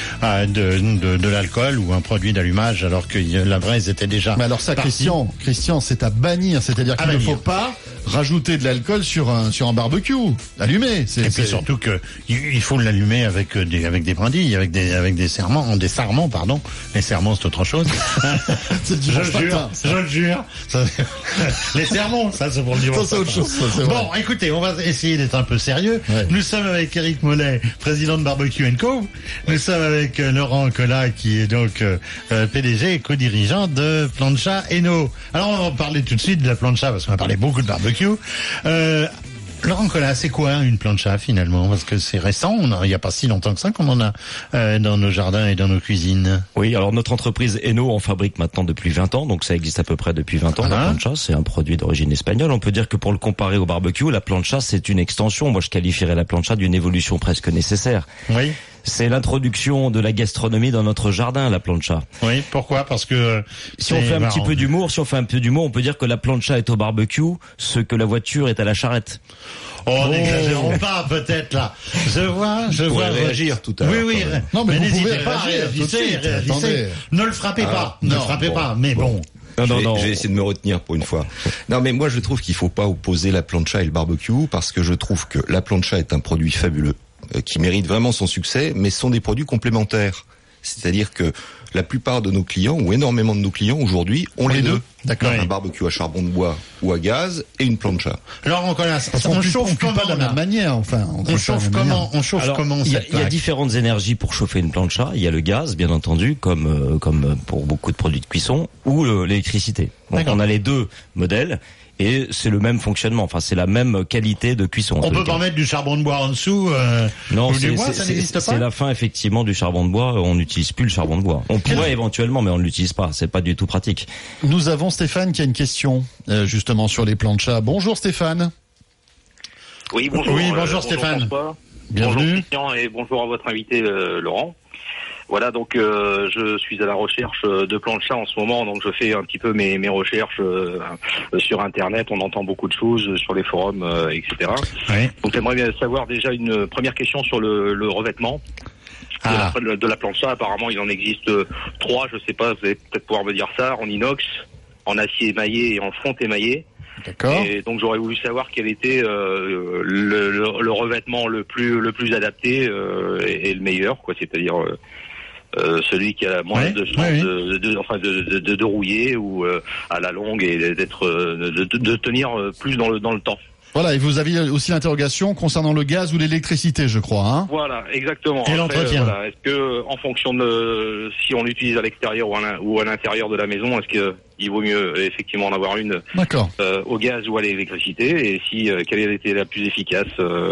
de l'alcool ou un produit d'allumage alors que la braise était déjà. Mais alors ça, Christian, c'est à bannir, c'est-à-dire qu'il ne faut pas rajouter de l'alcool sur un barbecue, l'allumer. Et puis surtout que il faut l'allumer avec des brindilles, avec des sarments, pardon. Les sarments c'est autre chose. Je le jure. Les sermons, ça c'est pour le dimanche. Ça c'est autre chose. Bon, écoutez, on va essayer d'être un peu sérieux. Ouais. Nous sommes avec Eric Mollet, président de Barbecue & Co. Nous sommes avec Laurent Collat, qui est donc PDG et co-dirigeant de Plancha Hainaut. Alors on va parler tout de suite de la plancha parce qu'on a parlé beaucoup de barbecue. Laurent Collat, c'est quoi une plancha finalement? Parce que c'est récent, il n'y a pas si longtemps que ça qu'on en a dans nos jardins et dans nos cuisines. Oui, alors notre entreprise Hainaut en fabrique maintenant depuis 20 ans, donc ça existe à peu près depuis 20 ans. La plancha, c'est un produit d'origine espagnole. On peut dire que pour le comparer au barbecue, la plancha c'est une extension. Moi je qualifierais la plancha d'une évolution presque nécessaire. Oui. C'est l'introduction de la gastronomie dans notre jardin, la plancha. Oui, pourquoi? Parce que si on fait un peu d'humour, on peut dire que la plancha est au barbecue ce que la voiture est à la charrette. Oh, n'exagérons pas, peut-être, là. Je vois. Réagir tout à l'heure. Oui. Non, mais n'hésitez pas à réagir. Ne le frappez pas. Ne le frappez pas. Mais bon. Non. Je vais essayer de me retenir pour une fois. Non, mais moi, je trouve qu'il faut pas opposer la plancha et le barbecue parce que je trouve que la plancha est un produit fabuleux qui mérite vraiment son succès, mais ce sont des produits complémentaires. C'est-à-dire que la plupart de nos clients, ou énormément de nos clients aujourd'hui, ont les deux. D'accord. Un barbecue à charbon de bois ou à gaz et une plancha. Alors on chauffe comment pas de la même manière, enfin. On chauffe comment il y a différentes énergies pour chauffer une plancha. Il y a le gaz, bien entendu, comme pour beaucoup de produits de cuisson, ou l'électricité. Donc on a les deux modèles. Et c'est le même fonctionnement, enfin c'est la même qualité de cuisson. On peut pas mettre du charbon de bois en dessous non, ça n'existe pas. C'est la fin effectivement du charbon de bois, on n'utilise plus le charbon de bois. On pourrait éventuellement, mais on ne l'utilise pas, c'est pas du tout pratique. Nous avons Stéphane qui a une question justement sur les planchas. Bonjour Stéphane. Oui, bonjour. Oui, bonjour Stéphane. Bienvenue. Bonjour Christian et bonjour à votre invité Laurent. Voilà, donc je suis à la recherche de planchas en ce moment, donc je fais un petit peu mes recherches sur Internet. On entend beaucoup de choses sur les forums, etc. Oui. Donc j'aimerais bien savoir déjà une première question sur le revêtement de la plancha. Apparemment, il en existe 3, je sais pas, vous allez peut-être pouvoir me dire ça, en inox, en acier émaillé et en fonte émaillé. D'accord. Et donc j'aurais voulu savoir quel était le revêtement le plus adapté et le meilleur, quoi, c'est-à-dire celui qui a moins de chance de rouiller ou à la longue et de tenir plus dans le temps. Voilà, et vous aviez aussi l'interrogation concernant le gaz ou l'électricité, je crois, hein. Voilà, exactement. Et l'entretien. Voilà. Est-ce que, en fonction de si on l'utilise à l'extérieur ou à l'intérieur de la maison, est-ce que il vaut mieux effectivement en avoir une au gaz ou à l'électricité, et si quelle était la plus efficace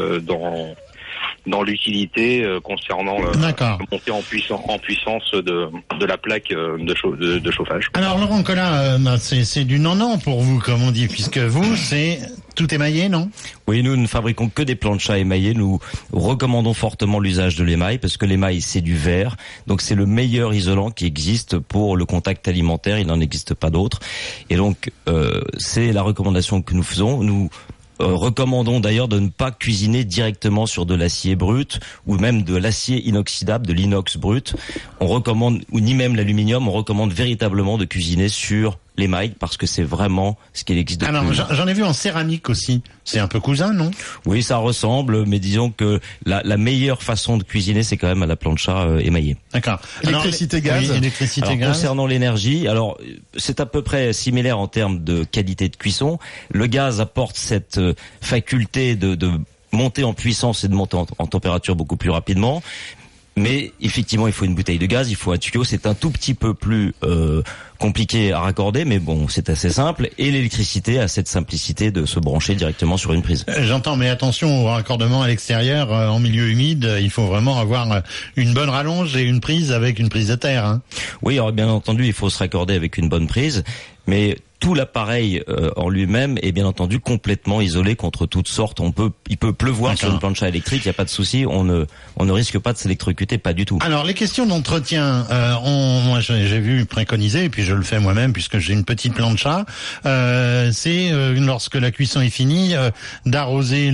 dans l'utilité concernant la montée en puissance de la plaque de chauffage. Alors Laurent Collat, c'est du non pour vous, comme on dit, puisque vous, c'est tout émaillé, non? Oui, nous ne fabriquons que des planchas émaillés. Nous recommandons fortement l'usage de l'émail parce que l'émail c'est du verre, donc c'est le meilleur isolant qui existe pour le contact alimentaire. Il n'en existe pas d'autre, et donc c'est la recommandation que nous faisons. Nous recommandons d'ailleurs de ne pas cuisiner directement sur de l'acier brut ou même de l'acier inoxydable, de l'inox brut. On recommande, ou ni même l'aluminium, on recommande véritablement de cuisiner sur l'émail parce que c'est vraiment ce qu'il existe de plus. Alors j'en ai vu en céramique aussi. C'est un peu cousin, non? Oui, ça ressemble, mais disons que la meilleure façon de cuisiner, c'est quand même à la plancha émaillée. D'accord. Électricité, gaz. Oui, électricité, gaz. Concernant l'énergie, alors c'est à peu près similaire en termes de qualité de cuisson. Le gaz apporte cette faculté de monter en puissance et de monter en température beaucoup plus rapidement. Mais effectivement, il faut une bouteille de gaz, il faut un tuyau. C'est un tout petit peu plus compliqué à raccorder, mais bon, c'est assez simple. Et l'électricité a cette simplicité de se brancher directement sur une prise. J'entends, mais attention au raccordement à l'extérieur, en milieu humide. Il faut vraiment avoir une bonne rallonge et une prise avec une prise de terre. Hein. Oui, alors bien entendu, il faut se raccorder avec une bonne prise, mais tout l'appareil en lui-même est bien entendu complètement isolé contre toutes sortes. Il peut pleuvoir sur une plancha électrique, il n'y a pas de souci, on ne risque pas de s'électrocuter, pas du tout. Alors les questions d'entretien, moi j'ai vu préconiser, et puis je le fais moi-même puisque j'ai une petite plancha, c'est lorsque la cuisson est finie, d'arroser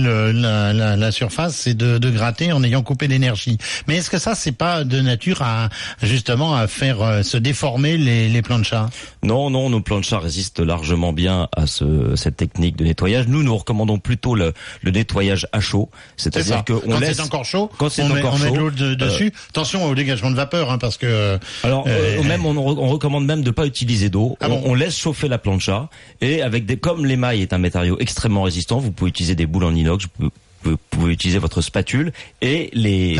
la surface et de gratter en ayant coupé l'énergie. Mais est-ce que ça c'est pas de nature à justement à faire se déformer les planchas? Non, nos planchas résistent largement bien à cette technique de nettoyage. Nous recommandons plutôt le nettoyage à chaud, c'est-à-dire que quand c'est encore chaud, on met de l'eau dessus. Attention au dégagement de vapeur, parce que. Alors même on recommande même de pas utiliser d'eau. On laisse chauffer la plancha et comme l'émail est un matériau extrêmement résistant, vous pouvez utiliser des boules en inox. Vous pouvez utiliser votre spatule et les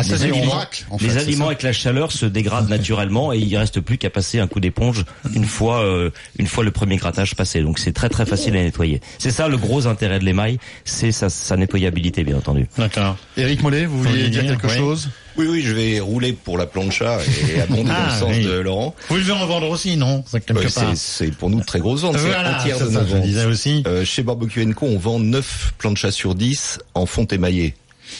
aliments avec la chaleur se dégradent naturellement et il reste plus qu'à passer un coup d'éponge une fois le premier grattage passé. Donc c'est très très facile à nettoyer. C'est ça le gros intérêt de l'émail, c'est sa nettoyabilité bien entendu. D'accord. Éric Mollet, vous vouliez dire quelque chose? Oui, je vais rouler pour la plancha et abonder dans le sens de Laurent. Vous devez en vendre aussi, non? C'est pour nous très grosse vente. Voilà, c'est un tiers de nos ventes. Je disais aussi. Chez Barbecue & Co, on vend 9 planchas sur 10 en fonte émaillée.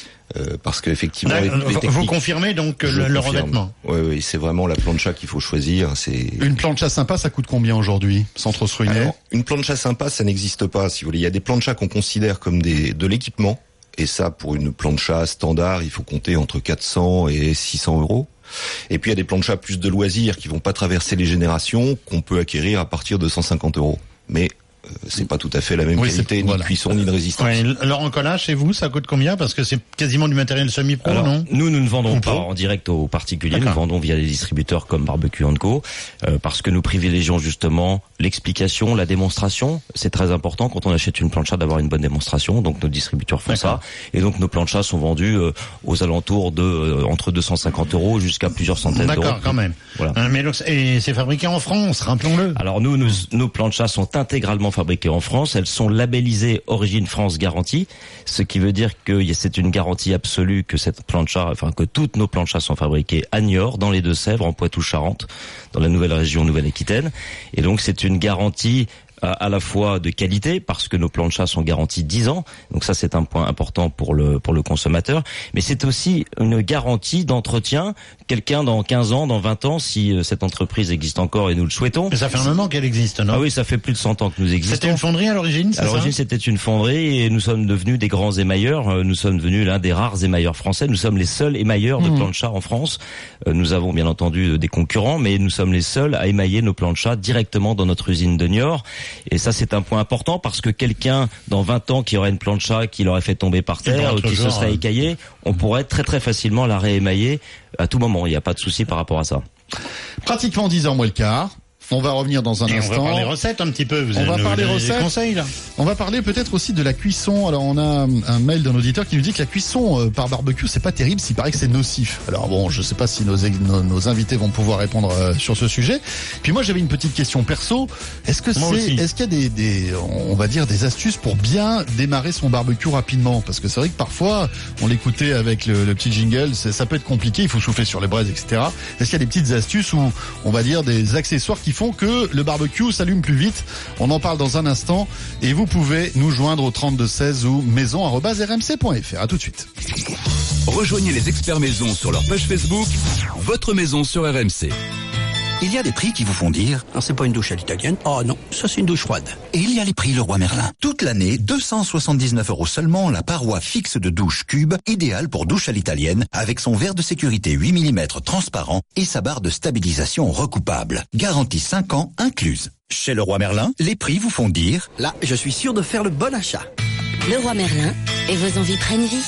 Parce qu'effectivement, les techniques, vous confirmez donc le revêtement? Oui, c'est vraiment la plancha qu'il faut choisir. Une plancha sympa, ça coûte combien aujourd'hui, sans trop se ruiner? Une plancha sympa, ça n'existe pas, si vous voulez. Il y a des planchas qu'on considère comme de l'équipement. Et ça, pour une plancha standard, il faut compter entre 400 et 600 euros. Et puis il y a des planchas plus de loisirs qui vont pas traverser les générations, qu'on peut acquérir à partir de 150 euros. Mais c'est pas tout à fait la même qualité, ni de cuisson, ni de résistance. Laurent Collat, chez vous, ça coûte combien? Parce que c'est quasiment du matériel semi-pro, non? Nous ne vendons pas en direct aux particuliers, nous vendons via des distributeurs comme Barbecue & Co, parce que nous privilégions justement l'explication, la démonstration. C'est très important quand on achète une plancha d'avoir une bonne démonstration, donc nos distributeurs font ça. Et donc nos planchas sont vendus aux alentours de entre 250 euros jusqu'à plusieurs centaines d'euros. D'accord, quand même. Voilà. Et c'est fabriqué en France, rappelons-le. Alors nos planchas sont intégralement fabriquées en France, elles sont labellisées Origine France Garantie, ce qui veut dire que c'est une garantie absolue que que toutes nos planchas sont fabriquées à Niort, dans les Deux-Sèvres, en Poitou-Charentes, dans la nouvelle région Nouvelle-Aquitaine. Et donc c'est une garantie à la fois de qualité, parce que nos planchas sont garanties 10 ans, donc ça c'est un point important pour le consommateur, mais c'est aussi une garantie d'entretien. Quelqu'un dans 15 ans, dans 20 ans, si cette entreprise existe encore et nous le souhaitons. Mais ça fait un moment qu'elle existe, non? Ah oui, ça fait plus de 100 ans que nous existons. C'était une fonderie à l'origine, c'est ça? À l'origine, c'était une fonderie et nous sommes devenus des grands émailleurs. Nous sommes devenus l'un des rares émailleurs français. Nous sommes les seuls émailleurs de planchas en France. Nous avons bien entendu des concurrents, mais nous sommes les seuls à émailler nos planchas directement dans notre usine de Niort. Et ça, c'est un point important parce que quelqu'un, dans 20 ans, qui aurait une plancha, qui l'aurait fait tomber par terre, qui se serait écaillé, on pourrait très très facilement la réémailler à tout moment. Il n'y a pas de souci par rapport à ça. Pratiquement 10 ans moins le quart. On va revenir dans un instant. On va parler recettes un petit peu. On va parler recettes. Conseils, là. On va parler peut-être aussi de la cuisson. Alors on a un mail d'un auditeur qui nous dit que la cuisson par barbecue c'est pas terrible, s'il paraît que c'est nocif. Alors bon, je sais pas si nos invités vont pouvoir répondre sur ce sujet. Puis moi j'avais une petite question perso. Est-ce qu'il y a des on va dire des astuces pour bien démarrer son barbecue rapidement? Parce que c'est vrai que parfois on l'écoutait avec le petit jingle, ça peut être compliqué. Il faut souffler sur les braises, etc. Est-ce qu'il y a des petites astuces ou on va dire des accessoires qui font que le barbecue s'allume plus vite? On en parle dans un instant et vous pouvez nous joindre au 3216 ou maison@rmc.fr. À tout de suite. Rejoignez les experts maison sur leur page Facebook, votre maison sur RMC. Il y a des prix qui vous font dire « Non, c'est pas une douche à l'italienne. Oh non, ça c'est une douche froide. » Et il y a les prix Leroy Merlin. Toute l'année, 279 € seulement la paroi fixe de douche cube, idéale pour douche à l'italienne, avec son verre de sécurité 8 mm transparent et sa barre de stabilisation recoupable. Garantie 5 ans incluse. Chez Leroy Merlin, les prix vous font dire « Là, je suis sûr de faire le bon achat. » Leroy Merlin, et vos envies prennent vie.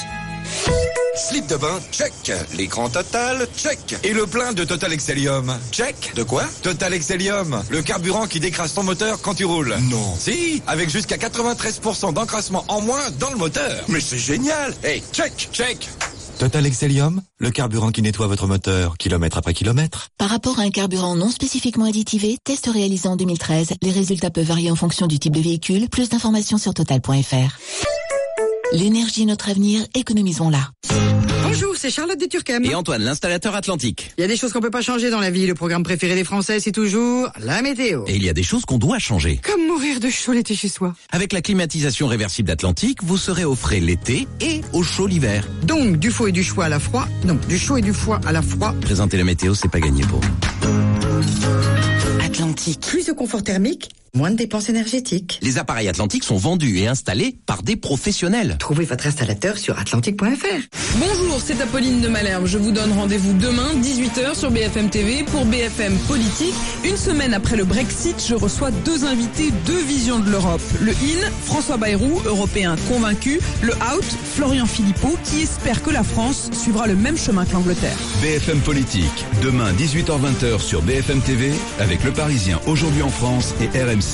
Slip de bain, check. L'écran Total, check. Et le plein de Total Excellium, check. De quoi? Total Excellium, le carburant qui décrasse ton moteur quand tu roules. Non. Si, avec jusqu'à 93% d'encrassement en moins dans le moteur. Mais c'est génial. Hey, check. Total Excellium, le carburant qui nettoie votre moteur, kilomètre après kilomètre. Par rapport à un carburant non spécifiquement additivé, test réalisé en 2013, les résultats peuvent varier en fonction du type de véhicule. Plus d'informations sur total.fr. L'énergie est notre avenir, économisons-la. Bonjour, c'est Charlotte de Turckheim. Et Antoine, l'installateur Atlantique. Il y a des choses qu'on peut pas changer dans la vie. Le programme préféré des Français, c'est toujours la météo. Et il y a des choses qu'on doit changer. Comme mourir de chaud l'été chez soi. Avec la climatisation réversible d'Atlantique, vous serez au frais l'été et au chaud l'hiver. Donc, du faux et du choix à la froid. Non, du chaud et du froid à la froid. Présenter la météo, c'est pas gagné pour vous. Atlantique. Plus de confort thermique, moins de dépenses énergétiques. Les appareils Atlantique sont vendus et installés par des professionnels. Trouvez votre installateur sur atlantique.fr. Bonjour, c'est Apolline de Malherbe. Je vous donne rendez-vous demain, 18h sur BFM TV pour BFM Politique. Une semaine après le Brexit, je reçois 2 invités, 2 visions de l'Europe. Le IN, François Bayrou, européen convaincu. Le Out, Florian Philippot, qui espère que la France suivra le même chemin que l'Angleterre. BFM Politique, demain 18h-20h sur BFM TV, avec Le Parisien aujourd'hui en France et RMC.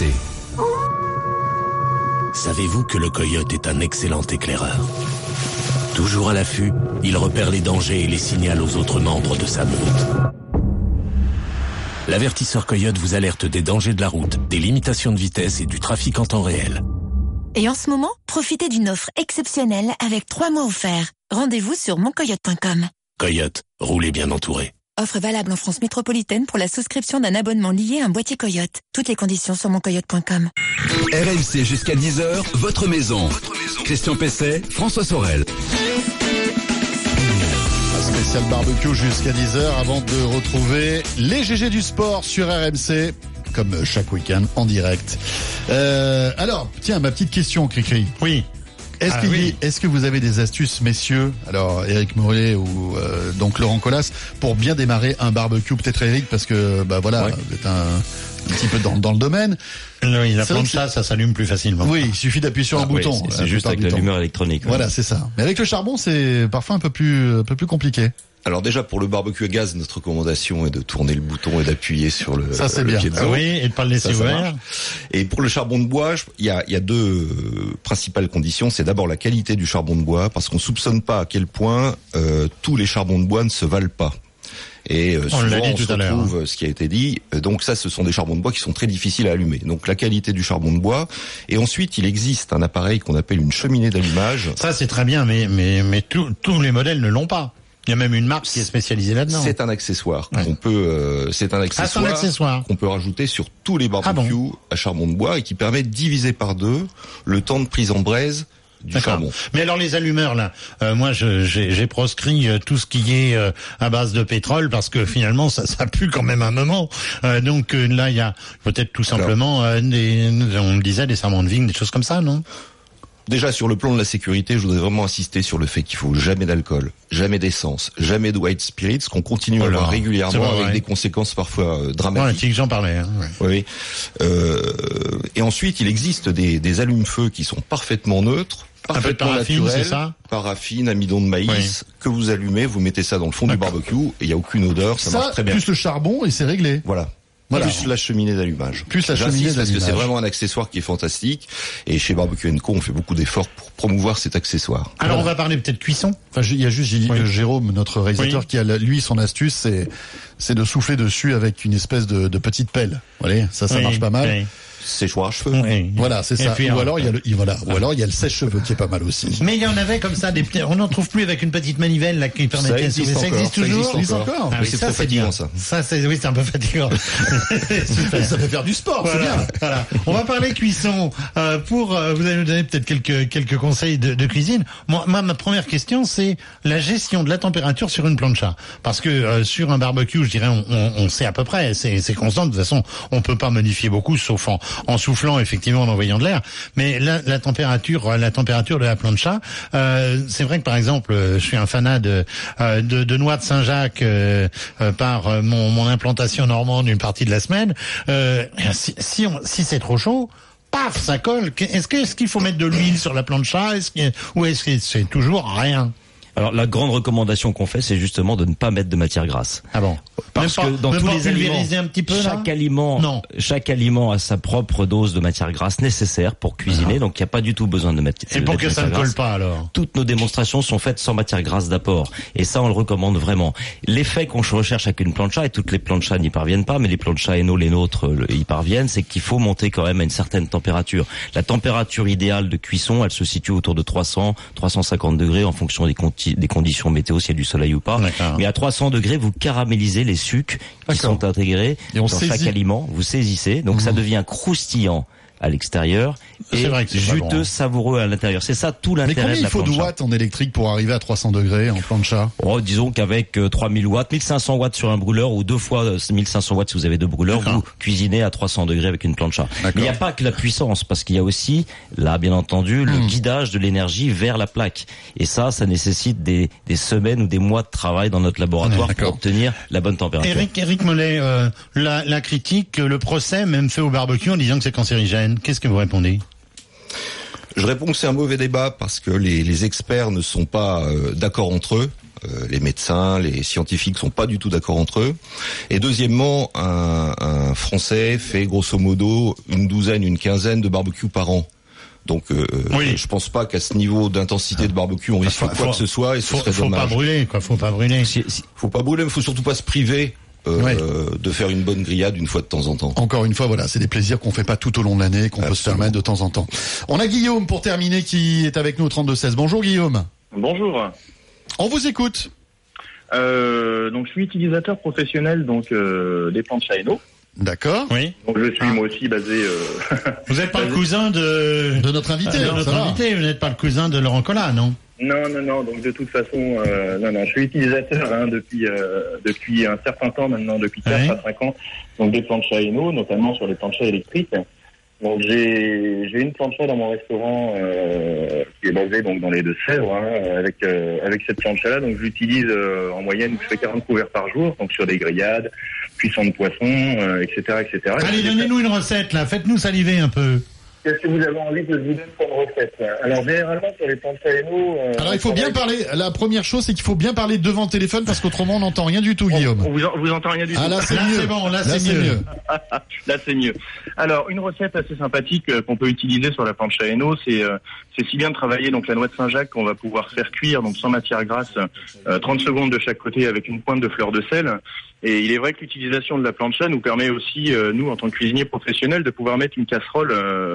Savez-vous que le coyote est un excellent éclaireur? Toujours à l'affût, il repère les dangers et les signale aux autres membres de sa meute. L'avertisseur coyote vous alerte des dangers de la route, des limitations de vitesse et du trafic en temps réel. Et en ce moment, profitez d'une offre exceptionnelle avec 3 mois offerts. Rendez-vous sur moncoyote.com. Coyote, roulez bien entouré. Offre valable en France métropolitaine pour la souscription d'un abonnement lié à un boîtier Coyote. Toutes les conditions sur moncoyote.com. RMC jusqu'à 10h, votre maison. Christian Pesset, François Sorel. Un spécial barbecue jusqu'à 10h avant de retrouver les GG du sport sur RMC, comme chaque week-end en direct. Alors, tiens, ma petite question, Cricri. Oui. Est-ce que vous avez des astuces, messieurs, alors Éric Mollet ou donc Laurent Colas, pour bien démarrer un barbecue? Peut-être Éric, parce que voilà, vous êtes un petit peu dans le domaine. Oui, la plancha, ça s'allume plus facilement. Oui, il suffit d'appuyer sur un bouton. C'est juste avec l'allumeur électronique. Voilà, c'est ça. Mais avec le charbon, c'est parfois un peu plus compliqué. Alors déjà, pour le barbecue à gaz, notre recommandation est de tourner le bouton et d'appuyer sur le ça, c'est bien. piezo. Oui, et de pas le laisser ouvert. Et pour le charbon de bois, il y a 2 principales conditions. C'est d'abord la qualité du charbon de bois, parce qu'on soupçonne pas à quel point tous les charbons de bois ne se valent pas. Et souvent, on se retrouve ce qui a été dit. Donc ça, ce sont des charbons de bois qui sont très difficiles à allumer. Donc la qualité du charbon de bois. Et ensuite, il existe un appareil qu'on appelle une cheminée d'allumage. Ça, c'est très bien, mais tous les modèles ne l'ont pas. Il y a même une marque qui est spécialisée là-dedans. C'est un accessoire qu'on peut, qu'on peut rajouter sur tous les barbecues à charbon de bois et qui permet de diviser par 2 le temps de prise en braise du charbon. Mais alors les allumeurs là, moi j'ai proscrit tout ce qui est à base de pétrole parce que finalement ça pue quand même un moment. Donc là il y a peut-être tout simplement on me disait des serments de vigne, des choses comme ça, non? Déjà, sur le plan de la sécurité, je voudrais vraiment insister sur le fait qu'il faut jamais d'alcool, jamais d'essence, jamais de white spirits, qu'on continue à avoir régulièrement avec des conséquences parfois dramatiques. Ouais, j'en parlais. Hein, oui. Et ensuite, il existe des allumes-feu qui sont parfaitement neutres, parfaitement naturels, paraffine, amidon de maïs, que vous allumez, vous mettez ça dans le fond du barbecue et il n'y a aucune odeur, ça marche très bien. Plus le charbon et c'est réglé. Voilà. Plus la cheminée d'allumage. Parce que c'est vraiment un accessoire qui est fantastique. Et chez Barbecue & Co, on fait beaucoup d'efforts pour promouvoir cet accessoire. Alors on va parler peut-être cuisson. Enfin, il y a juste Jérôme, notre réalisateur, qui a lui son astuce, c'est de souffler dessus avec une espèce de petite pelle. Voilà, ça marche pas mal. Séchoir à cheveux. Oui. Voilà, c'est ça. Ou alors il y a le sèche-cheveux qui est pas mal aussi. Mais il y en avait comme ça on n'en trouve plus avec une petite manivelle là qui permet de casser. Ça existe toujours. Ça existe encore. Mais c'est trop fatigant ça. C'est un peu fatigant. Ça fait faire du sport, c'est bien. Voilà. On va parler cuisson. Vous allez nous donner peut-être quelques conseils de cuisine. Moi, ma première question, c'est la gestion de la température sur une plancha. Parce que sur un barbecue, je dirais, on sait à peu près, c'est constant. De toute façon, on peut pas modifier beaucoup, sauf en soufflant, effectivement, en envoyant de l'air. Mais la température de la plancha, c'est vrai que par exemple, je suis un fanat de noix de Saint-Jacques par mon implantation normande une partie de la semaine. Si c'est trop chaud, paf, ça colle. Est-ce qu'il faut mettre de l'huile sur la plancha, ou est-ce que c'est toujours rien? Alors la grande recommandation qu'on fait, c'est justement de ne pas mettre de matière grasse. Ah bon? Parce que dans tous les aliments, un petit peu, chaque aliment a sa propre dose de matière grasse nécessaire pour cuisiner, donc il n'y a pas du tout besoin de mettre. Et pour que ça ne colle pas alors? Toutes nos démonstrations sont faites sans matière grasse d'apport, et ça on le recommande vraiment. L'effet qu'on recherche avec une plancha, et toutes les planchas n'y parviennent pas, mais les planchas Hainaut, les nôtres, y parviennent, c'est qu'il faut monter quand même à une certaine température. La température idéale de cuisson, elle se situe autour de 300, 350 degrés en fonction des des conditions météo, s'il y a du soleil ou pas. Mais à 300 degrés, vous caramélisez les sucres qui sont intégrés dans chaque aliment. Vous saisissez, donc ça devient croustillant à l'extérieur et juteux, savoureux à l'intérieur. C'est ça tout l'intérêt de la plancha. Mais combien il faut de watts en électrique pour arriver à 300 degrés en plancha? Disons qu'avec 3000 watts, 1500 watts sur un brûleur ou 2 fois 1500 watts si vous avez 2 brûleurs, vous cuisinez à 300 degrés avec une plancha. Mais il n'y a pas que la puissance, parce qu'il y a aussi, là bien entendu, le guidage de l'énergie vers la plaque. Et ça nécessite des semaines ou des mois de travail dans notre laboratoire pour obtenir la bonne température. Éric Mollet, la critique, le procès même fait au barbecue en disant que c'est cancérigène. Qu'est-ce que vous répondez? Je réponds que c'est un mauvais débat parce que les experts ne sont pas d'accord entre eux. Les médecins, les scientifiques sont pas du tout d'accord entre eux. Et deuxièmement, un Français fait grosso modo une quinzaine de barbecues par an. Donc, je pense pas qu'à ce niveau d'intensité de barbecue, on risque quoi que ce soit. Et ce serait dommage. Faut pas brûler, quoi. Faut pas brûler. Faut pas brûler, mais faut surtout pas se priver. De faire une bonne grillade une fois de temps en temps. Encore une fois, voilà, c'est des plaisirs qu'on fait pas tout au long de l'année, qu'on peut se permettre de temps en temps. On a Guillaume pour terminer qui est avec nous au 32-16. Bonjour Guillaume. Bonjour. On vous écoute. Donc je suis utilisateur professionnel des planchas Hainaut. D'accord. Oui. Donc je suis moi aussi basé. Vous n'êtes pas le cousin de notre invité. Vous n'êtes pas le cousin de Laurent Collat, non? Non. Donc de toute façon, non. Je suis utilisateur depuis un certain temps maintenant, depuis 4 à 5 ans, donc des planchas Hainaut, notamment sur les planchas électriques. Donc j'ai une plancha dans mon restaurant qui est basée donc dans les Deux-Sèvres, avec cette plancha-là. Donc j'utilise en moyenne, je fais 40 couverts par jour, donc sur des grillades, cuisson de poisson, etc. Allez, donnez-nous une recette là, faites-nous saliver un peu. Qu'est-ce que vous avez envie que je vous donne comme recette? Alors, généralement, sur les planchas Hainaut... Alors, il faut bien parler... La première chose, c'est qu'il faut bien parler devant le téléphone, parce qu'autrement, on n'entend rien du tout, Guillaume. On vous entend rien du tout. Ah, là, c'est mieux. C'est bon, là, c'est mieux. Là, c'est mieux. Alors, une recette assez sympathique qu'on peut utiliser sur la plancha Hainaut, c'est si bien de travailler donc la noix de Saint-Jacques qu'on va pouvoir faire cuire, donc sans matière grasse, 30 secondes de chaque côté avec une pointe de fleur de sel. Et il est vrai que l'utilisation de la plancha nous permet aussi, nous, en tant que cuisiniers professionnels, de pouvoir mettre une casserole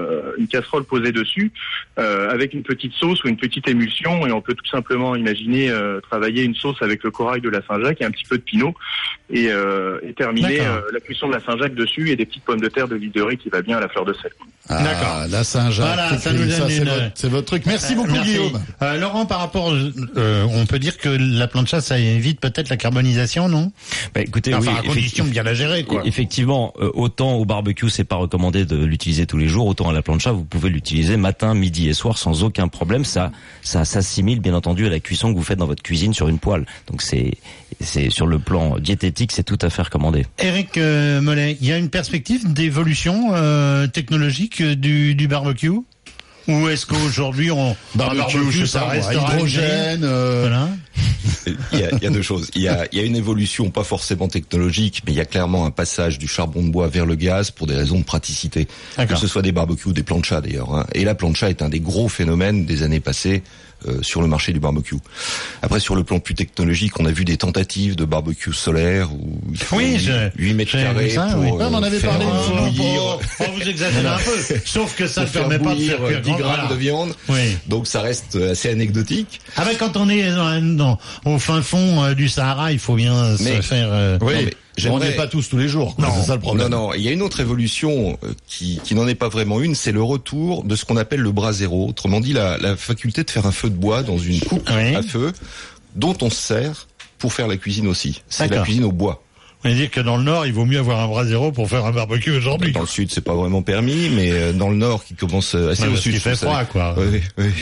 posée dessus, avec une petite sauce ou une petite émulsion, et on peut tout simplement imaginer travailler une sauce avec le corail de la Saint-Jacques et un petit peu de pinot, et terminer la cuisson de la Saint-Jacques dessus et des petites pommes de terre de l'huile de riz qui va bien à la fleur de sel. D'accord. La Saint-Jacques. Voilà, ça nous donne c'est votre truc. Merci beaucoup, Guillaume. Laurent, par rapport, on peut dire que la plancha, ça évite peut-être la carbonisation, non? Écoutez, à condition de bien la gérer, quoi. Effectivement, autant au barbecue, c'est pas recommandé de l'utiliser tous les jours, autant à la plancha, vous pouvez l'utiliser matin, midi et soir sans aucun problème. Ça s'assimile bien entendu à la cuisson que vous faites dans votre cuisine sur une poêle. Donc c'est sur le plan diététique, c'est tout à fait recommandé. Éric Mollet, il y a une perspective d'évolution technologique du barbecue? Ou est-ce qu'aujourd'hui barbecue ça reste hydrogène voilà. Il y a deux choses. Il y a une évolution pas forcément technologique, mais il y a clairement un passage du charbon de bois vers le gaz pour des raisons de praticité. Que ce soit des barbecues ou des planchas d'ailleurs. Et la plancha est un des gros phénomènes des années passées sur le marché du barbecue. Après, sur le plan plus technologique, on a vu des tentatives de barbecue solaire où il faut 8 mètres carrés pour on en avait parlé. Vous exagérez un peu. Sauf que ça ne permet pas de faire cuire 10 grammes de viande. Oui. Donc ça reste assez anecdotique. Quand on est au fin fond du Sahara, il faut bien se faire... On n'est pas tous les jours. Non, c'est ça le problème. Non. Il y a une autre évolution qui n'en est pas vraiment une, c'est le retour de ce qu'on appelle le brasero. Autrement dit, la faculté de faire un feu de bois dans une coupe à feu, dont on se sert pour faire la cuisine aussi. C'est la cuisine au bois. On va dire que dans le Nord, il vaut mieux avoir un brasero pour faire un barbecue aujourd'hui. Dans le Sud, c'est pas vraiment permis, mais dans le Nord, qui commence assez au Sud. Il fait froid, quoi. Oui.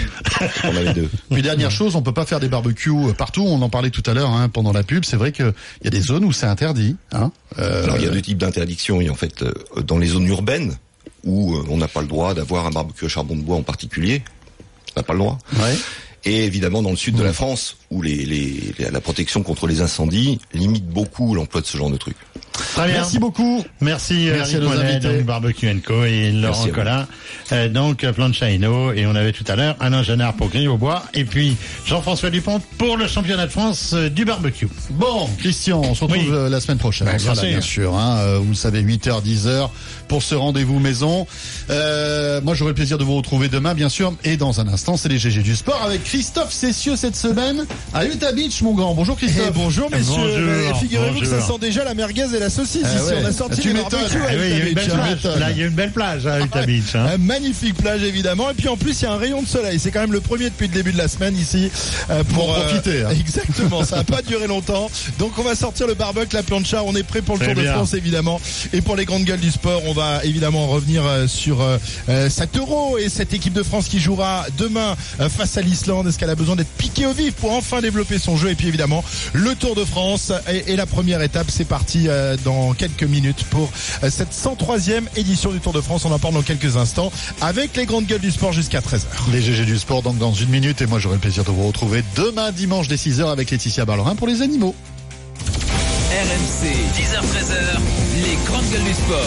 On a les deux. Puis dernière chose, on peut pas faire des barbecues partout. On en parlait tout à l'heure pendant la pub. C'est vrai qu'il y a des zones où c'est interdit. Alors il y a deux types d'interdictions. En fait, dans les zones urbaines où on n'a pas le droit d'avoir un barbecue à charbon de bois en particulier, on n'a pas le droit. Ouais. Et évidemment dans le sud de la France, où la protection contre les incendies limite beaucoup l'emploi de ce genre de trucs. Très bien. Merci beaucoup. Merci à nos invités. Donc Barbecue & Co et Laurent Collin. Donc Plancha Hainaut, et on avait tout à l'heure Alain Genard pour Grille au bois, et puis Jean-François Dupont pour le championnat de France du barbecue. Bon, Christian, on se retrouve la semaine prochaine. Bien sûr. Vous le savez, 8h, 10h pour ce rendez-vous maison. Moi, j'aurai le plaisir de vous retrouver demain, bien sûr. Et dans un instant, c'est les GG du sport avec Christophe Cessieux cette semaine à Utah Beach, mon grand. Bonjour Christophe. Bonjour messieurs. Figurez-vous que ça sent déjà la merguez et la saucisse ici. On a sorti les barbecues à Utah Beach. Là, il y a une belle plage à Utah Beach. Magnifique plage, évidemment. Et puis en plus, il y a un rayon de soleil. C'est quand même le premier depuis le début de la semaine ici. Pour profiter. Exactement. Ça n'a pas duré longtemps. Donc on va sortir le barbecue, la plancha. On est prêt pour le Tour de France, évidemment. Et pour les grandes gueules du sport, on va évidemment revenir sur cet Euro et cette équipe de France qui jouera demain face à l'Islande. Est-ce qu'elle a besoin d'être piquée au vif pour enfin développer son jeu? Et puis évidemment, le Tour de France et la première étape, c'est parti dans quelques minutes pour cette 103e édition du Tour de France. On en parle dans quelques instants avec les grandes gueules du sport jusqu'à 13h. Les GG du sport donc dans une minute, et moi j'aurai le plaisir de vous retrouver demain dimanche dès 6h avec Laetitia Ballerin pour les animaux. RMC, 10h-13h, les grandes gueules du sport.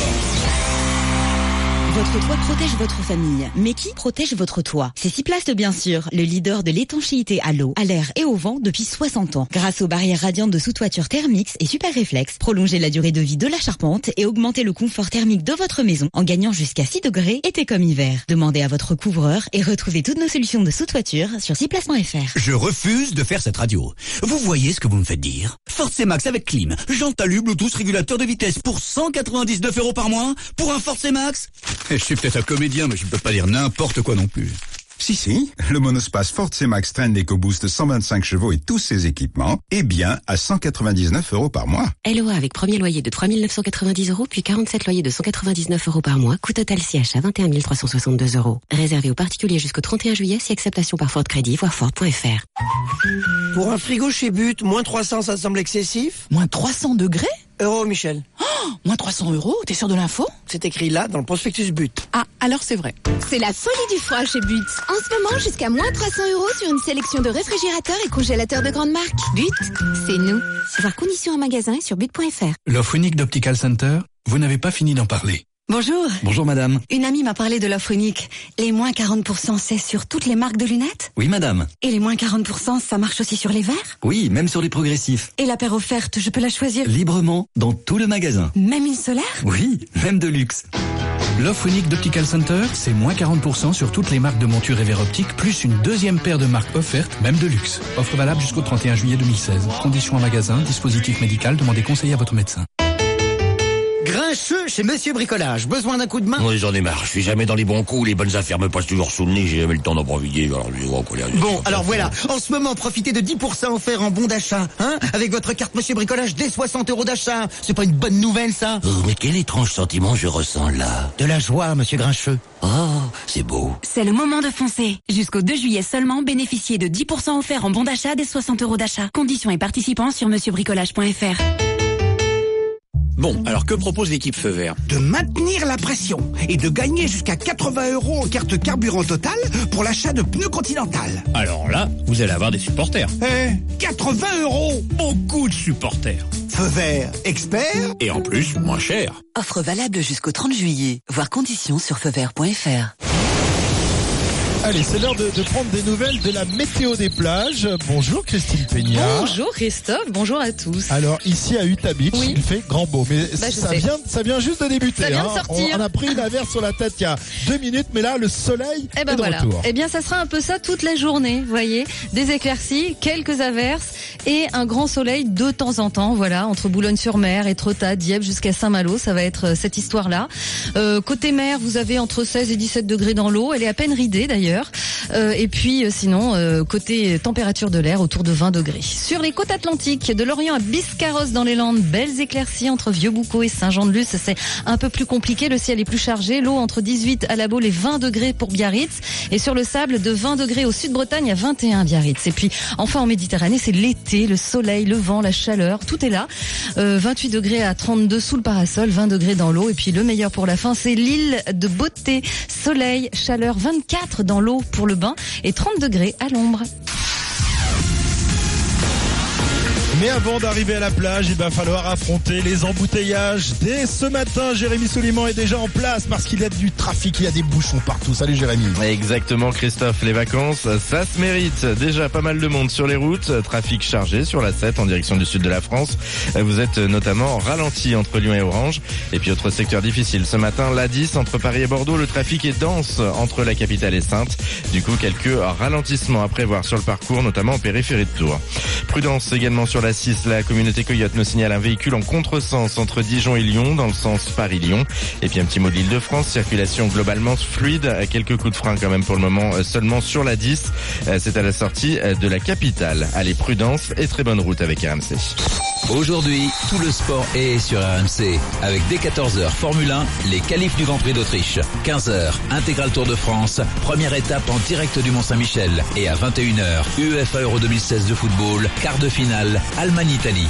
Votre toit protège votre famille. Mais qui protège votre toit? C'est Ciplast, bien sûr, le leader de l'étanchéité à l'eau, à l'air et au vent depuis 60 ans. Grâce aux barrières radiantes de sous-toiture Thermix et Super Réflex, prolongez la durée de vie de la charpente et augmentez le confort thermique de votre maison en gagnant jusqu'à 6 degrés, été comme hiver. Demandez à votre couvreur et retrouvez toutes nos solutions de sous-toiture sur ciplast.fr. Je refuse de faire cette radio. Vous voyez ce que vous me faites dire? Force Max avec clim, jante alu, Bluetooth, régulateur de vitesse pour 199 € par mois pour un Force Max. Je suis peut-être un comédien, mais je ne peux pas dire n'importe quoi non plus. Si, le monospace Force Max Trend EcoBoost 125 chevaux et tous ses équipements est bien à 199 € par mois. LOA avec premier loyer de 3 990 €, puis 47 loyers de 199 € par mois, coût total CH à 21 362 €. Réservé aux particuliers jusqu'au 31 juillet, si acceptation par Ford Crédit, voir Ford.fr. Pour un frigo chez But, moins 300, ça semble excessif? Moins 300 degrés? Euros, Michel. Oh, moins 300 €? T'es sûr de l'info? C'est écrit là, dans le prospectus But. Ah, alors c'est vrai. C'est la folie du froid chez But. En ce moment, jusqu'à moins 300 € sur une sélection de réfrigérateurs et congélateurs de grande marque. But, c'est nous. Voir conditions en magasin et sur but.fr. L'offre unique d'Optical Center, vous n'avez pas fini d'en parler. Bonjour. Bonjour madame. Une amie m'a parlé de l'offre unique. Les moins 40%, c'est sur toutes les marques de lunettes? Oui madame. Et les moins 40%, ça marche aussi sur les verres? Oui, même sur les progressifs. Et la paire offerte, je peux la choisir librement dans tout le magasin. Même une solaire? Oui, même de luxe. L'offre unique d'Optical Center, c'est moins 40% sur toutes les marques de montures et verres optiques, plus une deuxième paire de marques offertes, même de luxe. Offre valable jusqu'au 31 juillet 2016. Conditions en magasin, dispositif médical, demandez conseil à votre médecin. Grincheux chez Monsieur Bricolage. Besoin d'un coup de main? Oui, j'en ai marre. Je suis jamais dans les bons coups. Les bonnes affaires me passent toujours sous le nez. J'ai jamais le temps d'en profiter. Bon, alors voilà. En ce moment, profitez de 10% offerts en bon d'achat. Avec votre carte Monsieur Bricolage, dès 60 € d'achat. C'est pas une bonne nouvelle, ça? Oh, mais quel étrange sentiment je ressens là. De la joie, Monsieur Grincheux. Oh, c'est beau. C'est le moment de foncer. Jusqu'au 2 juillet seulement, bénéficiez de 10% offerts en bon d'achat dès 60 € d'achat. Conditions et participants sur monsieurbricolage.fr. Bon, alors que propose l'équipe Feu Vert? De maintenir la pression et de gagner jusqu'à 80 € en carte carburant Total pour l'achat de pneus Continental. Alors là, vous allez avoir des supporters. 80 €! Beaucoup de supporters. Feu Vert, expert. Et en plus, moins cher. Offre valable jusqu'au 30 juillet. Voir conditions sur feuvert.fr. Allez, c'est l'heure de prendre des nouvelles de la météo des plages. Bonjour Christine Peña. Bonjour Christophe, bonjour à tous. Alors ici à Utah Beach, il fait grand beau, mais ça vient juste de débuter. Ça vient de sortir. On a pris une averse sur la tête il y a 2 minutes, mais là le soleil est de retour. Eh bien ça sera un peu ça toute la journée, vous voyez. Des éclaircies, quelques averses et un grand soleil de temps en temps, voilà, entre Boulogne-sur-Mer, Étretat, Dieppe jusqu'à Saint-Malo, ça va être cette histoire-là. Côté mer, vous avez entre 16 et 17 degrés dans l'eau, elle est à peine ridée d'ailleurs. Et puis sinon côté température de l'air autour de 20 degrés. Sur les côtes atlantiques, de l'Orient à Biscarrosse dans les Landes, belles éclaircies entre Vieux-Boucau et Saint-Jean-de-Luz, c'est un peu plus compliqué, le ciel est plus chargé, l'eau entre 18 à La Baule et 20 degrés pour Biarritz, et sur le sable de 20 degrés au sud-Bretagne à 21 à Biarritz. Et puis enfin en Méditerranée, c'est l'été, le soleil, le vent, la chaleur, tout est là. 28 degrés à 32 sous le parasol, 20 degrés dans l'eau, et puis le meilleur pour la fin, c'est l'île de Beauté, soleil, chaleur, 24 dans l'eau pour le bain et 30 degrés à l'ombre. Mais avant d'arriver à la plage, il va falloir affronter les embouteillages. Dès ce matin, Jérémy Souliman est déjà en place parce qu'il y a du trafic, il y a des bouchons partout. Salut Jérémy. Exactement Christophe, les vacances, ça se mérite. Déjà pas mal de monde sur les routes, trafic chargé sur la 7 en direction du sud de la France. Vous êtes notamment ralenti entre Lyon et Orange. Et puis autre secteur difficile ce matin, l'A10 entre Paris et Bordeaux, le trafic est dense entre la capitale et Saintes. Du coup, quelques ralentissements à prévoir sur le parcours, notamment en périphérie de Tours. Prudence également sur la 6, la communauté Coyote nous signale un véhicule en contresens entre Dijon et Lyon, dans le sens Paris-Lyon. Et puis un petit mot de l'Île-de-France, circulation globalement fluide, quelques coups de frein quand même pour le moment seulement sur la 10. C'est à la sortie de la capitale. Allez, prudence et très bonne route avec RMC. Aujourd'hui, tout le sport est sur RMC. Avec dès 14h Formule 1, les qualifs du Grand Prix d'Autriche. 15h, Intégral Tour de France, première étape en direct du Mont-Saint-Michel. Et à 21h, UEFA Euro 2016 de football, quart de finale, Allemagne-Italie.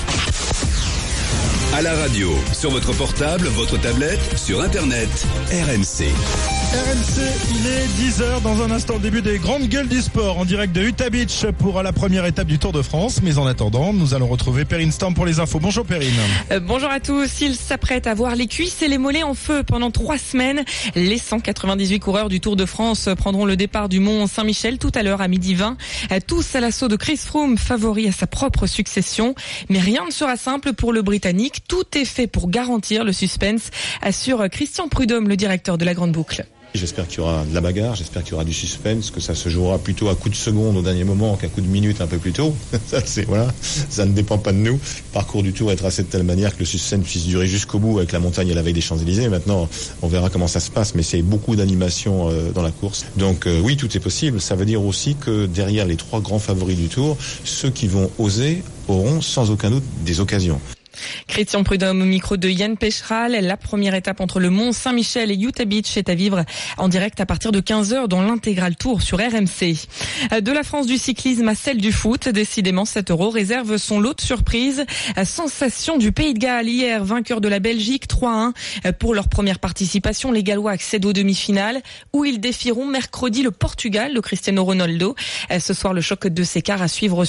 À la radio, sur votre portable, votre tablette, sur Internet, RMC. RMC, il est 10h, dans un instant le début des grandes gueules du sport en direct de Utah Beach pour la première étape du Tour de France. Mais en attendant, nous allons retrouver Perrine Stamp pour les infos. Bonjour Perrine. Bonjour à tous. Ils s'apprêtent à voir les cuisses et les mollets en feu pendant 3 semaines. Les 198 coureurs du Tour de France prendront le départ du Mont Saint-Michel tout à l'heure à 12h20. Tous à l'assaut de Chris Froome, favori à sa propre succession. Mais rien ne sera simple pour le Britannique. Tout est fait pour garantir le suspense, assure Christian Prudhomme, le directeur de la Grande Boucle. J'espère qu'il y aura de la bagarre, j'espère qu'il y aura du suspense, que ça se jouera plutôt à coup de seconde au dernier moment qu'à coup de minute un peu plus tôt. Ça ne dépend pas de nous. Le parcours du Tour est tracé de telle manière que le suspense puisse durer jusqu'au bout avec la montagne à la veille des Champs-Élysées. Maintenant, on verra comment ça se passe, mais c'est beaucoup d'animation dans la course. Donc oui, tout est possible. Ça veut dire aussi que derrière les 3 grands favoris du Tour, ceux qui vont oser auront sans aucun doute des occasions. Christian Prudhomme au micro de Yann Pécheral. La première étape entre le Mont Saint-Michel et Utah Beach est à vivre en direct à partir de 15h dans l'intégral Tour sur RMC. De la France du cyclisme à celle du foot, décidément 7 € réserve son lot de surprises. Sensation du Pays de Galles hier, vainqueur de la Belgique 3-1. Pour leur première participation, les Gallois accèdent aux demi-finales où ils défieront mercredi le Portugal de Cristiano Ronaldo. Ce soir, le choc de ces quarts à suivre